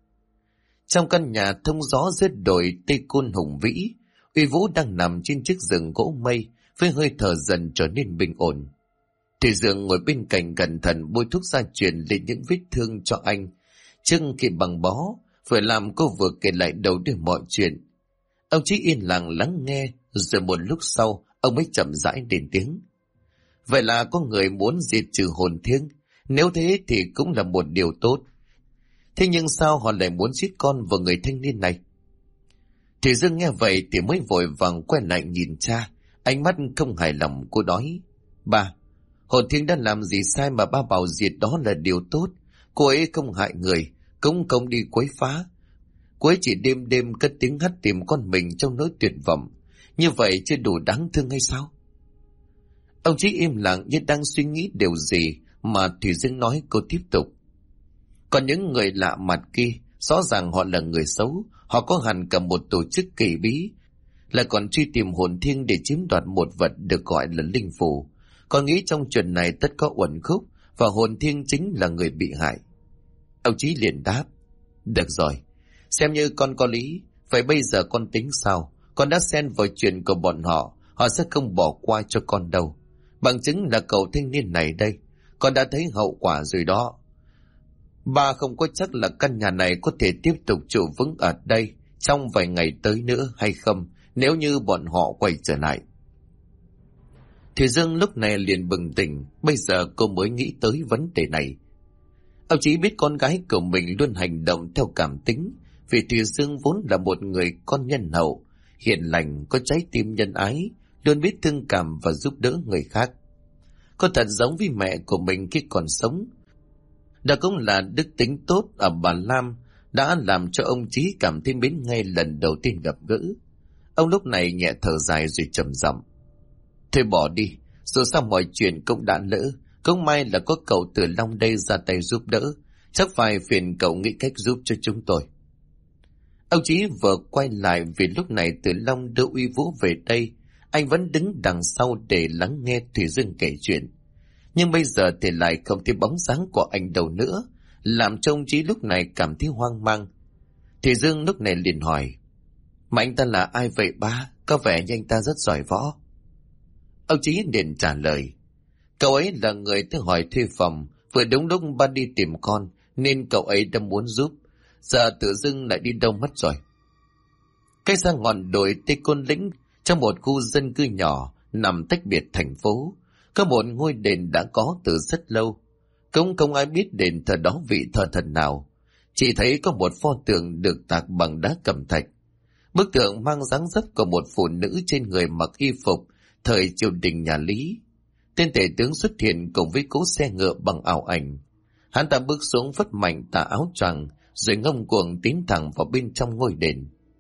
Trong căn nhà thông gió dưới đồi Tây Côn hùng vĩ, Uy Vũ đang nằm trên chiếc giường gỗ mây với hơi thở dần trở nên bình ổn. Thủy Dương ngồi bên cạnh cẩn thận bôi thuốc gia truyền lên những vết thương cho anh, chưng khi bằng bó, vừa làm cô vừa kể lại đầu đuôi mọi chuyện. Ông Chí yên lặng lắng nghe, rồi một lúc sau ông mới chậm rãi lên tiếng: "Vậy là có người muốn diệt trừ hồn thiêng, nếu thế thì cũng là một điều tốt. Thế nhưng sao họ lại muốn giết con và người thanh niên này?" Thủy Dương nghe vậy thì mới vội vàng quay lại nhìn cha, ánh mắt không hài lòng. Cô nói: "Ba, hồn thiêng đã làm gì sai mà ba bảo diệt đó là điều tốt? Cô ấy không hại người, cũng không đi quấy phá. Cô ấy chỉ đêm đêm cất tiếng hắt tìm con mình trong nỗi tuyệt vọng. Như vậy chưa đủ đáng thương hay sao?" Ông Chí im lặng như đang suy nghĩ điều gì, mà Thủy Dương nói. Cô tiếp tục: "Còn những người lạ mặt kia, rõ ràng họ là người xấu, họ có hẳn cả một tổ chức kỳ bí, lại còn truy tìm hồn thiêng để chiếm đoạt một vật được gọi là linh phù. Con nghĩ trong chuyện này tất có uẩn khúc, và hồn thiêng chính là người bị hại." Ông Chí liền đáp: "Được rồi, xem như con có lý. Vậy bây giờ con tính sao? Con đã xen vào chuyện của bọn họ, họ sẽ không bỏ qua cho con đâu. Bằng chứng là cậu thanh niên này đây, con đã thấy hậu quả rồi đó. Ba không có chắc là căn nhà này có thể tiếp tục trụ vững ở đây trong vài ngày tới nữa hay không, nếu như bọn họ quay trở lại." Thủy Dương lúc này liền bừng tỉnh, bây giờ cô mới nghĩ tới vấn đề này. Ông chỉ biết con gái của mình luôn hành động theo cảm tính, vì Thủy Dương vốn là một người con nhân hậu, hiền lành, có trái tim nhân ái, luôn biết thương cảm và giúp đỡ người khác. Cô thật giống với mẹ của mình khi còn sống. Đó cũng là đức tính tốt ở bà Lam đã làm cho ông Chí cảm thấy mến ngay lần đầu tiên gặp gỡ. Ông lúc này nhẹ thở dài rồi trầm giọng: "Thôi bỏ đi, dù sao mọi chuyện cũng đã lỡ, cũng may là có cậu Tử Long đây ra tay giúp đỡ, chắc phải phiền cậu nghĩ cách giúp cho chúng tôi." Ông Chí vừa quay lại vì lúc này Tử Long đưa Uy Vũ về đây, anh vẫn đứng đằng sau để lắng nghe Thủy Dương kể chuyện. Nhưng bây giờ thì lại không thấy bóng dáng của anh đâu nữa, làm cho ông Chí lúc này cảm thấy hoang mang. Thủy Dương lúc này liền hỏi: "Mà anh ta là ai vậy ba? Có vẻ như anh ta rất giỏi võ." Ông Chí liền trả lời: "Cậu ấy là người tới hỏi thuê phòng, vừa đúng lúc ba đi tìm con, nên cậu ấy đã muốn giúp. Giờ tự dưng lại đi đâu mất rồi." Cách xa ngọn đồi Tây Côn Lĩnh, trong một khu dân cư nhỏ nằm tách biệt thành phố, có một ngôi đền đã có từ rất lâu. Cũng không ai biết đền thờ đó vị thờ thần nào, chỉ thấy có một pho tượng được tạc bằng đá cẩm thạch. Bức tượng mang dáng dấp của một phụ nữ trên người mặc y phục thời triều đình nhà Lý. Tên tể tướng xuất hiện cùng với cỗ xe ngựa bằng ảo ảnh. Hắn ta bước xuống phất mạnh tà áo choàng, rồi ngông cuồng tiến thẳng vào bên trong ngôi đền.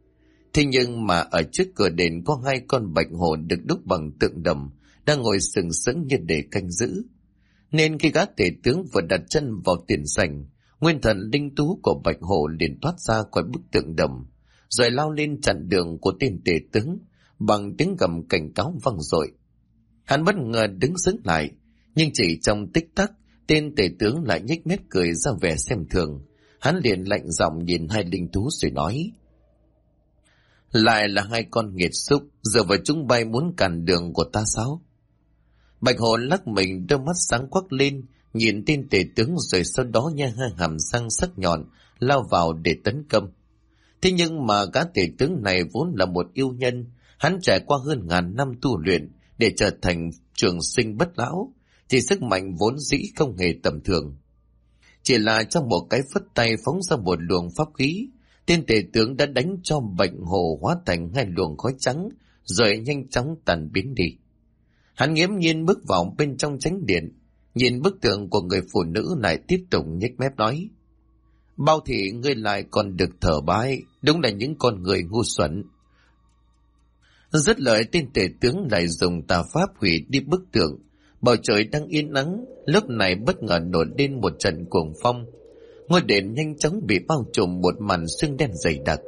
Thế nhưng mà ở trước cửa đền có 2 con bạch hổ được đúc bằng tượng đồng, đang ngồi sừng sững như để canh giữ. Nên khi gã tể tướng vừa đặt chân vào tiền sảnh, nguyên thần linh tú của bạch hổ liền thoát ra khỏi bức tượng đồng, rồi lao lên chặn đường của tên tể tướng bằng tiếng gầm cảnh cáo vang dội. Hắn bất ngờ đứng sững lại, nhưng chỉ trong tích tắc, tên tể tướng lại nhếch mép cười ra vẻ xem thường. Hắn liền lạnh giọng nhìn 2 linh thú rồi nói: lại là 2 con nghiệt xúc, giờ vào chúng bay muốn cản đường của ta sao? Bạch hổ lắc mình, đôi mắt sáng quắc lên, nhìn tên tể tướng rồi sau đó nhe 2 hàm răng sắc nhọn lao vào để tấn công. Thế nhưng mà gã tể tướng này vốn là một yêu nhân, hắn trải qua hơn 1000 năm tu luyện để trở thành trường sinh bất lão, thì sức mạnh vốn dĩ không hề tầm thường. Chỉ là trong một cái phất tay phóng ra một luồng pháp khí, tên tể tướng đã đánh cho bạch hổ hóa thành 2 luồng khói trắng, rồi nhanh chóng tan biến đi. Hắn nghiễm nhiên bước vào bên trong chánh điện, nhìn bức tượng của người phụ nữ này tiếp tục nhếch mép nói: bao thị ngươi lại còn được thờ bái, đúng là những con người ngu xuẩn. Dứt lời, tên tể tướng lại dùng tà pháp hủy đi bức tượng. Bầu trời đang yên nắng, lúc này bất ngờ nổi lên một trận cuồng phong. Ngôi đền nhanh chóng bị bao trùm một màn sương đen dày đặc.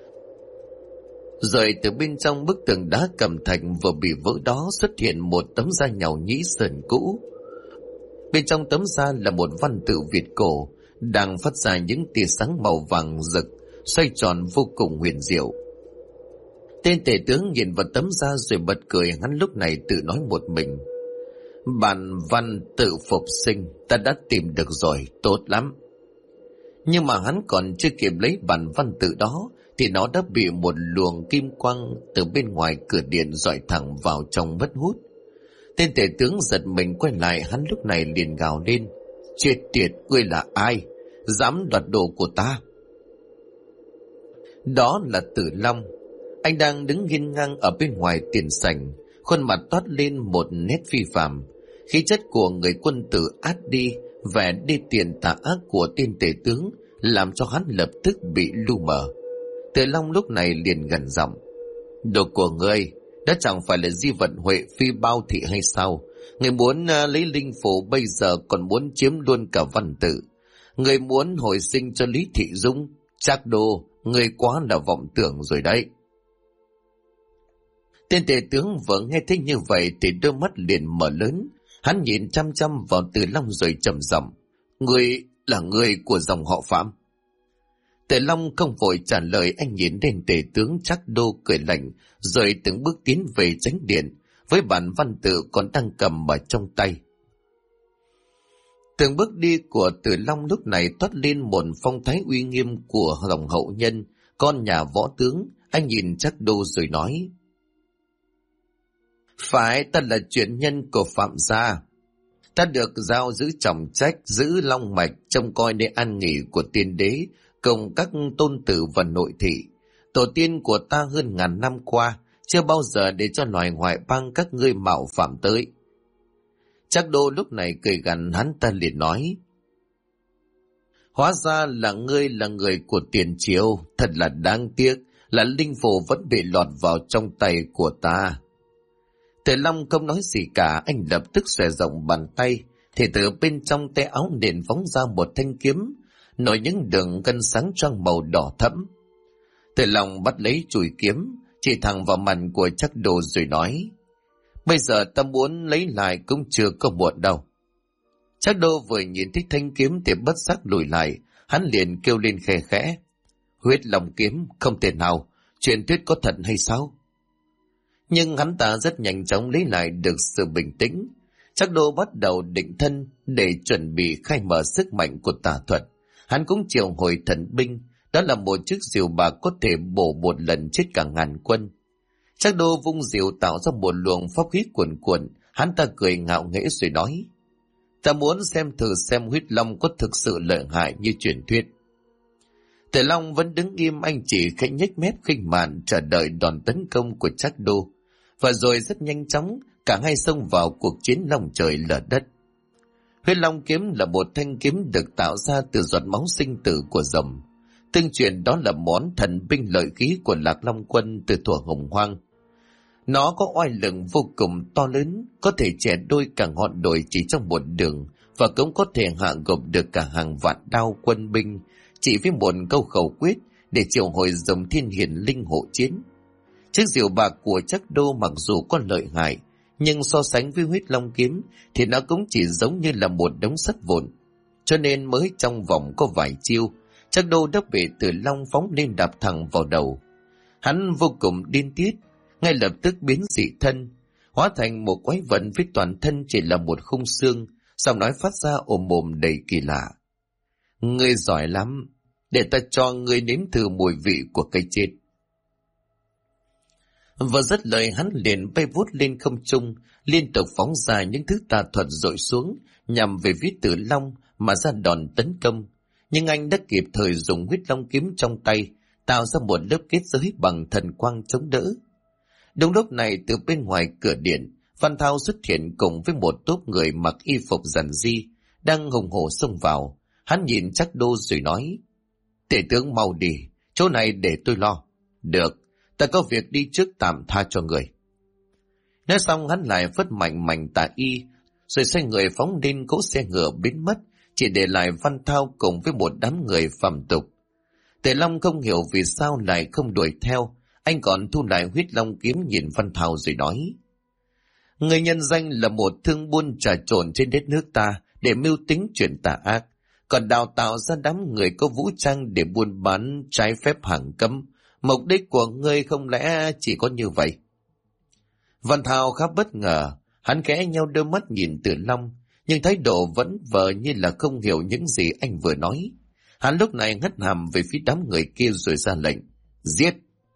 Rồi từ bên trong bức tường đá cẩm thạch vừa bị vỡ đó xuất hiện một tấm da nhàu nhĩ sờn cũ. Bên trong tấm da là một văn tự Việt cổ, đang phát ra những tia sáng màu vàng rực, xoay tròn vô cùng huyền diệu. Tên tể tướng nhìn vào tấm da rồi bật cười. Hắn lúc này tự nói một mình: bản văn tự phục sinh, ta đã tìm được rồi, tốt lắm. Nhưng mà hắn còn chưa kịp lấy bản văn tự đó, thì nó đã bị một luồng kim quang từ bên ngoài cửa điện dọi thẳng vào trong mất hút. Tên tể tướng giật mình quay lại, hắn lúc này liền gào lên: chết tiệt, ngươi là ai, dám đoạt đồ của ta? Đó là Tử Long. Anh đang đứng hiên ngang ở bên ngoài tiền sảnh, khuôn mặt toát lên một nét phi phàm. Khí chất của người quân tử át đi vẻ đi tiền tà ác của tên tể tướng, làm cho hắn lập tức bị lu mờ. Tử Long lúc này liền gần giọng: đồ của ngươi đã chẳng phải là di vật Huệ Phi Bao Thị hay sao? Người muốn lấy linh phủ, bây giờ còn muốn chiếm luôn cả văn tự. Người muốn hồi sinh cho Lý Thị Dung, Trác Đô, người quá là vọng tưởng rồi đấy. Tên tể tướng vừa nghe thấy như vậy thì đôi mắt liền mở lớn. Hắn nhìn chăm chăm vào Tử Long rồi trầm giọng: người là người của dòng họ Phạm? Tử Long không vội trả lời, anh nhìn đến tể tướng Trác Đô cười lạnh, rồi từng bước tiến về chánh điện với bản văn tự còn đang cầm ở trong tay. Từng bước đi của Tử Long lúc này toát lên một phong thái uy nghiêm của dòng hậu nhân, con nhà võ tướng. Anh nhìn Trác Đô rồi nói: phải, ta là truyền nhân của Phạm gia. Ta được giao giữ trọng trách, giữ long mạch, trông coi nơi an nghỉ của tiên đế cùng các tôn tử và nội thị. Tổ tiên của ta hơn 1000 năm qua chưa bao giờ để cho loài ngoại bang các ngươi mạo phạm tới. Trác Đô lúc này cười gằn, hắn ta liền nói: hóa ra là ngươi là người của tiền triều, thật là đáng tiếc là linh phù vẫn bị lọt vào trong tay của ta. Tử Long không nói gì cả, anh lập tức xòe rộng bàn tay, thì từ bên trong tay áo liền phóng ra một thanh kiếm, nổi những đường gân sáng choang màu đỏ thẫm. Tử Long bắt lấy chùi kiếm, chỉ thẳng vào mặt của Trác Đô rồi nói: bây giờ ta muốn lấy lại cũng chưa có muộn đâu. Trác Đô vừa nhìn thấy thanh kiếm thì bất giác lùi lại, hắn liền kêu lên khe khẽ: huyết long kiếm, không thể nào, truyền thuyết có thật hay sao? Nhưng hắn ta rất nhanh chóng lấy lại được sự bình tĩnh. Trác Đô bắt đầu định thân để chuẩn bị khai mở sức mạnh của tà thuật. Hắn cũng triệu hồi thần binh, đó là một chiếc diều bạc có thể bổ một lần chết cả 1000 quân. Trác Đô vung diều tạo ra một luồng pháp khí cuồn cuộn, hắn ta cười ngạo nghễ rồi nói: ta muốn xem thử xem huyết long có thực sự lợi hại như truyền thuyết. Tử Long vẫn đứng im, anh chỉ khẽ nhếch mép khinh mạn chờ đợi đòn tấn công của Trác Đô. Và rồi rất nhanh chóng, cả hai xông vào cuộc chiến long trời lở đất. Huyết long kiếm là một thanh kiếm được tạo ra từ giọt máu sinh tử của rồng. Tương truyền đó là món thần binh lợi khí của Lạc Long Quân từ thuở hồng hoang. Nó có oai lực vô cùng to lớn, có thể chẻ đôi cả ngọn đồi chỉ trong một đường, và cũng có thể hạ gục được cả hàng vạn đao quân binh chỉ với một câu khẩu quyết để triệu hồi dòng thiên hiển linh hộ chiến. Chiếc diều bạc của Trác Đô mặc dù có lợi hại, nhưng so sánh với huyết long kiếm thì nó cũng chỉ giống như là một đống sắt vụn. Cho nên mới trong vòng có vài chiêu, Trác Đô đã bị Tử Long phóng lên đạp thẳng vào đầu. Hắn vô cùng điên tiết, ngay lập tức biến dị thân, hóa thành một quái vật với toàn thân chỉ là một khung xương, giọng nói phát ra ồm ồm đầy kỳ lạ. Ngươi giỏi lắm, để ta cho ngươi nếm thử mùi vị của cây chết. Và dứt lời hắn liền bay vút lên không trung, liên tục phóng ra những thứ tà thuật dội xuống, nhằm về phía Tử Long mà ra đòn tấn công. Nhưng anh đã kịp thời dùng huyết long kiếm trong tay, tạo ra một lớp kết giới bằng thần quang chống đỡ. Đúng lúc này từ bên ngoài cửa điện, Văn Thao xuất hiện cùng với một tốp người mặc y phục giản dị, đang hùng hổ xông vào. Hắn nhìn Trác Đô rồi nói: Tể tướng mau đi, chỗ này để tôi lo. Được, ta có việc đi trước tạm tha cho người. Nói xong hắn lại phất mạnh mảnh tà y, rồi xoay người phóng lên cỗ xe ngựa biến mất, chỉ để lại Văn Thao cùng với một đám người phàm tục. Tề Long không hiểu vì sao lại không đuổi theo, anh còn thu lại huyết long kiếm nhìn Văn Thao rồi nói: Người nhân danh là một thương buôn trà trộn trên đất nước ta để mưu tính chuyện tà ác, còn đào tạo ra đám người có vũ trang để buôn bán trái phép hàng cấm. Mục đích của ngươi không lẽ chỉ có như vậy? Văn Thao khá bất ngờ, hắn khẽ nheo đôi mắt nhìn Tử Long, nhưng thái độ vẫn vờ như là không hiểu những gì anh vừa nói. Hắn lúc này hất hàm về phía đám người kia rồi ra lệnh: Giết!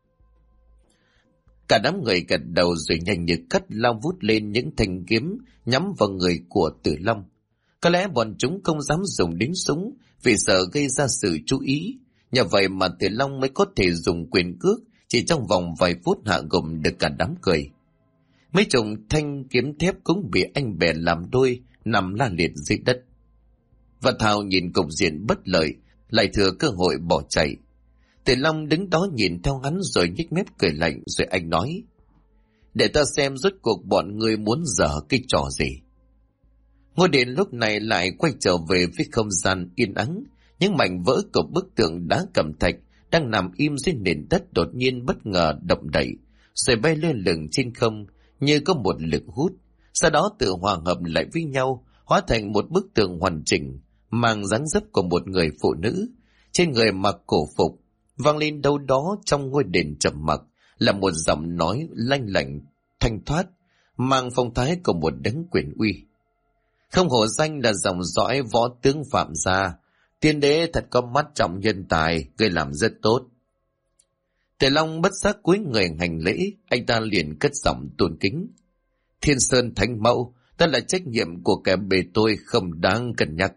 Cả đám người gật đầu rồi nhanh như cắt lao vút lên những thanh kiếm nhắm vào người của Tử Long. Có lẽ bọn chúng không dám dùng đến súng vì sợ gây ra sự chú ý. Nhờ vậy mà Tử Long mới có thể dùng quyền cước chỉ trong vòng vài phút hạ gục được cả đám người. Mấy chục thanh kiếm thép cũng bị anh bè làm đôi, nằm la liệt dưới đất. Và Thao nhìn cục diện bất lợi, lại thừa cơ hội bỏ chạy. Tử Long đứng đó nhìn theo hắn rồi nhếch mép cười lạnh, rồi anh nói: Để ta xem rốt cuộc bọn người muốn dở cái trò gì. Ngôi điện lúc này lại quay trở về với không gian yên ắng. Những mảnh vỡ của bức tượng đá cẩm thạch đang nằm im dưới nền đất đột nhiên bất ngờ động đậy, rồi bay lơ lửng trên không như có một lực hút, sau đó tự hòa hợp lại với nhau, hóa thành một bức tượng hoàn chỉnh, mang dáng dấp của một người phụ nữ. Trên người mặc cổ phục, vang lên đâu đó trong ngôi đền trầm mặc là một giọng nói lanh lảnh, thanh thoát, mang phong thái của một đấng quyền uy. Không hổ danh là dòng dõi võ tướng Phạm gia, tiên đế thật có mắt trọng nhân tài, người làm rất tốt. Tề Long bất giác cúi người hành lễ, anh ta liền cất giọng tôn kính: Thiên Sơn Thánh Mẫu, đó là trách nhiệm của kẻ bề tôi không đáng cân nhắc.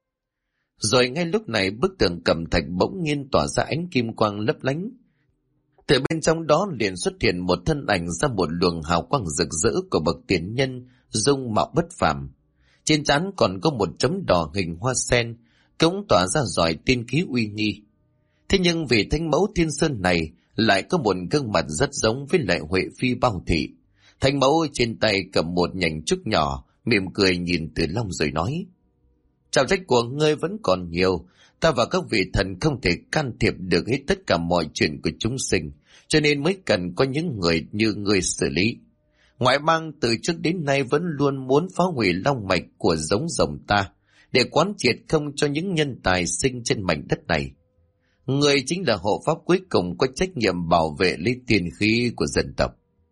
Rồi ngay lúc này bức tường cẩm thạch bỗng nhiên tỏa ra ánh kim quang lấp lánh. Từ bên trong đó liền xuất hiện một thân ảnh ra một luồng hào quang rực rỡ của bậc tiền nhân, dung mạo bất phàm. Trên trán còn có một chấm đỏ hình hoa sen, cũng tỏa ra rọi tiên khí uy nghi. Thế nhưng vì thánh mẫu Thiên Sơn này lại có một gương mặt rất giống với lại Huệ Phi Bao Thị. Thánh mẫu trên tay cầm một nhành trúc nhỏ, mỉm cười nhìn Tử Long rồi nói: Trọng trách của ngươi vẫn còn nhiều, ta và các vị thần không thể can thiệp được hết tất cả mọi chuyện của chúng sinh, cho nên mới cần có những người như ngươi xử lý. Ngoại bang từ trước đến nay vẫn luôn muốn phá hủy long mạch của giống rồng ta, để quán triệt không cho những nhân tài sinh trên mảnh đất này. Người chính là hộ pháp cuối cùng có trách nhiệm bảo vệ lấy tiền khí của dân tộc.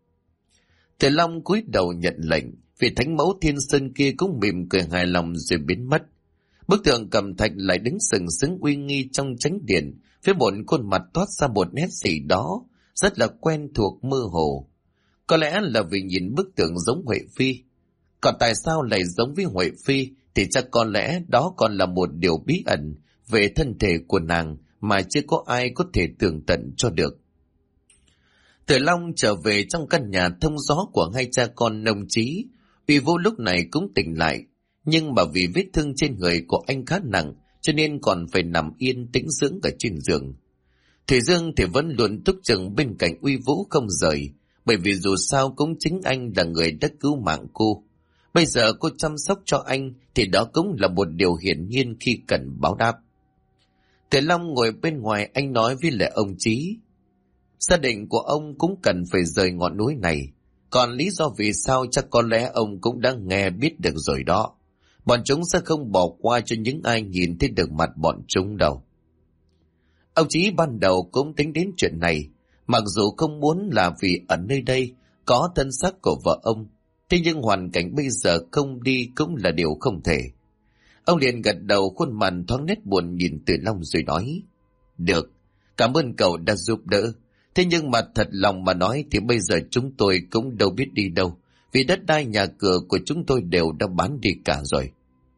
Tử Long cúi đầu nhận lệnh, vì thánh mẫu Thiên Sơn kia cũng mỉm cười hài lòng rồi biến mất. Bức tượng cẩm thạch lại đứng sừng sững uy nghi trong chánh điện, với một khuôn mặt toát ra một nét gì đó rất là quen thuộc mơ hồ. Có lẽ là vì nhìn bức tượng giống Huệ Phi. Còn tại sao lại giống với Huệ Phi thì chắc có lẽ đó còn là một điều bí ẩn về thân thể của nàng mà chưa có ai có thể tường tận cho được. Tử Long trở về trong căn nhà thông gió của hai cha con nông trí. Uy Vũ lúc này cũng tỉnh lại, nhưng mà vì vết thương trên người của anh khá nặng cho nên còn phải nằm yên tĩnh dưỡng ở trên giường. Thủy Dương thì vẫn luôn túc chừng bên cạnh Uy Vũ không rời, bởi vì dù sao cũng chính anh là người đã cứu mạng cô. Bây giờ cô chăm sóc cho anh thì đó cũng là một điều hiển nhiên khi cần báo đáp. Thầy Long ngồi bên ngoài, anh nói với lại ông Chí. Gia đình của ông cũng cần phải rời ngọn núi này. Còn lý do vì sao chắc có lẽ ông cũng đã nghe biết được rồi đó. Bọn chúng sẽ không bỏ qua cho những ai nhìn thấy được mặt bọn chúng đâu. Ông Chí ban đầu cũng tính đến chuyện này, mặc dù không muốn là vì ở nơi đây có thân xác của vợ ông, thế nhưng hoàn cảnh bây giờ không đi cũng là điều không thể. Ông liền gật đầu, khuôn mặt thoáng nét buồn nhìn Từ Long rồi nói, được, cảm ơn cậu đã giúp đỡ. Thế nhưng mà thật lòng mà nói thì bây giờ chúng tôi cũng đâu biết đi đâu, vì đất đai nhà cửa của chúng tôi đều đã bán đi cả rồi.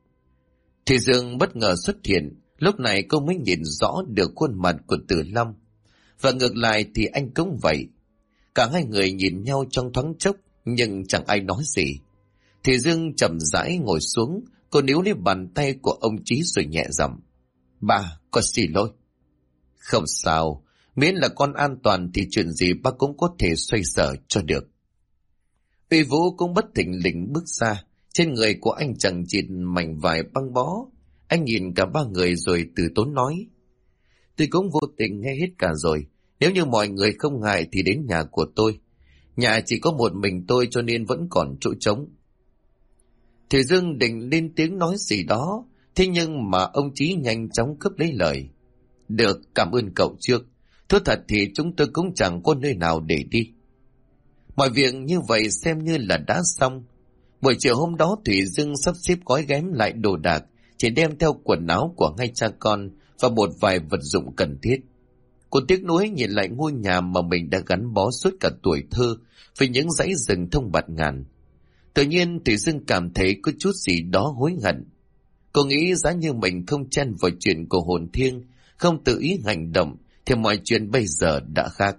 Thì Dương bất ngờ xuất hiện, lúc này cô mới nhìn rõ được khuôn mặt của Từ Long. Và ngược lại thì anh cũng vậy. Cả hai người nhìn nhau trong thoáng chốc, nhưng chẳng ai nói gì. Thì Dương chậm rãi ngồi xuống, cô níu lấy bàn tay của ông Chí rồi nhẹ giọng. Ba, con xin lỗi. Không sao, miễn là con an toàn thì chuyện gì bác cũng có thể xoay sở cho được. Uy Vũ cũng bất thình lình bước ra, trên người của anh chẳng chịt mảnh vải băng bó. Anh nhìn cả ba người rồi từ tốn nói. Tôi cũng vô tình nghe hết cả rồi, nếu như mọi người không ngại thì đến nhà của tôi. Nhà chỉ có một mình tôi cho nên vẫn còn chỗ trống. Thì Dương định lên tiếng nói gì đó, thế nhưng mà ông Chí nhanh chóng cướp lấy lời. Được, cảm ơn cậu trước. Thú thật thì chúng tôi cũng chẳng có nơi nào để đi. Mọi việc như vậy xem như là đã xong. Buổi chiều hôm đó Thủy Dương sắp xếp gói ghém lại đồ đạc, chỉ đem theo quần áo của hai cha con và một vài vật dụng cần thiết. Cô tiếc nuối nhìn lại ngôi nhà mà mình đã gắn bó suốt cả tuổi thơ với những dãy rừng thông bạt ngàn. Tự nhiên Thủy Dương cảm thấy có chút gì đó hối hận. Cô nghĩ giá như mình không chen vào chuyện của hồn thiêng, không tự ý hành động, thì mọi chuyện bây giờ đã khác.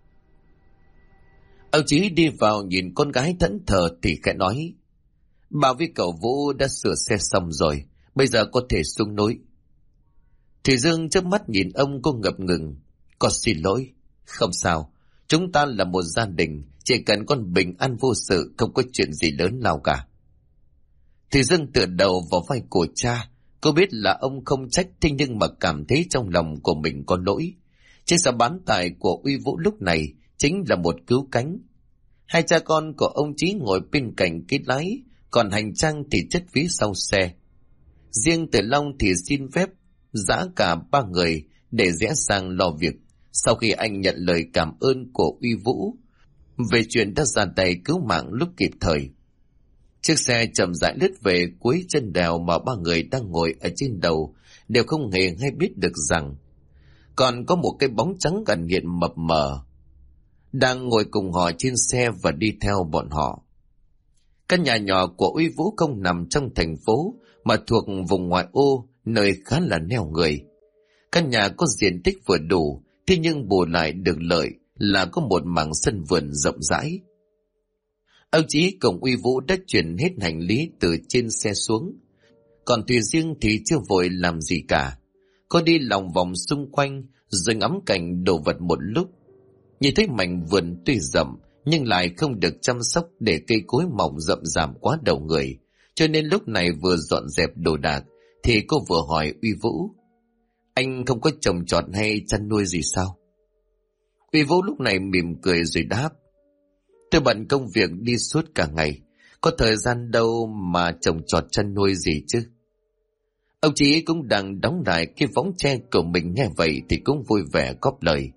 Ông Chí đi vào nhìn con gái thẫn thờ thì khẽ nói. Bà với cậu Vũ đã sửa xe xong rồi, bây giờ có thể xuống núi. Thủy Dương chớp mắt nhìn ông, cô ngập ngừng. Con xin lỗi. Không sao, chúng ta là một gia đình, chỉ cần con bình an vô sự, không có chuyện gì lớn lao cả. Thủy Dương tựa đầu vào vai của cha. Cô biết là ông không trách, thế nhưng mà cảm thấy trong lòng của mình có lỗi. Chiếc xe bán tải của Uy Vũ lúc này chính là một cứu cánh. Hai cha con của ông Chí ngồi bên cạnh cái lái, còn hành trang thì chất phía sau xe. Riêng Từ Long thì xin phép giã cả ba người để rẽ sang lo việc, sau khi anh nhận lời cảm ơn của Uy Vũ về chuyện đã ra tay cứu mạng lúc kịp thời. Chiếc xe chậm rãi lướt về cuối chân đèo mà ba người đang ngồi ở trên đầu đều không hề hay biết được rằng còn có một cái bóng trắng gần hiện mập mờ đang ngồi cùng họ trên xe và đi theo bọn họ. Căn nhà nhỏ của Uy Vũ không nằm trong thành phố mà thuộc vùng ngoại ô, nơi khá là neo người. Căn nhà có diện tích vừa đủ, thế nhưng bù lại được lợi là có một mảng sân vườn rộng rãi. Ông Chí cùng Uy Vũ đã chuyển hết hành lý từ trên xe xuống, còn Thùy Riêng thì chưa vội làm gì cả. Cô đi lòng vòng xung quanh rồi ngắm cảnh đồ vật một lúc. Nhìn thấy mảnh vườn tuy rậm nhưng lại không được chăm sóc để cây cối mỏng rậm rạp quá đầu người, cho nên lúc này vừa dọn dẹp đồ đạc thì cô vừa hỏi Uy Vũ. Anh không có trồng trọt hay chăn nuôi gì sao? Uy Vũ lúc này mỉm cười rồi đáp. Tôi bận công việc đi suốt cả ngày, có thời gian đâu mà trồng trọt chăn nuôi gì chứ. Ông Chí cũng đang đóng lại cái võng tre của mình, nghe vậy thì cũng vui vẻ góp lời.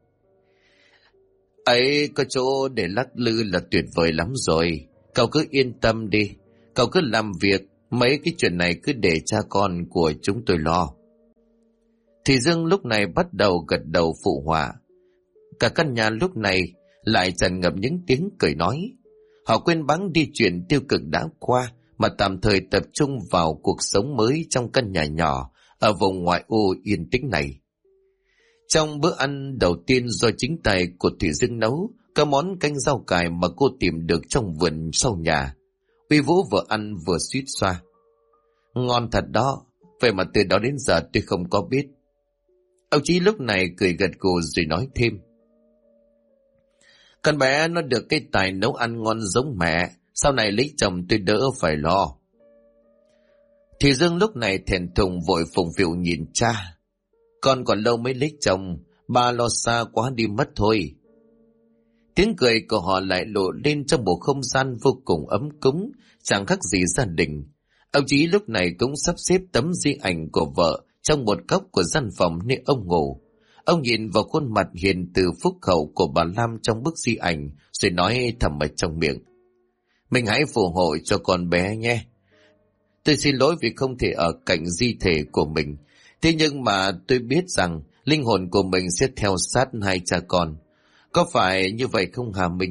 Ấy, có chỗ để lắc lư là tuyệt vời lắm rồi, cậu cứ yên tâm đi, cậu cứ làm việc, mấy cái chuyện này cứ để cha con của chúng tôi lo. Thì Dương lúc này bắt đầu gật đầu phụ họa. Cả căn nhà lúc này lại tràn ngập những tiếng cười nói. Họ quên bẵng đi chuyện tiêu cực đã qua mà tạm thời tập trung vào cuộc sống mới trong căn nhà nhỏ ở vùng ngoại ô yên tĩnh này. Trong bữa ăn đầu tiên do chính tay của Thủy Dương nấu, có món canh rau cải mà cô tìm được trong vườn sau nhà. Uy Vũ vừa ăn vừa suýt xoa. Ngon thật đó, vậy mà từ đó đến giờ tôi không có biết. Ông Chí lúc này cười gật gù rồi nói thêm. Con bé nó được cái tài nấu ăn ngon giống mẹ, sau này lấy chồng tôi đỡ phải lo. Thì Dương lúc này thẹn thùng vội phụng phịu nhìn cha. Con còn lâu mới lấy chồng, ba lo xa quá đi mất thôi. Tiếng cười của họ lại lộ lên trong một không gian vô cùng ấm cúng, chẳng khác gì gia đình. Ông Chí lúc này cũng sắp xếp tấm di ảnh của vợ trong một góc của gian phòng nơi ông ngủ. Ông nhìn vào khuôn mặt hiền từ phúc hậu của bà Lam trong bức di ảnh, rồi nói thầm ở trong miệng. Mình hãy phù hộ cho con bé nhé. Tôi xin lỗi vì không thể ở cạnh di thể của mình. Thế nhưng mà tôi biết rằng linh hồn của mình sẽ theo sát hai cha con. Có phải như vậy không hả Minh?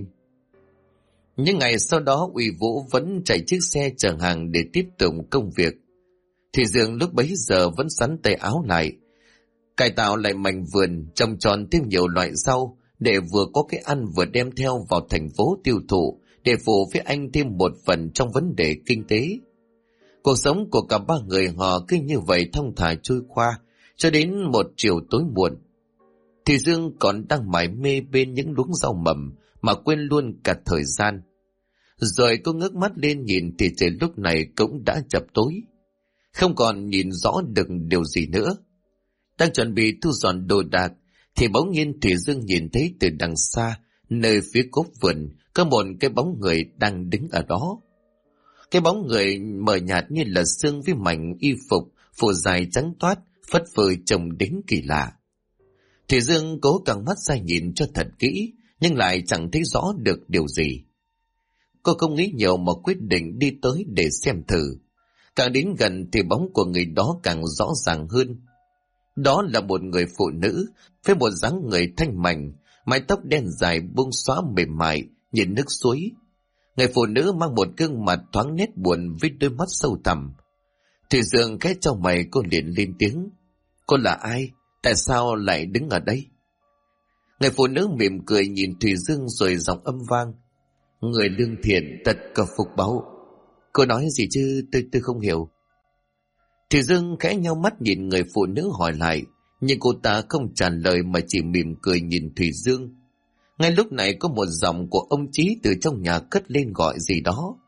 Những ngày sau đó Uy Vũ vẫn chạy chiếc xe chở hàng để tiếp tục công việc. Thì Dương lúc bấy giờ vẫn sắn tay áo lại, cải tạo lại mảnh vườn, trồng trọt thêm nhiều loại rau để vừa có cái ăn vừa đem theo vào thành phố tiêu thụ, để phụ với anh thêm một phần trong vấn đề kinh tế. Cuộc sống của cả ba người họ cứ như vậy thong thả trôi qua, cho đến một chiều tối muộn. Thì Dương còn đang mải mê bên những luống rau mầm mà quên luôn cả thời gian. Rồi cô ngước mắt lên nhìn thì trời lúc này cũng đã chập tối, không còn nhìn rõ được điều gì nữa. Đang chuẩn bị thu dọn đồ đạc thì bỗng nhiên Thủy Dương nhìn thấy từ đằng xa, nơi phía cốp vườn có một cái bóng người đang đứng ở đó. Cái bóng người mờ nhạt như là sương với mảnh y phục phủ dài trắng toát, phất phới trông đến kỳ lạ. Thủy Dương cố căng mắt ra nhìn cho thật kỹ, nhưng lại chẳng thấy rõ được điều gì. Cô không nghĩ nhiều mà quyết định đi tới để xem thử. Càng đến gần thì bóng của người đó càng rõ ràng hơn. Đó là một người phụ nữ với một dáng người thanh mảnh, mái tóc đen dài buông xõa mềm mại nhìn nước suối. Người phụ nữ mang một gương mặt thoáng nét buồn với đôi mắt sâu thẳm. Thủy Dương khẽ chau mày, cô liền lên tiếng. Cô là ai? Tại sao lại đứng ở đây? Người phụ nữ mỉm cười nhìn Thủy Dương rồi giọng âm vang. Người lương thiện tật cập phục báu. Cô nói gì chứ tôi không hiểu. Thủy Dương khẽ nheo mắt nhìn người phụ nữ hỏi lại, nhưng cô ta không trả lời mà chỉ mỉm cười nhìn Thủy Dương. Ngay lúc này có một giọng của ông Chí từ trong nhà cất lên gọi gì đó.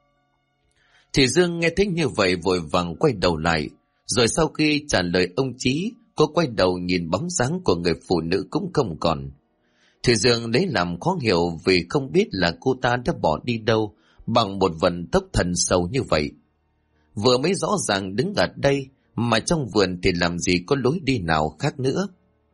Thủy Dương nghe thấy như vậy vội vàng quay đầu lại, rồi sau khi trả lời ông Chí, cô quay đầu nhìn bóng dáng của người phụ nữ cũng không còn. Thủy Dương lấy làm khó hiểu vì không biết là cô ta đã bỏ đi đâu bằng một vận tốc thần sâu như vậy. Vừa mới rõ ràng đứng ở đây mà trong vườn thì làm gì có lối đi nào khác nữa.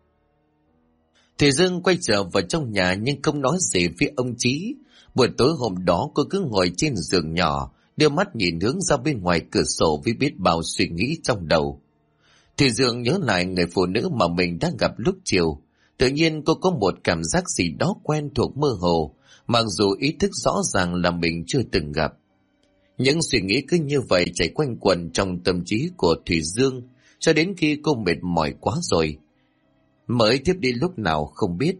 Thủy Dương quay trở vào trong nhà nhưng không nói gì với ông Chí. Buổi tối hôm đó cô cứ ngồi trên giường nhỏ, đưa mắt nhìn hướng ra bên ngoài cửa sổ với biết bao suy nghĩ trong đầu. Thủy Dương nhớ lại người phụ nữ mà mình đã gặp lúc chiều. Tự nhiên cô có một cảm giác gì đó quen thuộc mơ hồ, mặc dù ý thức rõ ràng là mình chưa từng gặp. Những suy nghĩ cứ như vậy chạy quanh quẩn trong tâm trí của Thủy Dương, cho đến khi cô mệt mỏi quá rồi, mới thiếp đi lúc nào không biết.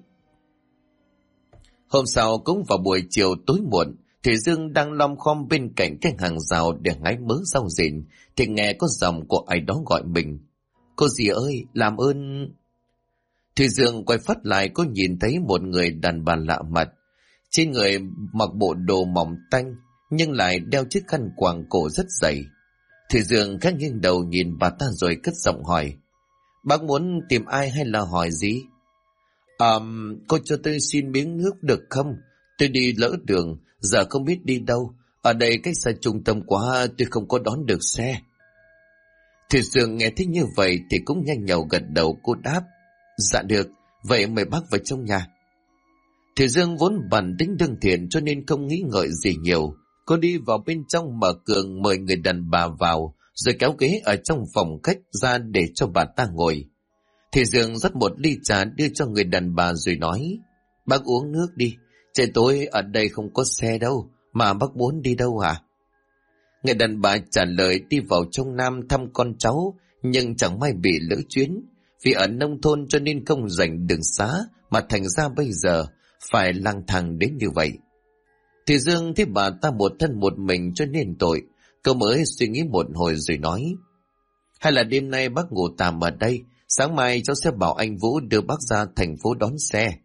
Hôm sau cũng vào buổi chiều tối muộn, Thủy Dương đang lom khom bên cạnh cái hàng rào để hái mớ rau rền, thì nghe có giọng của ai đó gọi mình. Cô dì ơi, làm ơn... Thủy Dương quay phát lại, cô nhìn thấy một người đàn bà lạ mặt. Trên người mặc bộ đồ mỏng tanh, nhưng lại đeo chiếc khăn quàng cổ rất dày. Thủy Dương khẽ nghiêng đầu nhìn bà ta rồi cất giọng hỏi. Bác muốn tìm ai hay là hỏi gì? Cô cho tôi xin miếng nước được không? Tôi đi lỡ đường, giờ không biết đi đâu. Ở đây cách xa trung tâm quá, tôi không có đón được xe. Thủy Dương nghe thấy như vậy thì cũng nhanh nhậu gật đầu, cô đáp. Dạ được, vậy mời bác vào trong nhà. Thủy Dương vốn bản tính đương thiện cho nên không nghĩ ngợi gì nhiều. Cô đi vào bên trong mở cửa mời người đàn bà vào, rồi kéo ghế ở trong phòng khách ra để cho bà ta ngồi. Thủy Dương rót một ly trà đưa cho người đàn bà rồi nói. Bác uống nước đi, trời tối ở đây không có xe đâu, mà bác muốn đi đâu hả? Người đàn bà trả lời đi vào trong Nam thăm con cháu, nhưng chẳng may bị lỡ chuyến. Vì ở nông thôn cho nên không dành đường xá, mà thành ra bây giờ phải lang thang đến như vậy. Thì Dương thấy bà ta một thân một mình cho nên tội, cậu mới suy nghĩ một hồi rồi nói. Hay là đêm nay bác ngủ tạm ở đây, sáng mai cháu sẽ bảo anh Vũ đưa bác ra thành phố đón xe.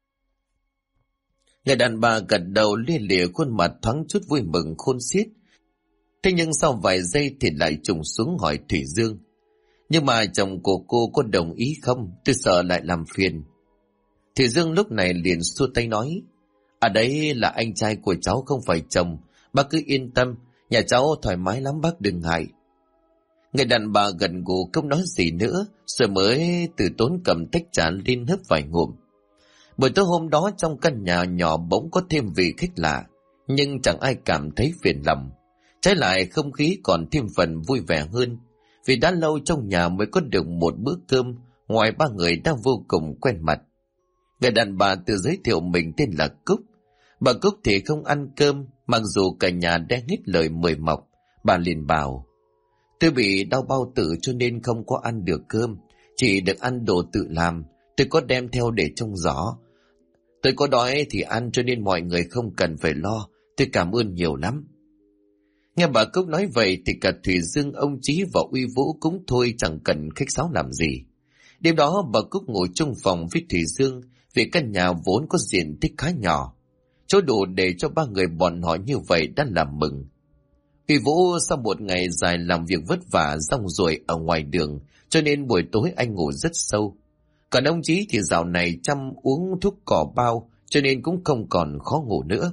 Người đàn bà gật đầu lia lịa, khuôn mặt thoáng chút vui mừng khôn xiết. Thế nhưng sau vài giây thì lại trùng xuống hỏi Thủy Dương: nhưng mà chồng của cô có đồng ý không? Tôi sợ lại làm phiền. Thủy Dương lúc này liền xua tay nói: à đấy là anh trai của cháu, không phải chồng. Bác cứ yên tâm, nhà cháu thoải mái lắm, bác đừng ngại. Người đàn bà gần gù không nói gì nữa, rồi mới từ tốn cầm tách trà lên hớp vài ngụm. Buổi tối hôm đó trong căn nhà nhỏ bỗng có thêm vị khách lạ, nhưng chẳng ai cảm thấy phiền lòng. Trái lại không khí còn thêm phần vui vẻ hơn, vì đã lâu trong nhà mới có được một bữa cơm, ngoài ba người đang vô cùng quen mặt. Người đàn bà tự giới thiệu mình tên là Cúc. Bà Cúc thì không ăn cơm, mặc dù cả nhà đang hết lời mời mọc. Bà liền bảo: tôi bị đau bao tử cho nên không có ăn được cơm, chỉ được ăn đồ tự làm. Tôi có đem theo để trông gió. Tôi có đói thì ăn, cho nên mọi người không cần phải lo. Tôi cảm ơn nhiều lắm. Nghe bà Cúc nói vậy thì cả Thủy Dương, ông Chí và Uy Vũ cũng thôi, chẳng cần khách sáo làm gì. Đêm đó bà Cúc ngồi chung phòng với Thủy Dương, vì căn nhà vốn có diện tích khá nhỏ, chỗ đủ để cho ba người bọn họ như vậy đã làm mừng. Uy Vũ sau một ngày dài làm việc vất vả rong ruổi ở ngoài đường, cho nên buổi tối anh ngủ rất sâu. Còn ông Chí thì dạo này chăm uống thuốc cỏ bao, cho nên cũng không còn khó ngủ nữa.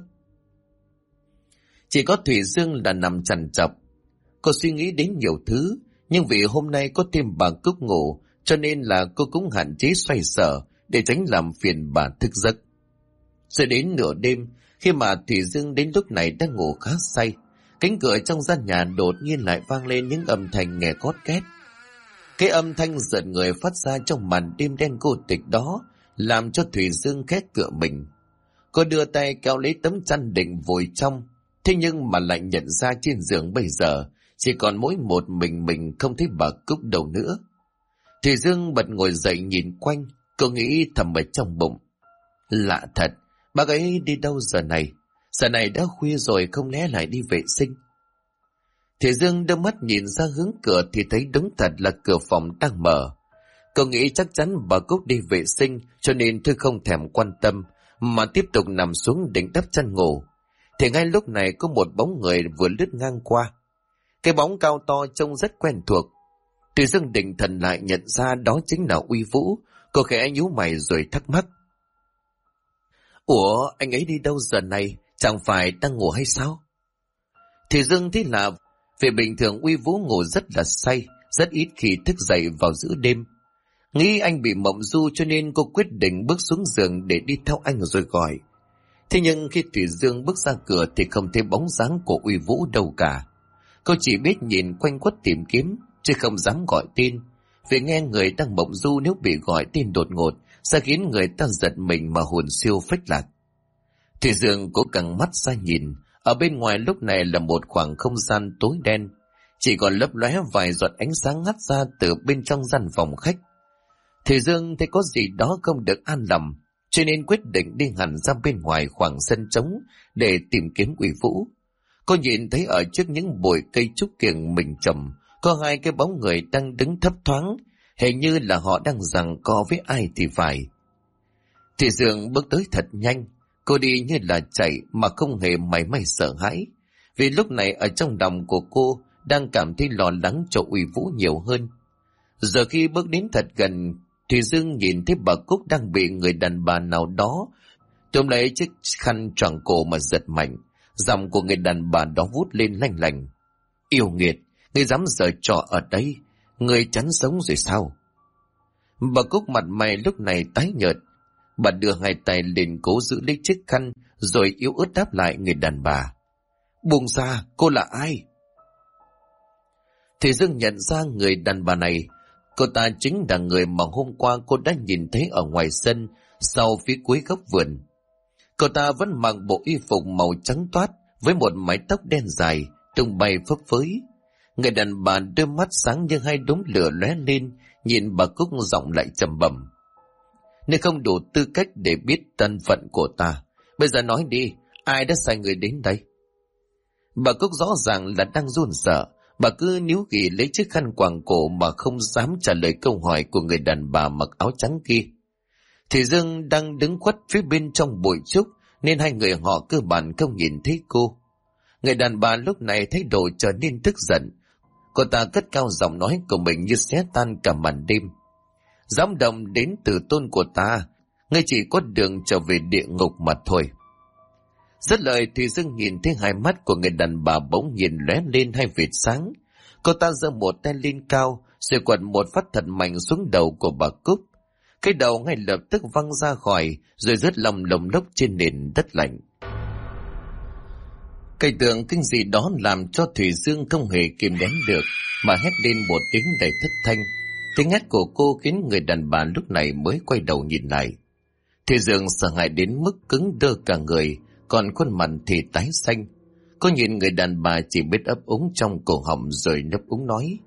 Chỉ có Thủy Dương là nằm trằn trọc. Cô suy nghĩ đến nhiều thứ, nhưng vì hôm nay có thêm bà Cúc ngủ, cho nên là cô cũng hạn chế xoay sở để tránh làm phiền bà thức giấc. Rồi đến nửa đêm, khi mà Thủy Dương đến lúc này đang ngủ khá say, cánh cửa trong gian nhà đột nhiên lại vang lên những âm thanh nghe cót két. Cái âm thanh giật người phát ra trong màn đêm đen cô tịch đó làm cho Thủy Dương khét cửa mình. Cô đưa tay kéo lấy tấm chăn định vùi trong, thế nhưng mà lại nhận ra trên giường bây giờ chỉ còn mỗi một mình không thấy bà Cúc đâu nữa. Thủy Dương bật ngồi dậy nhìn quanh, cô nghĩ thầm ở trong bụng: lạ thật, bác ấy đi đâu giờ này? Giờ này đã khuya rồi, không lẽ lại đi vệ sinh? Thủy Dương đưa mắt nhìn ra hướng cửa thì thấy đúng thật là cửa phòng đang mở. Cô nghĩ chắc chắn bà Cúc đi vệ sinh, cho nên Thư không thèm quan tâm mà tiếp tục nằm xuống định đắp chăn ngủ. Thì ngay lúc này có một bóng người vừa lướt ngang qua. Cái bóng cao to trông rất quen thuộc. Thủy Dương định thần lại nhận ra đó chính là Uy Vũ. Cô khẽ nhíu mày rồi thắc mắc: ủa, anh ấy đi đâu giờ này? Chẳng phải đang ngủ hay sao? Thủy Dương thấy lạ, vì bình thường Uy Vũ ngủ rất là say, rất ít khi thức dậy vào giữa đêm. Nghĩ anh bị mộng du cho nên cô quyết định bước xuống giường để đi theo anh rồi gọi. Thế nhưng khi Thủy Dương bước ra cửa thì không thấy bóng dáng của Uy Vũ đâu cả. Cô chỉ biết nhìn quanh quất tìm kiếm, chứ không dám gọi tên, vì nghe người đang mộng du nếu bị gọi tên đột ngột sẽ khiến người ta giật mình mà hồn siêu phách lạc. Thủy Dương cố căng mắt ra nhìn, ở bên ngoài lúc này là một khoảng không gian tối đen, chỉ còn lấp lóe vài giọt ánh sáng ngắt ra từ bên trong gian phòng khách. Thủy Dương thấy có gì đó không được an lòng, cho nên quyết định đi hẳn ra bên ngoài khoảng sân trống để tìm kiếm Uy Vũ. Cô nhìn thấy ở trước những bụi cây trúc kiểng mình trồng có hai cái bóng người đang đứng thấp thoáng, hình như là họ đang giằng co với ai thì phải. Thủy Dương bước tới thật nhanh, cô đi như là chạy mà không hề mảy may sợ hãi, vì lúc này ở trong lòng của cô đang cảm thấy lo lắng cho Uy Vũ nhiều hơn. Giờ khi bước đến thật gần, Thủy Dương nhìn thấy bà Cúc đang bị người đàn bà nào đó tóm lấy chiếc khăn choàng cổ mà giật mạnh. Giọng của người đàn bà đó vút lên lanh lành: yêu nghiệt, ngươi dám giở trò ở đây, ngươi chán sống rồi sao? Bà Cúc mặt mày lúc này tái nhợt, bà đưa hai tay lên cố giữ lấy chiếc khăn rồi yếu ớt đáp lại người đàn bà: buông ra, cô là ai? Thì Dương nhận ra người đàn bà này, cô ta chính là người mà hôm qua cô đã nhìn thấy ở ngoài sân sau phía cuối góc vườn. Cô ta vẫn mặc bộ y phục màu trắng toát với một mái tóc đen dài tung bay phấp phới. Người đàn bà đôi mắt sáng như hai đốm lửa lóe lên, nhìn bà Cúc giọng lại trầm bẩm: nếu không đủ tư cách để biết thân phận của ta, bây giờ nói đi, ai đã sai người đến đây? Bà Cúc rõ ràng là đang run sợ, Bà cứ níu ghì lấy chiếc khăn quàng cổ mà không dám trả lời câu hỏi của người đàn bà mặc áo trắng kia. Thì Dương đang đứng khuất phía bên trong bụi trúc nên hai người họ cơ bản không nhìn thấy cô. Người đàn bà lúc này thấy đồ trở nên tức giận. Cô ta cất cao giọng nói của mình như xé tan cả màn đêm. Dám động đến từ tôn của ta, ngươi chỉ có đường trở về địa ngục mà thôi. Dứt lời thì Dương nhìn thấy hai mắt của người đàn bà bỗng nhiên lóe lên hai vệt sáng. Cô ta giơ một tay lên cao, rồi quật một phát thật mạnh xuống đầu của bà Cúc. Cái đầu ngay lập tức văng ra khỏi, rồi rớt lồng lồng lốc trên nền đất lạnh. Cảnh tượng kinh dị đó làm cho Thủy Dương không hề kìm nén được, mà hét lên một tiếng đầy thất thanh. Tiếng hét của cô khiến người đàn bà lúc này mới quay đầu nhìn lại. Thủy Dương sợ hãi đến mức cứng đơ cả người, còn khuôn mặt thì tái xanh. Cô nhìn người đàn bà chỉ biết ấp úng trong cổ họng rồi nấp úng nói: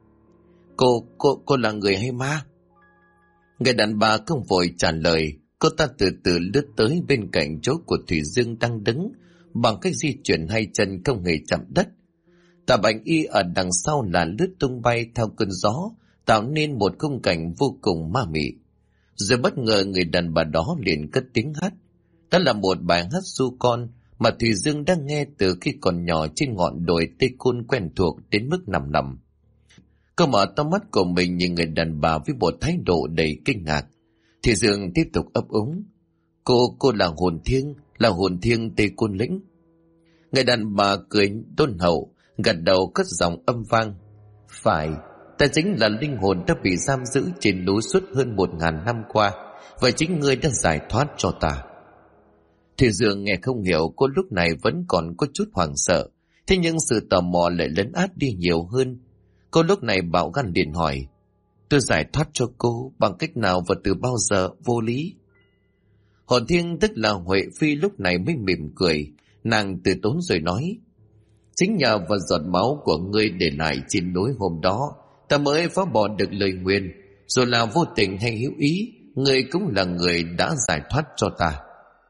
Cô là người hay ma? Người đàn bà không vội trả lời. Cô ta từ từ lướt tới bên cạnh chỗ của Thủy Dương đang đứng, bằng cách di chuyển hai chân không hề chạm đất. Tà bạch y ở đằng sau là lướt tung bay theo cơn gió, tạo nên một khung cảnh vô cùng ma mị. Rồi bất ngờ người đàn bà đó liền cất tiếng hát. Đó là một bài hát ru con mà Thủy Dương đang nghe từ khi còn nhỏ trên ngọn đồi Tây Côn quen thuộc đến mức nằm nằm. Cô mở to mắt của mình nhìn người đàn bà với một thái độ đầy kinh ngạc. Thủy Dương tiếp tục ấp úng: Cô là hồn thiêng Tây Côn Lĩnh. Người đàn bà cười đôn hậu, gật đầu cất giọng âm vang: Phải, ta chính là linh hồn đã bị giam giữ trên núi suốt hơn 1000 năm qua, và chính ngươi đã giải thoát cho ta. Thủy Dương nghe không hiểu, cô lúc này vẫn còn có chút hoảng sợ, thế nhưng sự tò mò lại lấn át đi nhiều hơn. Cô lúc này bạo gan liền hỏi: Tôi giải thoát cho cô bằng cách nào và từ bao giờ? Vô lý. Hồn thiêng tức là Huệ Phi lúc này mới mỉm cười. Nàng từ tốn rồi nói: Chính nhờ vào giọt máu của ngươi để lại trên núi hôm đó, ta mới phá bỏ được lời nguyền. Dù là vô tình hay hữu ý, ngươi cũng là người đã giải thoát cho ta.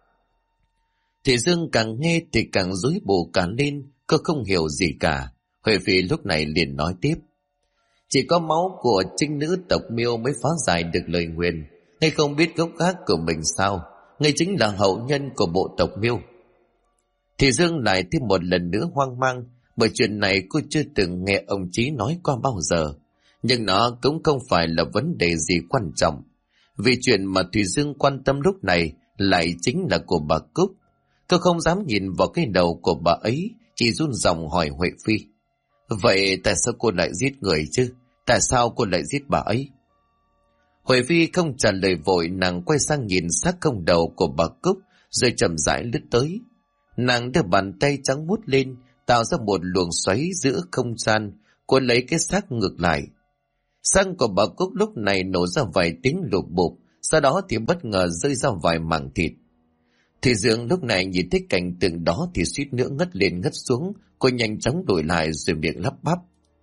Thì Dương càng nghe thì càng rối bù cả lên, cô không hiểu gì cả. Huệ Phi lúc này liền nói tiếp: Chỉ có máu của trinh nữ tộc Miêu mới phá giải được lời nguyền. Ngươi không biết gốc gác của mình sao? Ngươi chính là hậu nhân của bộ tộc Miêu. Thì Dương lại thêm một lần nữa hoang mang, bởi chuyện này cô chưa từng nghe ông Chí nói qua bao giờ. Nhưng nó cũng không phải là vấn đề gì quan trọng, vì chuyện mà Thủy Dương quan tâm lúc này lại chính là của bà Cúc. Cô không dám nhìn vào cái đầu của bà ấy, chỉ run giọng hỏi Huệ Phi: Vậy tại sao cô lại giết người chứ? Tại sao cô lại giết bà ấy? Huệ Phi không trả lời vội, nàng quay sang nhìn xác không đầu của bà Cúc, rồi chậm rãi lướt tới. Nàng đưa bàn tay trắng muốt lên, tạo ra một luồng xoáy giữa không gian, cuốn lấy cái xác ngược lại. Xác của bà Cúc lúc này nổ ra vài tiếng lụp bụp, sau đó thì bất ngờ rơi ra vài mảng thịt. Thì Dương lúc này nhìn thấy cảnh tượng đó thì suýt nữa ngất lên ngất xuống. Cô nhanh chóng đổi lại rồi miệng lắp bắp: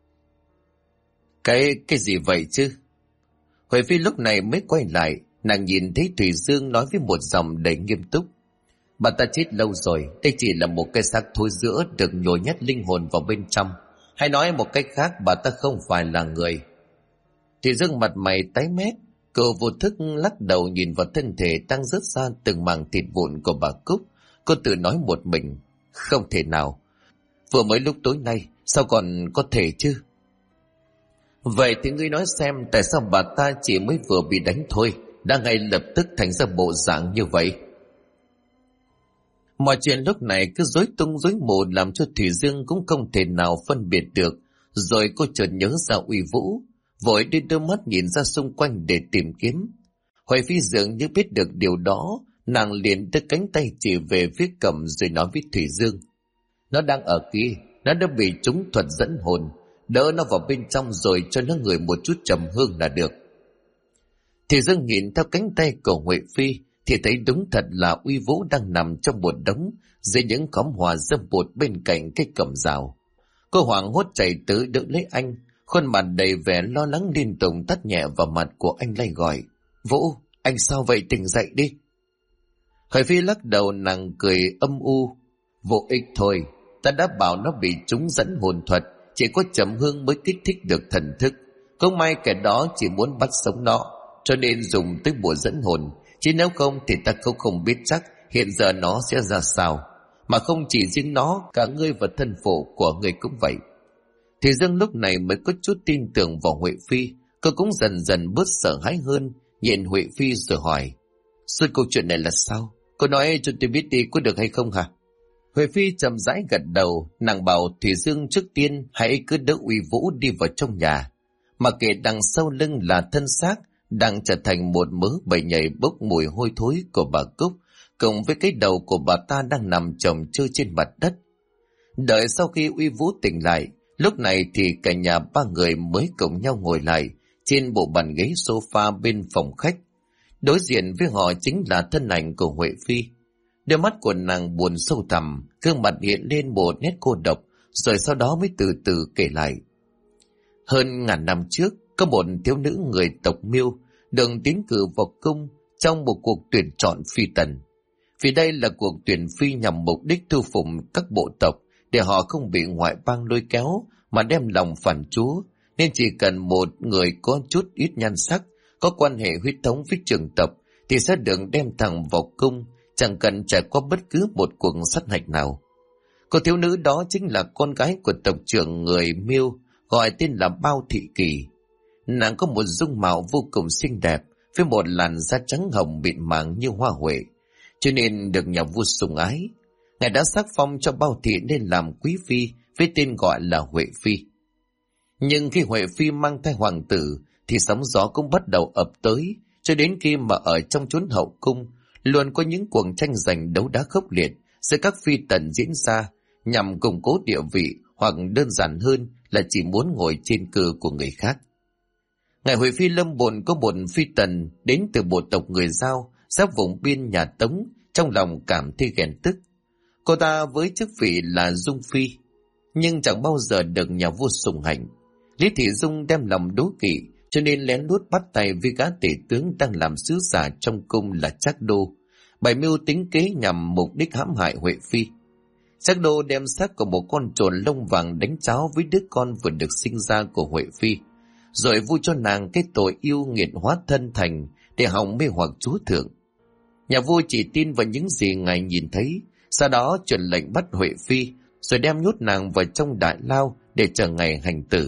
Cái gì vậy chứ? Huệ Phi lúc này mới quay lại, nàng nhìn thấy Thủy Dương nói với một giọng đầy nghiêm túc: Bà ta chết lâu rồi, đây chỉ là một cái xác thối rữa được nhồi nhét linh hồn vào bên trong. Hay nói một cách khác, bà ta không phải là người. Thủy Dương mặt mày tái mét, cô vô thức lắc đầu nhìn vào thân thể đang rớt ra từng mảng thịt vụn của bà Cúc. Cô tự nói một mình: Không thể nào, vừa mới lúc tối nay, sao còn có thể chứ? Vậy thì ngươi nói xem, tại sao bà ta chỉ mới vừa bị đánh thôi đã ngay lập tức thành ra bộ dạng như vậy? Mọi chuyện lúc này cứ rối tung rối mù làm cho Thủy Dương cũng không thể nào phân biệt được. Rồi cô chợt nhớ ra Uy Vũ, vội đi đưa mắt nhìn ra xung quanh để tìm kiếm. Huệ Phi dường như biết được điều đó, nàng liền đưa cánh tay chỉ về phía Cẩm rồi nói với Thủy Dương: Nó đang ở kia, nó đã bị trúng thuật dẫn hồn, đỡ nó vào bên trong rồi cho nó ngửi một chút trầm hương là được. Thủy Dương nhìn theo cánh tay của Huệ Phi thì thấy đúng thật là Uy Vũ đang nằm trong một đống dưới những khóm hoa dâm bụt bên cạnh cái cẩm rào. Cô hoảng hốt chạy tới đỡ lấy anh, khuôn mặt đầy vẻ lo lắng liên tục tát nhẹ vào mặt của anh, lay gọi: Vũ, anh sao vậy, tỉnh dậy đi. Huệ Phi lắc đầu, nàng cười âm u: Vô ích thôi, ta đã bảo nó bị trúng dẫn hồn thuật, chỉ có trầm hương mới kích thích được thần thức. Không may kẻ đó chỉ muốn bắt sống nó, cho nên dùng tới bùa dẫn hồn, chứ nếu không thì ta không biết chắc hiện giờ nó sẽ ra sao. Mà không chỉ riêng nó, cả ngươi và thân phụ của ngươi cũng vậy. Thì Dương lúc này mới có chút tin tưởng vào Huệ Phi. Cô cũng dần dần bớt sợ hãi hơn, nhìn Huệ Phi rồi hỏi: suốt câu chuyện này là sao? Cô nói cho tôi biết đi, có được hay không hả? Huệ Phi chậm rãi gật đầu. Nàng bảo Thủy Dương trước tiên hãy cứ đỡ Uy Vũ đi vào trong nhà, mà kể đằng sau lưng là thân xác đang trở thành một mớ bầy nhầy bốc mùi hôi thối của bà Cúc, cùng với cái đầu của bà ta đang nằm chồng chơi trên mặt đất. Đợi sau khi Uy Vũ tỉnh lại, lúc này thì cả nhà ba người mới cùng nhau ngồi lại trên bộ bàn ghế sofa bên phòng khách. Đối diện với họ chính là thân ảnh của Huệ Phi. Đôi mắt của nàng buồn sâu thẳm, gương mặt hiện lên một nét cô độc, rồi sau đó mới từ từ kể lại. Hơn ngàn năm trước, có một thiếu nữ người tộc Miêu được tiến cử vào cung trong một cuộc tuyển chọn phi tần. Vì đây là cuộc tuyển phi nhằm mục đích thu phục các bộ tộc để họ không bị ngoại bang lôi kéo mà đem lòng phản chúa, nên chỉ cần một người có chút ít nhan sắc, có quan hệ huyết thống với trưởng tộc thì sẽ được đem thẳng vào cung, chẳng cần trải qua bất cứ một cuộc sát hạch nào. Cô thiếu nữ đó chính là con gái của tộc trưởng người Miêu, gọi tên là Bao Thị Kỳ. Nàng có một dung mạo vô cùng xinh đẹp, với một làn da trắng hồng mịn màng như hoa huệ, cho nên được nhà vua sủng ái. Ngài đã sắc phong cho Bao Thị nên làm quý phi với tên gọi là Huệ Phi. Nhưng khi Huệ Phi mang thai hoàng tử thì sóng gió cũng bắt đầu ập tới, cho đến khi mà ở trong chốn hậu cung luôn có những cuộc tranh giành đấu đá khốc liệt giữa các phi tần diễn ra nhằm củng cố địa vị, hoặc đơn giản hơn là chỉ muốn ngồi trên cờ của người khác. Ngày Huệ Phi lâm bồn có một phi tần đến từ bộ tộc người Dao, giáp vùng biên nhà Tống, trong lòng cảm thấy ghen tức. Cô ta với chức vị là Dung Phi, nhưng chẳng bao giờ được nhà vua sủng hạnh. Lý Thị Dung đem lòng đố kỵ, cho nên lén lút bắt tay với gã tể tướng đang làm sứ giả trong cung là Trác Đô, bày mưu tính kế nhằm mục đích hãm hại Huệ Phi. Trác Đô đem xác của một con trồn lông vàng đánh cháo với đứa con vừa được sinh ra của Huệ Phi, rồi vu cho nàng cái tội yêu nghiệt hóa thân thành để hòng mê hoặc chúa thượng. Nhà vua chỉ tin vào những gì ngài nhìn thấy, sau đó truyền lệnh bắt Huệ Phi, rồi đem nhốt nàng vào trong đại lao để chờ ngày hành tử.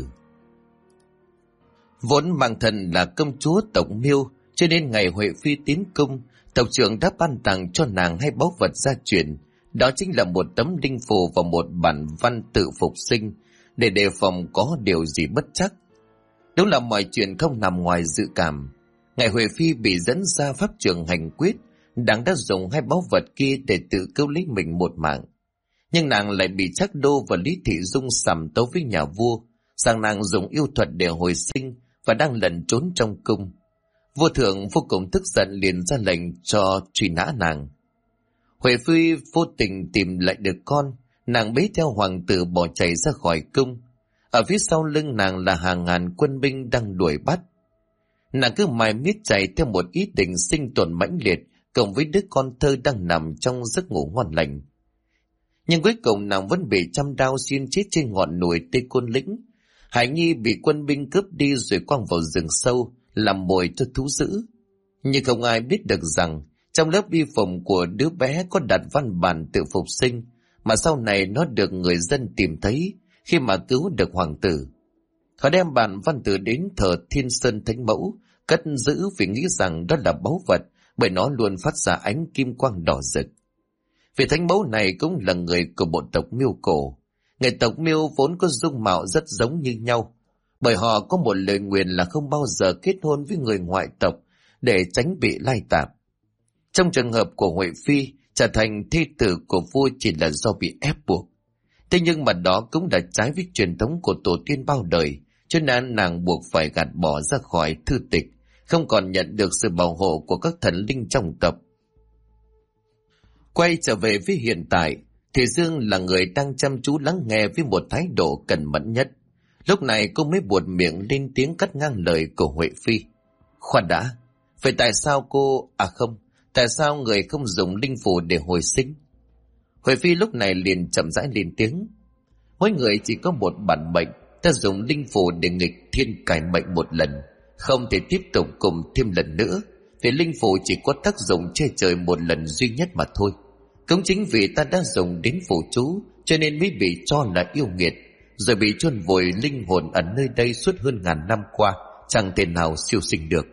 Vốn mang thân là công chúa tộc Miêu, cho nên ngày Huệ Phi tiến cung, tộc trưởng đã ban tặng cho nàng hai báu vật gia truyền, đó chính là một tấm linh phù và một bản văn tự phục sinh, để đề phòng có điều gì bất trắc. Đúng là mọi chuyện không nằm ngoài dự cảm. Ngày Huệ Phi bị dẫn ra pháp trường hành quyết, nàng đã dùng hai báu vật kia để tự cứu lấy mình một mạng. Nhưng nàng lại bị Trác Đô và Lý Thị Dung sằm tấu với nhà vua, rằng nàng dùng yêu thuật để hồi sinh và đang lẩn trốn trong cung. Vua thượng vô cùng tức giận, liền ra lệnh cho truy nã nàng. Huệ Phi vô tình tìm lại được con, nàng bế theo hoàng tử bỏ chạy ra khỏi cung. Ở phía sau lưng nàng là hàng ngàn quân binh đang đuổi bắt. Nàng cứ mải miết chạy theo một ý định sinh tồn mãnh liệt, cộng với đứa con thơ đang nằm trong giấc ngủ ngon lành. Nhưng cuối cùng nàng vẫn bị trăm đao xuyên chết trên ngọn núi Tây Côn Lĩnh. Hải Nhi bị quân binh cướp đi rồi quăng vào rừng sâu, làm mồi cho thú dữ. Nhưng không ai biết được rằng trong lớp y phục của đứa bé có đặt văn bản tự phục sinh, mà sau này nó được người dân tìm thấy khi mà cứu được hoàng tử. Họ đem bản văn tự đến thờ Thiên Sơn Thánh Mẫu, cất giữ vì nghĩ rằng đó là báu vật, bởi nó luôn phát ra ánh kim quang đỏ rực. Vì Thánh Mẫu này cũng là người của bộ tộc Miêu cổ. Người tộc Miêu vốn có dung mạo rất giống như nhau, bởi họ có một lời nguyền là không bao giờ kết hôn với người ngoại tộc để tránh bị lai tạp. Trong trường hợp của Huệ Phi, trở thành thê tử của vua chỉ là do bị ép buộc. Thế nhưng mà đó cũng đã trái với truyền thống của tổ tiên bao đời, cho nên nàng buộc phải gạt bỏ ra khỏi thư tịch, không còn nhận được sự bảo hộ của các thần linh trong tộc. Quay trở về với hiện tại, thì Dương là người đang chăm chú lắng nghe với một thái độ cẩn mẫn nhất. Lúc này cô mới buột miệng lên tiếng cắt ngang lời của Huệ Phi. Khoan đã, vậy tại sao cô... tại sao người không dùng linh phù để hồi sinh? Huệ Phi lúc này liền chậm rãi lên tiếng. Mỗi người chỉ có một bản mệnh, ta dùng linh phù để nghịch thiên cải mệnh một lần, không thể tiếp tục cùng thêm lần nữa, vì linh phù chỉ có tác dụng che trời một lần duy nhất mà thôi. Cũng chính vì ta đã dùng đến phù chú cho nên mới bị cho là yêu nghiệt, rồi bị chôn vùi linh hồn ở nơi đây suốt hơn ngàn năm qua, chẳng thể nào siêu sinh được.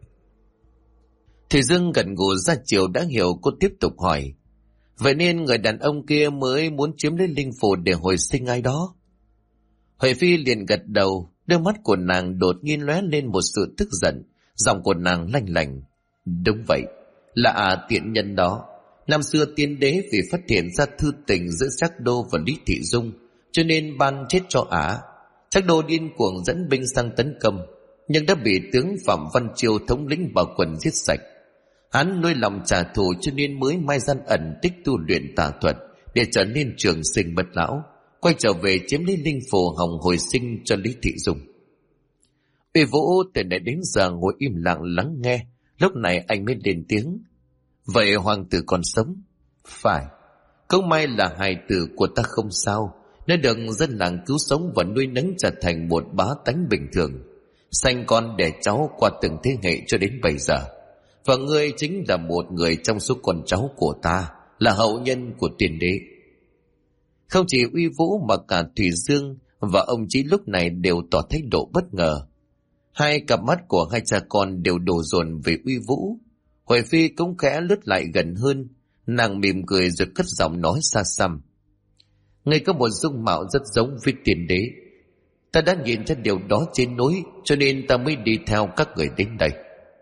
Thủy Dương gần gù ra chiều đã hiểu, cô tiếp tục hỏi: vậy nên người đàn ông kia mới muốn chiếm lấy linh phù để hồi sinh ai đó? Huệ Phi liền gật đầu, đôi mắt của nàng đột nhiên lóe lên một sự tức giận, giọng của nàng lanh lảnh: đúng vậy, là tiện nhân đó. Năm xưa tiên đế vì phát hiện ra thư tình giữa Trác Đô và Lý Thị Dung, cho nên ban chết cho Trác Đô điên cuồng dẫn binh sang tấn công, nhưng đã bị tướng Phạm Văn Chiêu thống lĩnh Bảo Quần giết sạch. Hắn nuôi lòng trả thù cho nên mới mai gian ẩn tích tu luyện tà thuật để trở nên trường sinh bất lão, quay trở về chiếm lấy linh phù hồng hồi sinh cho Lý Thị Dung. Uy Vũ từ nãy đến giờ ngồi im lặng lắng nghe, lúc này anh mới lên tiếng: vậy hoàng tử còn sống? Phải, cũng may là hài tử của ta không sao, nó được dân làng cứu sống và nuôi nấng trở thành một bá tánh bình thường, sanh con đẻ cháu qua từng thế hệ cho đến bây giờ. Và ngươi chính là một người trong số con cháu của ta, là hậu nhân của tiên đế. Không chỉ Uy Vũ mà cả Thủy Dương và ông Chí lúc này đều tỏ thái độ bất ngờ. Hai cặp mắt của hai cha con đều đổ dồn về Uy Vũ. Huệ Phi cũng khẽ lướt lại gần hơn, nàng mỉm cười rồi cất giọng nói xa xăm: ngươi có một dung mạo rất giống với tiên đế, ta đã nhìn thấy điều đó trên núi, cho nên ta mới đi theo các người đến đây.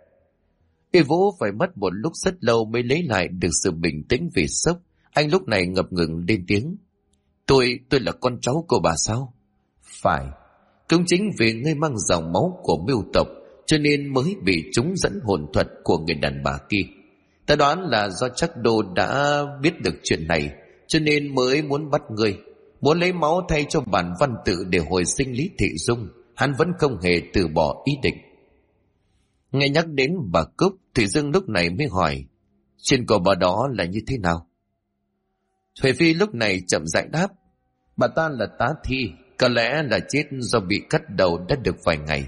Uy Vũ phải mất một lúc rất lâu mới lấy lại được sự bình tĩnh vì sốc. Anh lúc này ngập ngừng lên tiếng: tôi là con cháu của bà sao? Phải, cũng chính vì ngươi mang dòng máu của Mưu tộc cho nên mới bị chúng dẫn hồn thuật của người đàn bà kia. Ta đoán là do Trác Đô đã biết được chuyện này cho nên mới muốn bắt ngươi, muốn lấy máu thay cho bản văn tự để hồi sinh Lý Thị Dung. Hắn vẫn không hề từ bỏ ý định. Nghe nhắc đến bà Cúc, Thủy Dương lúc này mới hỏi: chuyện của bà đó là như thế nào? Huệ Phi lúc này chậm rãi đáp: bà ta là tá thi, có lẽ là chết do bị cắt đầu đã được vài ngày.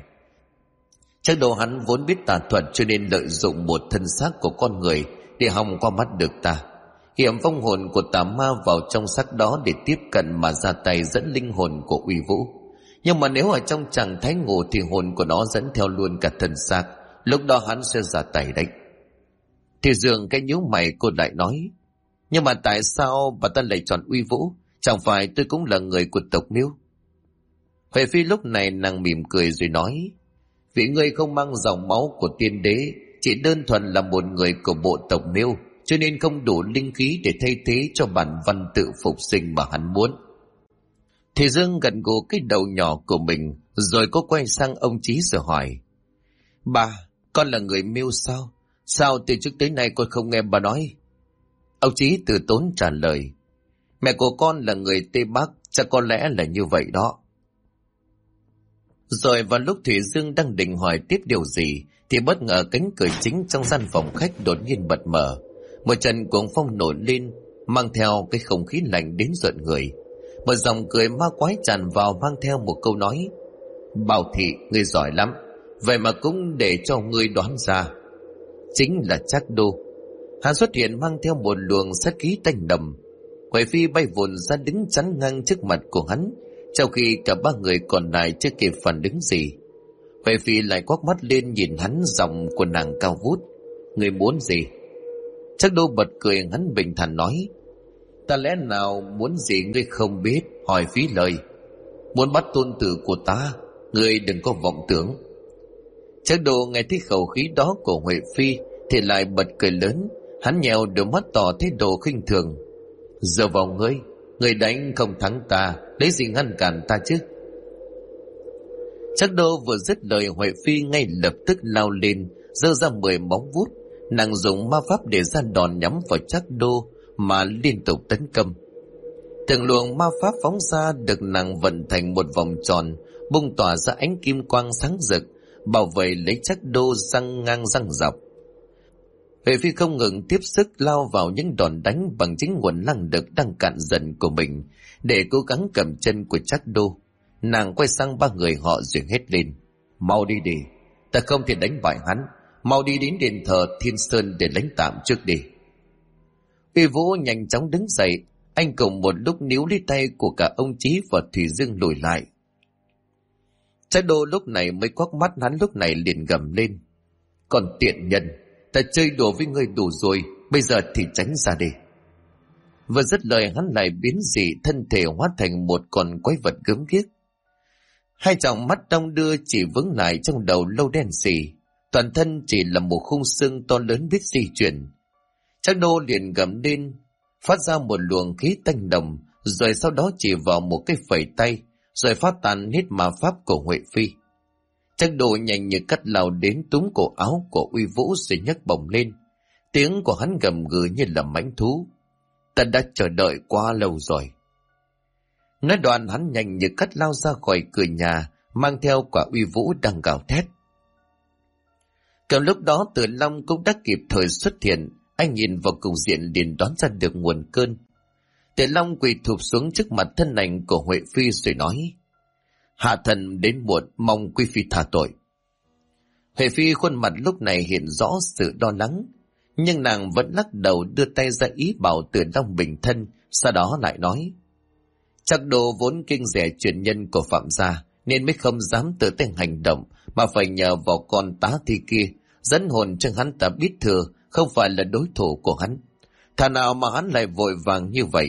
Trác Đô hắn vốn biết tà thuật cho nên lợi dụng một thân xác của con người để hòng qua mắt được ta, hiểm vong hồn của tà ma vào trong xác đó để tiếp cận mà ra tay dẫn linh hồn của Uy Vũ. Nhưng mà nếu ở trong trạng thái ngủ thì hồn của nó dẫn theo luôn cả thân xác, lúc đó hắn sẽ ra tay đấy. Thì dường cái nhíu mày, cô lại nói: nhưng mà tại sao bà ta lại chọn Uy Vũ? Chẳng phải tôi cũng là người của tộc Miêu? Huệ Phi lúc này nàng mỉm cười rồi nói: vì ngươi không mang dòng máu của tiên đế, chỉ đơn thuần là một người của bộ tộc Miêu, cho nên không đủ linh khí để thay thế cho bản văn tự phục sinh mà hắn muốn. Thì Dương gật gù cái đầu nhỏ của mình, rồi có quay sang ông Chí rồi hỏi: bà, con là người Miêu sao? Sao từ trước tới nay con không nghe bà nói? Ông Chí từ tốn trả lời: mẹ của con là người Tây Bắc, chắc có lẽ là như vậy đó. Rồi vào lúc Thủy Dương đang định hỏi tiếp điều gì thì bất ngờ cánh cửa chính trong gian phòng khách đột nhiên bật mở. Một trận cuồng phong nổi lên, mang theo cái không khí lạnh đến rợn người. Một dòng cười ma quái tràn vào, mang theo một câu nói: Bảo Thị, ngươi giỏi lắm, vậy mà cũng để cho ngươi đoán ra. Chính là Trác Đô. Hắn xuất hiện mang theo một luồng sát khí tanh đầm. Huệ Phi bay vụn ra đứng chắn ngang trước mặt của hắn, trong khi cả ba người còn lại chưa kịp phản ứng gì. Huệ Phi lại quắc mắt lên nhìn hắn, giọng của nàng cao vút: ngươi muốn gì? Trác Đô bật cười, hắn bình thản nói: ta lẽ nào muốn gì ngươi không biết, hỏi phí lời. Muốn bắt tôn tử của ta, ngươi đừng có vọng tưởng. Trác Đô nghe thấy khẩu khí đó của Huệ Phi thì lại bật cười lớn, hắn nhèo đôi mắt tỏ thái độ khinh thường: giờ vào ngươi đánh không thắng ta, lấy gì ngăn cản ta chứ? Trác Đô vừa dứt lời, Huệ Phi ngay lập tức lao lên, giơ ra 10 móng vuốt. Nàng dùng ma pháp để ra đòn nhắm vào Trác Đô mà liên tục tấn công. Từng luồng ma pháp phóng ra được nàng vận thành một vòng tròn, bung tỏa ra ánh kim quang sáng rực, bảo vệ lấy Trác Đô răng ngang răng dọc. Huệ Phi không ngừng tiếp sức lao vào những đòn đánh bằng chính nguồn năng lực đang cạn dần của mình để cố gắng cầm chân của Trác Đô. Nàng quay sang ba người họ rồi hét lên: mau đi đi, ta không thể đánh bại hắn, mau đi đến đền thờ Thiên Sơn để lãnh tạm trước đi. Uy Vũ nhanh chóng đứng dậy, anh cùng một lúc níu lấy tay của cả ông Chí và Thủy Dương lùi lại. Trác Đô lúc này mới quắc mắt, hắn lúc này liền gầm lên: còn tiện nhân, ta chơi đùa với ngươi đủ rồi, bây giờ thì tránh ra đi. Vừa dứt lời hắn lại biến dị thân thể hóa thành một con quái vật gớm ghiếc. Hai tròng mắt đong đưa chỉ vững lại trong đầu lâu đen xì, toàn thân chỉ là một khung xương to lớn biết di chuyển. Trác Đô liền gầm lên, phát ra một luồng khí tanh nồng, rồi sau đó chỉ vào một cái phẩy tay, rồi phát tán hết ma pháp của Huệ Phi. Trác Đô nhanh như cắt lao đến túm cổ áo của Uy Vũ rồi nhấc bổng lên. Tiếng của hắn gầm gừ như là mãnh thú: ta đã chờ đợi quá lâu rồi. Nói đoạn hắn nhanh như cắt lao ra khỏi cửa nhà, mang theo quả Uy Vũ đang gào thét. Cầm lúc đó Tử Long cũng đã kịp thời xuất hiện, anh nhìn vào cục diện liền đoán ra được nguồn cơn. Tử Long quỳ thụp xuống trước mặt thân ảnh của Huệ Phi rồi nói: hạ thần đến muộn, mong quý phi tha tội. Huệ Phi khuôn mặt lúc này hiện rõ sự lo lắng, nhưng nàng vẫn lắc đầu đưa tay ra ý bảo Tử Long bình thân, sau đó lại nói: Trác Đô vốn kinh rẻ truyền nhân của Phạm gia nên mới không dám tự tay hành động, mà phải nhờ vào con tá thi kia dẫn hồn cho hắn ta biết thừa không phải là đối thủ của hắn. Thà nào mà hắn lại vội vàng như vậy.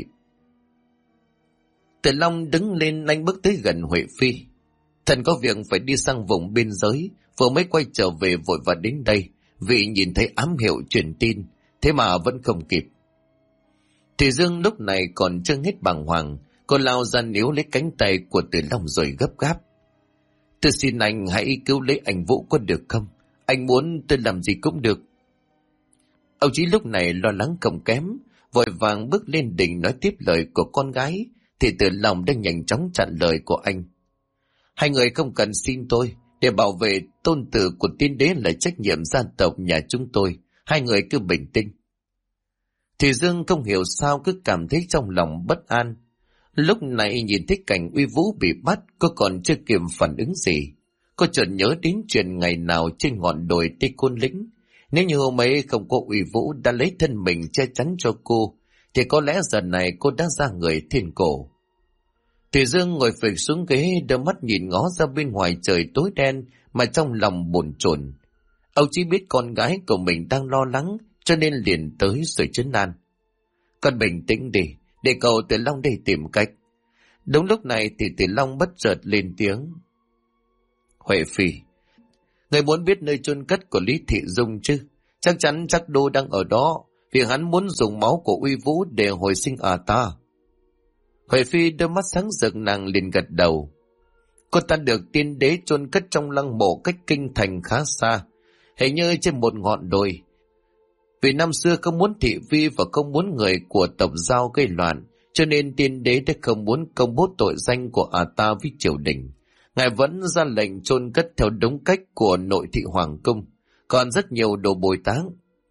Tử Long đứng lên, anh bước tới gần Huệ Phi: thần có việc phải đi sang vùng biên giới, vừa mới quay trở về vội và đến đây, vì nhìn thấy ám hiệu truyền tin, thế mà vẫn không kịp. Thủy Dương lúc này còn chưa hết bàng hoàng, cô lao ra níu lấy cánh tay của Tử Long rồi gấp gáp: tôi xin anh hãy cứu lấy anh Vũ có được không? Anh muốn tôi làm gì cũng được. Ông Chí lúc này lo lắng không kém, vội vàng bước lên đỉnh nói tiếp lời của con gái, thì Tử Long đang nhanh chóng chặn lời của anh: hai người không cần xin tôi, để bảo vệ tôn tử của tiên đế là trách nhiệm gia tộc nhà chúng tôi, hai người cứ bình tĩnh. Thủy Dương không hiểu sao cứ cảm thấy trong lòng bất an. Lúc này nhìn thấy cảnh Uy Vũ bị bắt, cô còn chưa kịp phản ứng gì. Cô chợt nhớ đến chuyện ngày nào trên ngọn đồi Tây Côn Lĩnh. Nếu như hôm ấy không có Uy Vũ đã lấy thân mình che chắn cho cô, thì có lẽ giờ này cô đã ra người thiên cổ. Thủy Dương ngồi phịch xuống ghế, đôi mắt nhìn ngó ra bên ngoài trời tối đen mà trong lòng bồn chồn. Ông chỉ biết con gái của mình đang lo lắng, cho nên liền tới rồi trấn an: con bình tĩnh đi, để cậu Tử Long đi tìm cách. Đúng lúc này thì Tử Long bất chợt lên tiếng: Huệ Phi, người muốn biết nơi chôn cất của Lý Thị Dung chứ? Chắc chắn Trác Đô đang ở đó, vì hắn muốn dùng máu của Uy Vũ để hồi sinh ta. Huệ Phi đôi mắt sáng rực, nàng liền gật đầu. Cô ta được tiên đế chôn cất trong lăng mộ cách kinh thành khá xa, hình như trên một ngọn đồi. Vì năm xưa không muốn thị vi và không muốn người của tộc Giao gây loạn, cho nên tiên đế đã không muốn công bố tội danh của ta với triều đình. Ngài vẫn ra lệnh chôn cất theo đúng cách của nội thị hoàng cung, còn rất nhiều đồ bồi táng.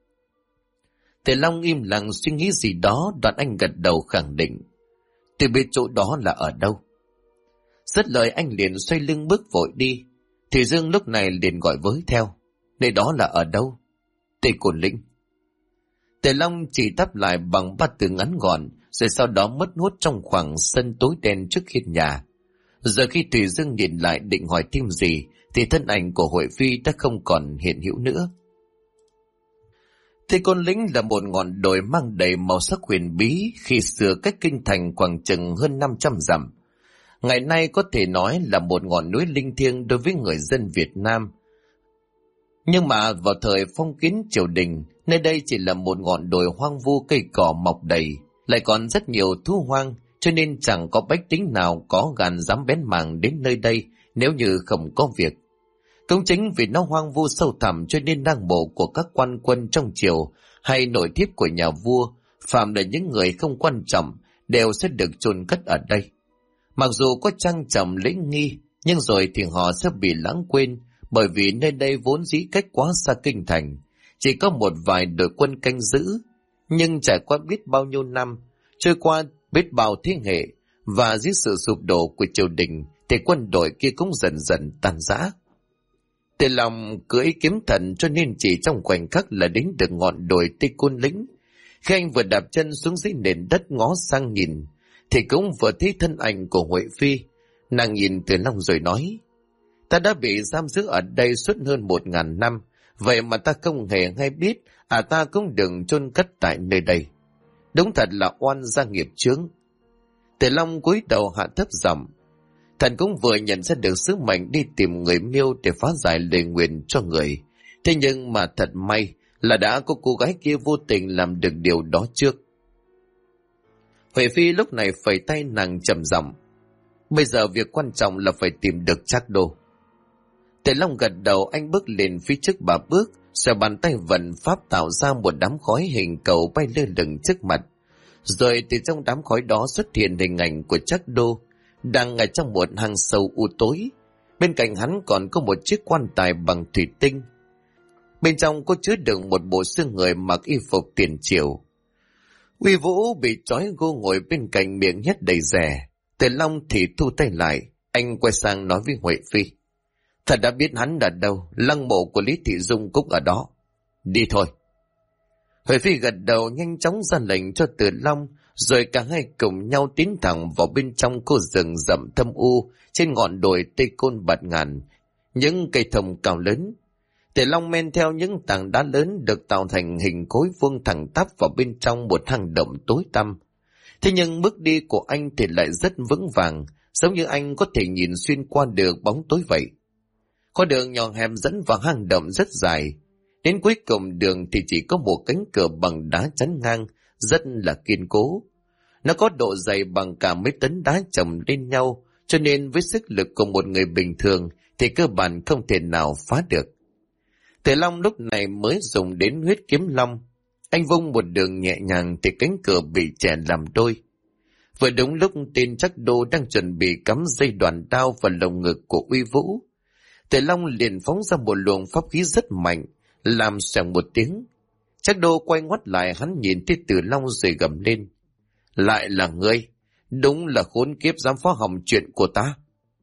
Thầy Long im lặng suy nghĩ gì đó, đoạn anh gật đầu khẳng định: tôi biết chỗ đó là ở đâu. Dứt lời anh liền xoay lưng bước vội đi. Thủy Dương lúc này liền gọi với theo: nơi đó là ở đâu? Tây Côn Lĩnh. Thầy Long chỉ đáp lại bằng ba từ ngắn gọn, rồi sau đó mất hút trong khoảng sân tối đen trước hiên nhà. Giờ khi Thủy Dương nhìn lại định hỏi thêm gì, thì thân ảnh của Huệ Phi đã không còn hiện hữu nữa. Tây Côn Lĩnh là một ngọn đồi mang đầy màu sắc huyền bí, khi xưa cách kinh thành khoảng chừng hơn 500 dặm. Ngày nay có thể nói là một ngọn núi linh thiêng đối với người dân Việt Nam. Nhưng mà vào thời phong kiến triều đình, nơi đây chỉ là một ngọn đồi hoang vu, cây cỏ mọc đầy, lại còn rất nhiều thú hoang, cho nên chẳng có bách tính nào có gan dám bén mảng đến nơi đây nếu như không có việc. Cũng chính vì nó hoang vu sâu thẳm cho nên lăng mộ của các quan quân trong triều hay nội thiếp của nhà vua, phạm là những người không quan trọng, đều sẽ được chôn cất ở đây. Mặc dù có trang trọng lễ nghi, nhưng rồi thì họ sẽ bị lãng quên, bởi vì nơi đây vốn dĩ cách quá xa kinh thành, chỉ có một vài đội quân canh giữ, nhưng trải qua biết bao nhiêu năm, trôi qua biết bao thế hệ, và dưới sự sụp đổ của triều đình thì quân đội kia cũng dần dần tan rã. Tề Long cưỡi kiếm thần cho nên chỉ trong khoảnh khắc là đến được ngọn đồi Tây Côn Lĩnh. Khi anh vừa đạp chân xuống dưới nền đất ngó sang nhìn, thì cũng vừa thấy thân ảnh của Huệ Phi. Nàng nhìn Tề Long rồi nói: ta đã bị giam giữ ở đây suốt hơn 1000 năm, vậy mà ta không hề hay biết, ta cũng đừng chôn cất tại nơi đây. Đúng thật là oan gia nghiệp chướng. Tề Long cúi đầu hạ thấp giọng. Thần cũng vừa nhận ra được sứ mệnh đi tìm người Miêu để phá giải lời nguyền cho người. Thế nhưng mà thật may là đã có cô gái kia vô tình làm được điều đó trước. Huệ Phi lúc này phẩy tay, nàng trầm giọng: bây giờ việc quan trọng là phải tìm được Trác Đô. Tề Long gật đầu, anh bước lên phía trước 3 bước, rồi bàn tay vận pháp tạo ra một đám khói hình cầu bay lơ lửng trước mặt. Rồi từ trong đám khói đó xuất hiện hình ảnh của Trác Đô, đang ở trong một hang sâu u tối. Bên cạnh hắn còn có một chiếc quan tài bằng thủy tinh. Bên trong có chứa đựng một bộ xương người mặc y phục tiền triều. Uy Vũ bị trói gô ngồi bên cạnh, miệng nhét đầy rẻ. Tề Long thì thu tay lại, anh quay sang nói với Huệ Phi: thật đã biết hắn ở đâu, lăng mộ của Lý Thị Dung cũng ở đó. Đi thôi. Huệ Phi gật đầu, nhanh chóng ra lệnh cho Tề Long, rồi cả hai cùng nhau tiến thẳng vào bên trong khu rừng rậm thâm u trên ngọn đồi Tây Côn bạt ngàn, những cây thông cao lớn. Tề Long men theo những tảng đá lớn được tạo thành hình khối vuông thẳng tắp vào bên trong một hang động tối tăm. Thế nhưng bước đi của anh thì lại rất vững vàng, giống như anh có thể nhìn xuyên qua được bóng tối vậy. Con đường nhỏ hẹp dẫn vào hang động rất dài. Đến cuối cùng đường thì chỉ có một cánh cửa bằng đá chắn ngang, rất là kiên cố. Nó có độ dày bằng cả mấy tấn đá chồng lên nhau, cho nên với sức lực của một người bình thường thì cơ bản không thể nào phá được. Tề Long lúc này mới dùng đến huyết kiếm long. Anh vung một đường nhẹ nhàng thì cánh cửa bị chẻ làm đôi. Vừa đúng lúc tên Trác Đô đang chuẩn bị cắm dây đoàn đao vào lồng ngực của Uy Vũ, Tề Long liền phóng ra một luồng pháp khí rất mạnh, làm xoẹng một tiếng. Trác Đô quay ngoắt lại, hắn nhìn thấy Từ Long rồi gầm lên: lại là ngươi, đúng là khốn kiếp dám phá hỏng chuyện của ta.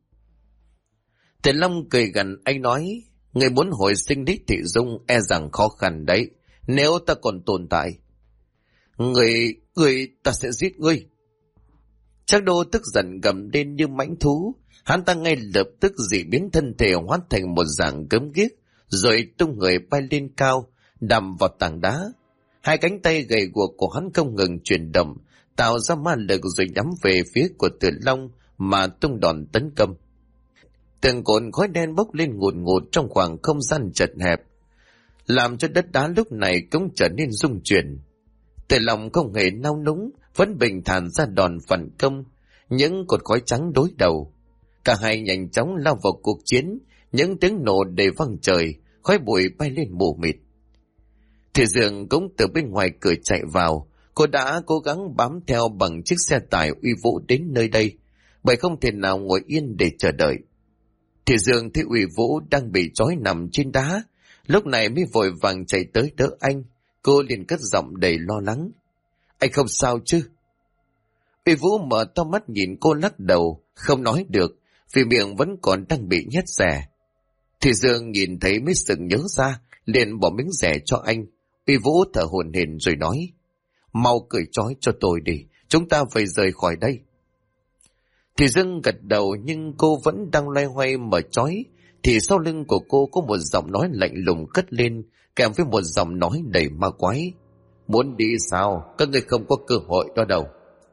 Tề Long cười gần, anh nói: ngươi muốn hồi sinh Lý Thị Dung e rằng khó khăn đấy, nếu ta còn tồn tại. Ngươi ta sẽ giết ngươi. Trác Đô tức giận gầm lên như mãnh thú, hắn ta ngay lập tức dị biến thân thể hóa thành một dạng gớm ghiếc, rồi tung người bay lên cao, đầm vào tảng đá. Hai cánh tay gầy guộc của hắn không ngừng chuyển động, tạo ra ma lực rồi nhắm về phía của Từ Long mà tung đòn tấn công. Từng cột khói đen bốc lên ngùn ngụt trong khoảng không gian chật hẹp, làm cho đất đá lúc này cũng trở nên rung chuyển. Từ Long không hề nao núng, vẫn bình thản ra đòn phản công. Những cột khói trắng đối đầu, cả hai nhanh chóng lao vào cuộc chiến. Những tiếng nổ đầy vang trời, khói bụi bay lên mù mịt. Thủy Dương cũng từ bên ngoài cửa chạy vào. Cô đã cố gắng bám theo bằng chiếc xe tải Uy Vũ đến nơi đây, bởi không thể nào ngồi yên để chờ đợi. Thủy Dương thấy Uy Vũ đang bị trói nằm trên đá, lúc này mới vội vàng chạy tới đỡ anh. Cô liền cất giọng đầy lo lắng: anh không sao chứ? Uy Vũ mở to mắt nhìn cô, lắc đầu, không nói được, vì miệng vẫn còn đang bị nhét rẻ. Thủy Dương nhìn thấy mới sực nhớ ra, liền bỏ miếng rẻ cho anh. Uy Vũ thở hổn hển rồi nói: mau cởi trói cho tôi đi, chúng ta phải rời khỏi đây. Thủy Dương gật đầu, nhưng cô vẫn đang loay hoay mở trói, thì sau lưng của cô có một giọng nói lạnh lùng cất lên, kèm với một giọng nói đầy ma quái: muốn đi sao? Các người không có cơ hội đó đâu.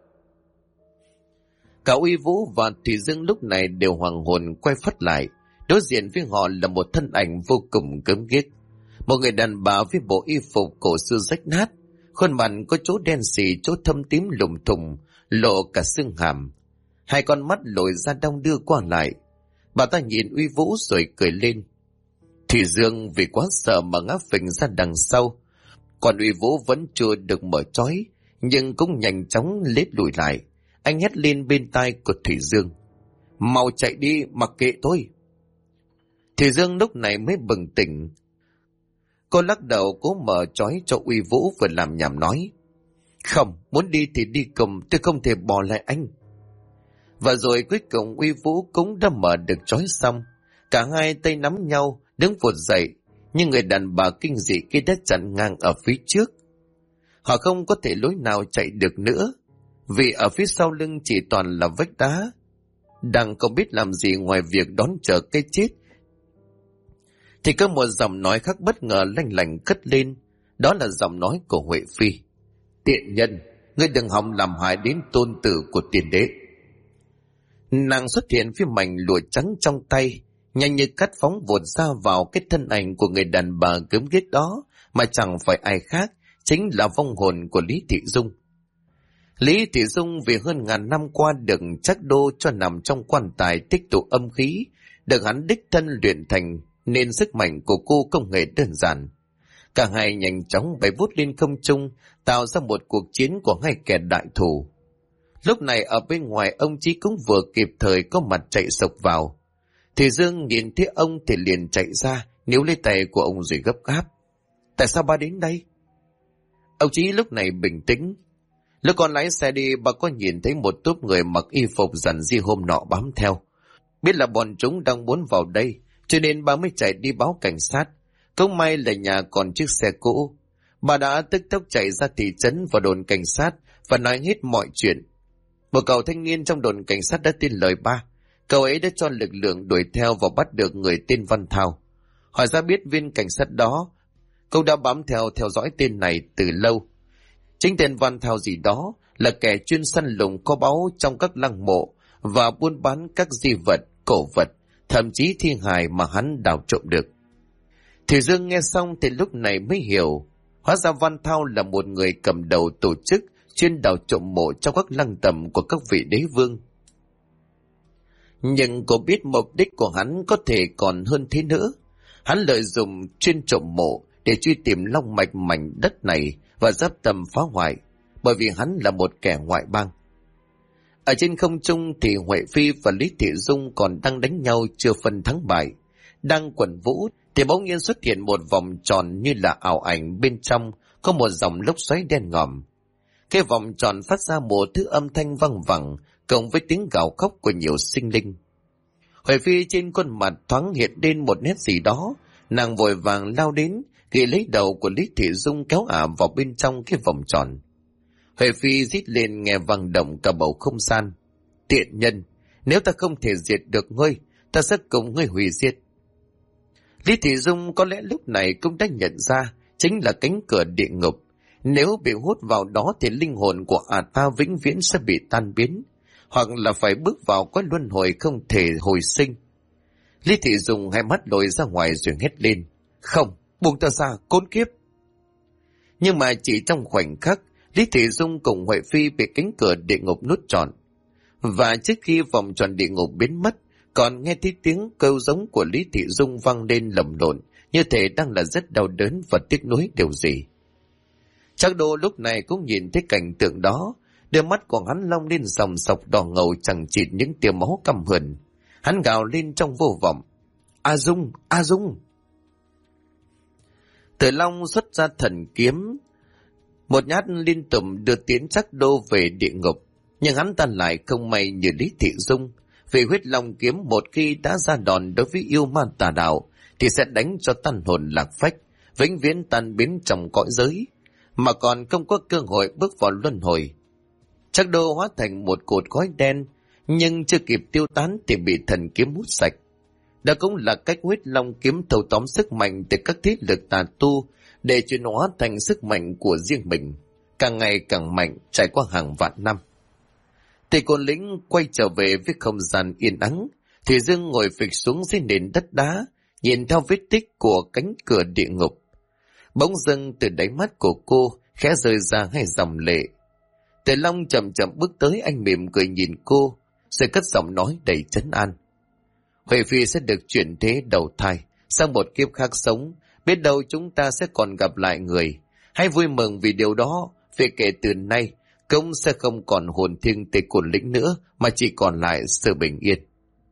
Cả Uy Vũ và Thủy Dương lúc này đều hoàng hồn quay phắt lại. Đối diện với họ là một thân ảnh vô cùng gớm ghiếc, một người đàn bà với bộ y phục cổ xưa rách nát, khuôn mặt có chỗ đen xì, chỗ thâm tím lùm thùng, lộ cả xương hàm, hai con mắt lồi ra đong đưa qua lại. Bà ta nhìn Uy Vũ rồi cười lên. Thủy Dương vì quá sợ mà ngã phình ra đằng sau, còn Uy Vũ vẫn chưa được mở trói, nhưng cũng nhanh chóng lết lùi lại. Anh hét lên bên tai của Thủy Dương: mau chạy đi, mặc kệ tôi. Thủy Dương lúc này mới bừng tỉnh. Cô lắc đầu cố mở trói cho Uy Vũ vừa làm nhảm nói. Không, muốn đi thì đi cùng, tôi không thể bỏ lại anh. Và rồi cuối cùng Uy Vũ cũng đã mở được trói xong. Cả hai tay nắm nhau, đứng vụt dậy, nhưng người đàn bà kinh dị kia đã chặn ngang ở phía trước. Họ không có thể lối nào chạy được nữa, vì ở phía sau lưng chỉ toàn là vách đá. Đang không biết làm gì ngoài việc đón chờ cái chết, thì có một giọng nói khác bất ngờ lanh lảnh cất lên. Đó là giọng nói của Huệ Phi. Tiện nhân, ngươi đừng hòng làm hại đến tôn tử của tiền đế. Nàng xuất hiện phía mảnh lụa trắng trong tay, nhanh như cắt phóng vụt ra vào cái thân ảnh của người đàn bà gớm ghiếc đó, mà chẳng phải ai khác, chính là vong hồn của Lý Thị Dung. Lý Thị Dung vì hơn ngàn năm qua được Trác Đô cho nằm trong quan tài tích tụ âm khí, được hắn đích thân luyện thành, nên sức mạnh của cô không hề đơn giản. Cả hai nhanh chóng bay vút lên không trung, tạo ra một cuộc chiến của hai kẻ đại thù. Lúc này ở bên ngoài ông Chí cũng vừa kịp thời có mặt chạy sộc vào. Thì Dương nhìn thấy ông thì liền chạy ra, níu lấy tay của ông rồi gấp gáp. Tại sao ba đến đây? Ông Chí lúc này bình tĩnh. Lúc con lái xe đi, bà có nhìn thấy một tốp người mặc y phục giản dị hôm nọ bám theo. Biết là bọn chúng đang muốn vào đây, cho nên bà mới chạy đi báo cảnh sát. Không may là nhà còn chiếc xe cũ. Bà đã tức tốc chạy ra thị trấn và đồn cảnh sát và nói hết mọi chuyện. Một cậu thanh niên trong đồn cảnh sát đã tin lời ba. Cậu ấy đã cho lực lượng đuổi theo và bắt được người tên Văn Thao. Hỏi ra biết viên cảnh sát đó, cậu đã bám theo dõi tên này từ lâu. Chính tên Văn Thao gì đó là kẻ chuyên săn lùng kho báu trong các lăng mộ và buôn bán các di vật, cổ vật, thậm chí thi hài mà hắn đào trộm được. Thì Dương nghe xong thì lúc này mới hiểu, hóa ra Văn Thao là một người cầm đầu tổ chức chuyên đào trộm mộ trong các lăng tẩm của các vị đế vương. Nhưng cô biết mục đích của hắn có thể còn hơn thế nữa. Hắn lợi dụng chuyên trộm mộ để truy tìm long mạch mảnh đất này và giáp tầm phá hoại, bởi vì hắn là một kẻ ngoại bang. Ở trên không trung thì Huệ Phi và Lý Thị Dung còn đang đánh nhau chưa phân thắng bại. Đang quẩn vũ thì bỗng nhiên xuất hiện một vòng tròn như là ảo ảnh, bên trong có một dòng lốc xoáy đen ngòm. Cái vòng tròn phát ra một thứ âm thanh văng vẳng cộng với tiếng gào khóc của nhiều sinh linh. Huệ Phi trên khuôn mặt thoáng hiện lên một nét gì đó, nàng vội vàng lao đến, ghi lấy đầu của Lý Thị Dung kéo ả vào bên trong cái vòng tròn. Huệ Phi rít lên nghe vang động cả bầu không gian. Tiện nhân, nếu ta không thể diệt được ngươi, ta sẽ cùng ngươi hủy diệt. Lý Thị Dung có lẽ lúc này cũng đã nhận ra chính là cánh cửa địa ngục. Nếu bị hút vào đó thì linh hồn của ta vĩnh viễn sẽ bị tan biến, hoặc là phải bước vào cõi luân hồi không thể hồi sinh. Lý Thị Dung hai mắt lồi ra ngoài rồi hét lên. Không, buông ta ra, khốn kiếp. Nhưng mà chỉ trong khoảnh khắc, Lý Thị Dung cùng Huệ Phi bị cánh cửa địa ngục nút trọn. Và trước khi vòng tròn địa ngục biến mất, còn nghe thấy tiếng kêu giống của Lý Thị Dung vang lên lầm lộn, như thể đang là rất đau đớn và tiếc nuối điều gì. Trác Đô lúc này cũng nhìn thấy cảnh tượng đó, đôi mắt của hắn long lên dòng sọc đỏ ngầu chẳng chịt những tia máu căm hờn. Hắn gào lên trong vô vọng. A Dung, A Dung! Tử Long xuất ra thần kiếm, một nhát liên tục đưa tiến Trác Đô về địa ngục. Nhưng hắn ta lại không may như Lý Thị Dung, vì huyết long kiếm một khi đã ra đòn đối với yêu ma tà đạo thì sẽ đánh cho tan hồn lạc phách, vĩnh viễn tan biến trong cõi giới, mà còn không có cơ hội bước vào luân hồi. Trác Đô hóa thành một cột khói đen, nhưng chưa kịp tiêu tán thì bị thần kiếm hút sạch. Đó cũng là cách huyết long kiếm thâu tóm sức mạnh từ các thế lực tà tu để chuyển hóa thành sức mạnh của riêng mình, càng ngày càng mạnh trải qua hàng vạn năm. Thì Côn Lĩnh quay trở về với không gian yên ắng, thì Dương ngồi phịch xuống dưới nền đất đá, nhìn theo vết tích của cánh cửa địa ngục. Bỗng dưng từ đáy mắt của cô khẽ rơi ra hai dòng lệ. Tử Long chậm chậm bước tới, anh mỉm cười nhìn cô, rồi cất giọng nói đầy trấn an. Huệ Phi sẽ được chuyển thế đầu thai, sang một kiếp khác sống, biết đâu chúng ta sẽ còn gặp lại người. Hãy vui mừng vì điều đó, vì kể từ nay, cũng sẽ không còn hồn thiêng Tề Côn Lĩnh nữa, mà chỉ còn lại sự bình yên.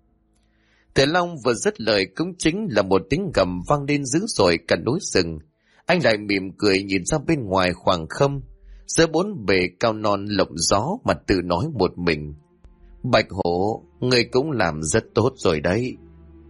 Tử Long vừa dứt lời cũng chính là một tiếng gầm vang lên dữ dội cả núi rừng. Anh lại mỉm cười nhìn ra bên ngoài khoảng không, giữa bốn bề cao non lộng gió mà tự nói một mình. Bạch Hổ, người cũng làm rất tốt rồi đấy.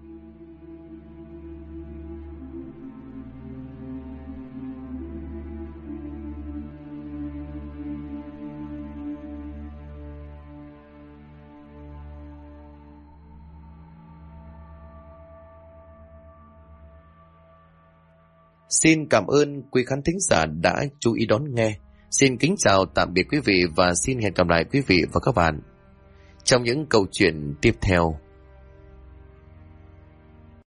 Xin cảm ơn quý khán thính giả đã chú ý đón nghe. Xin kính chào tạm biệt quý vị và xin hẹn gặp lại quý vị và các bạn trong những câu chuyện tiếp theo.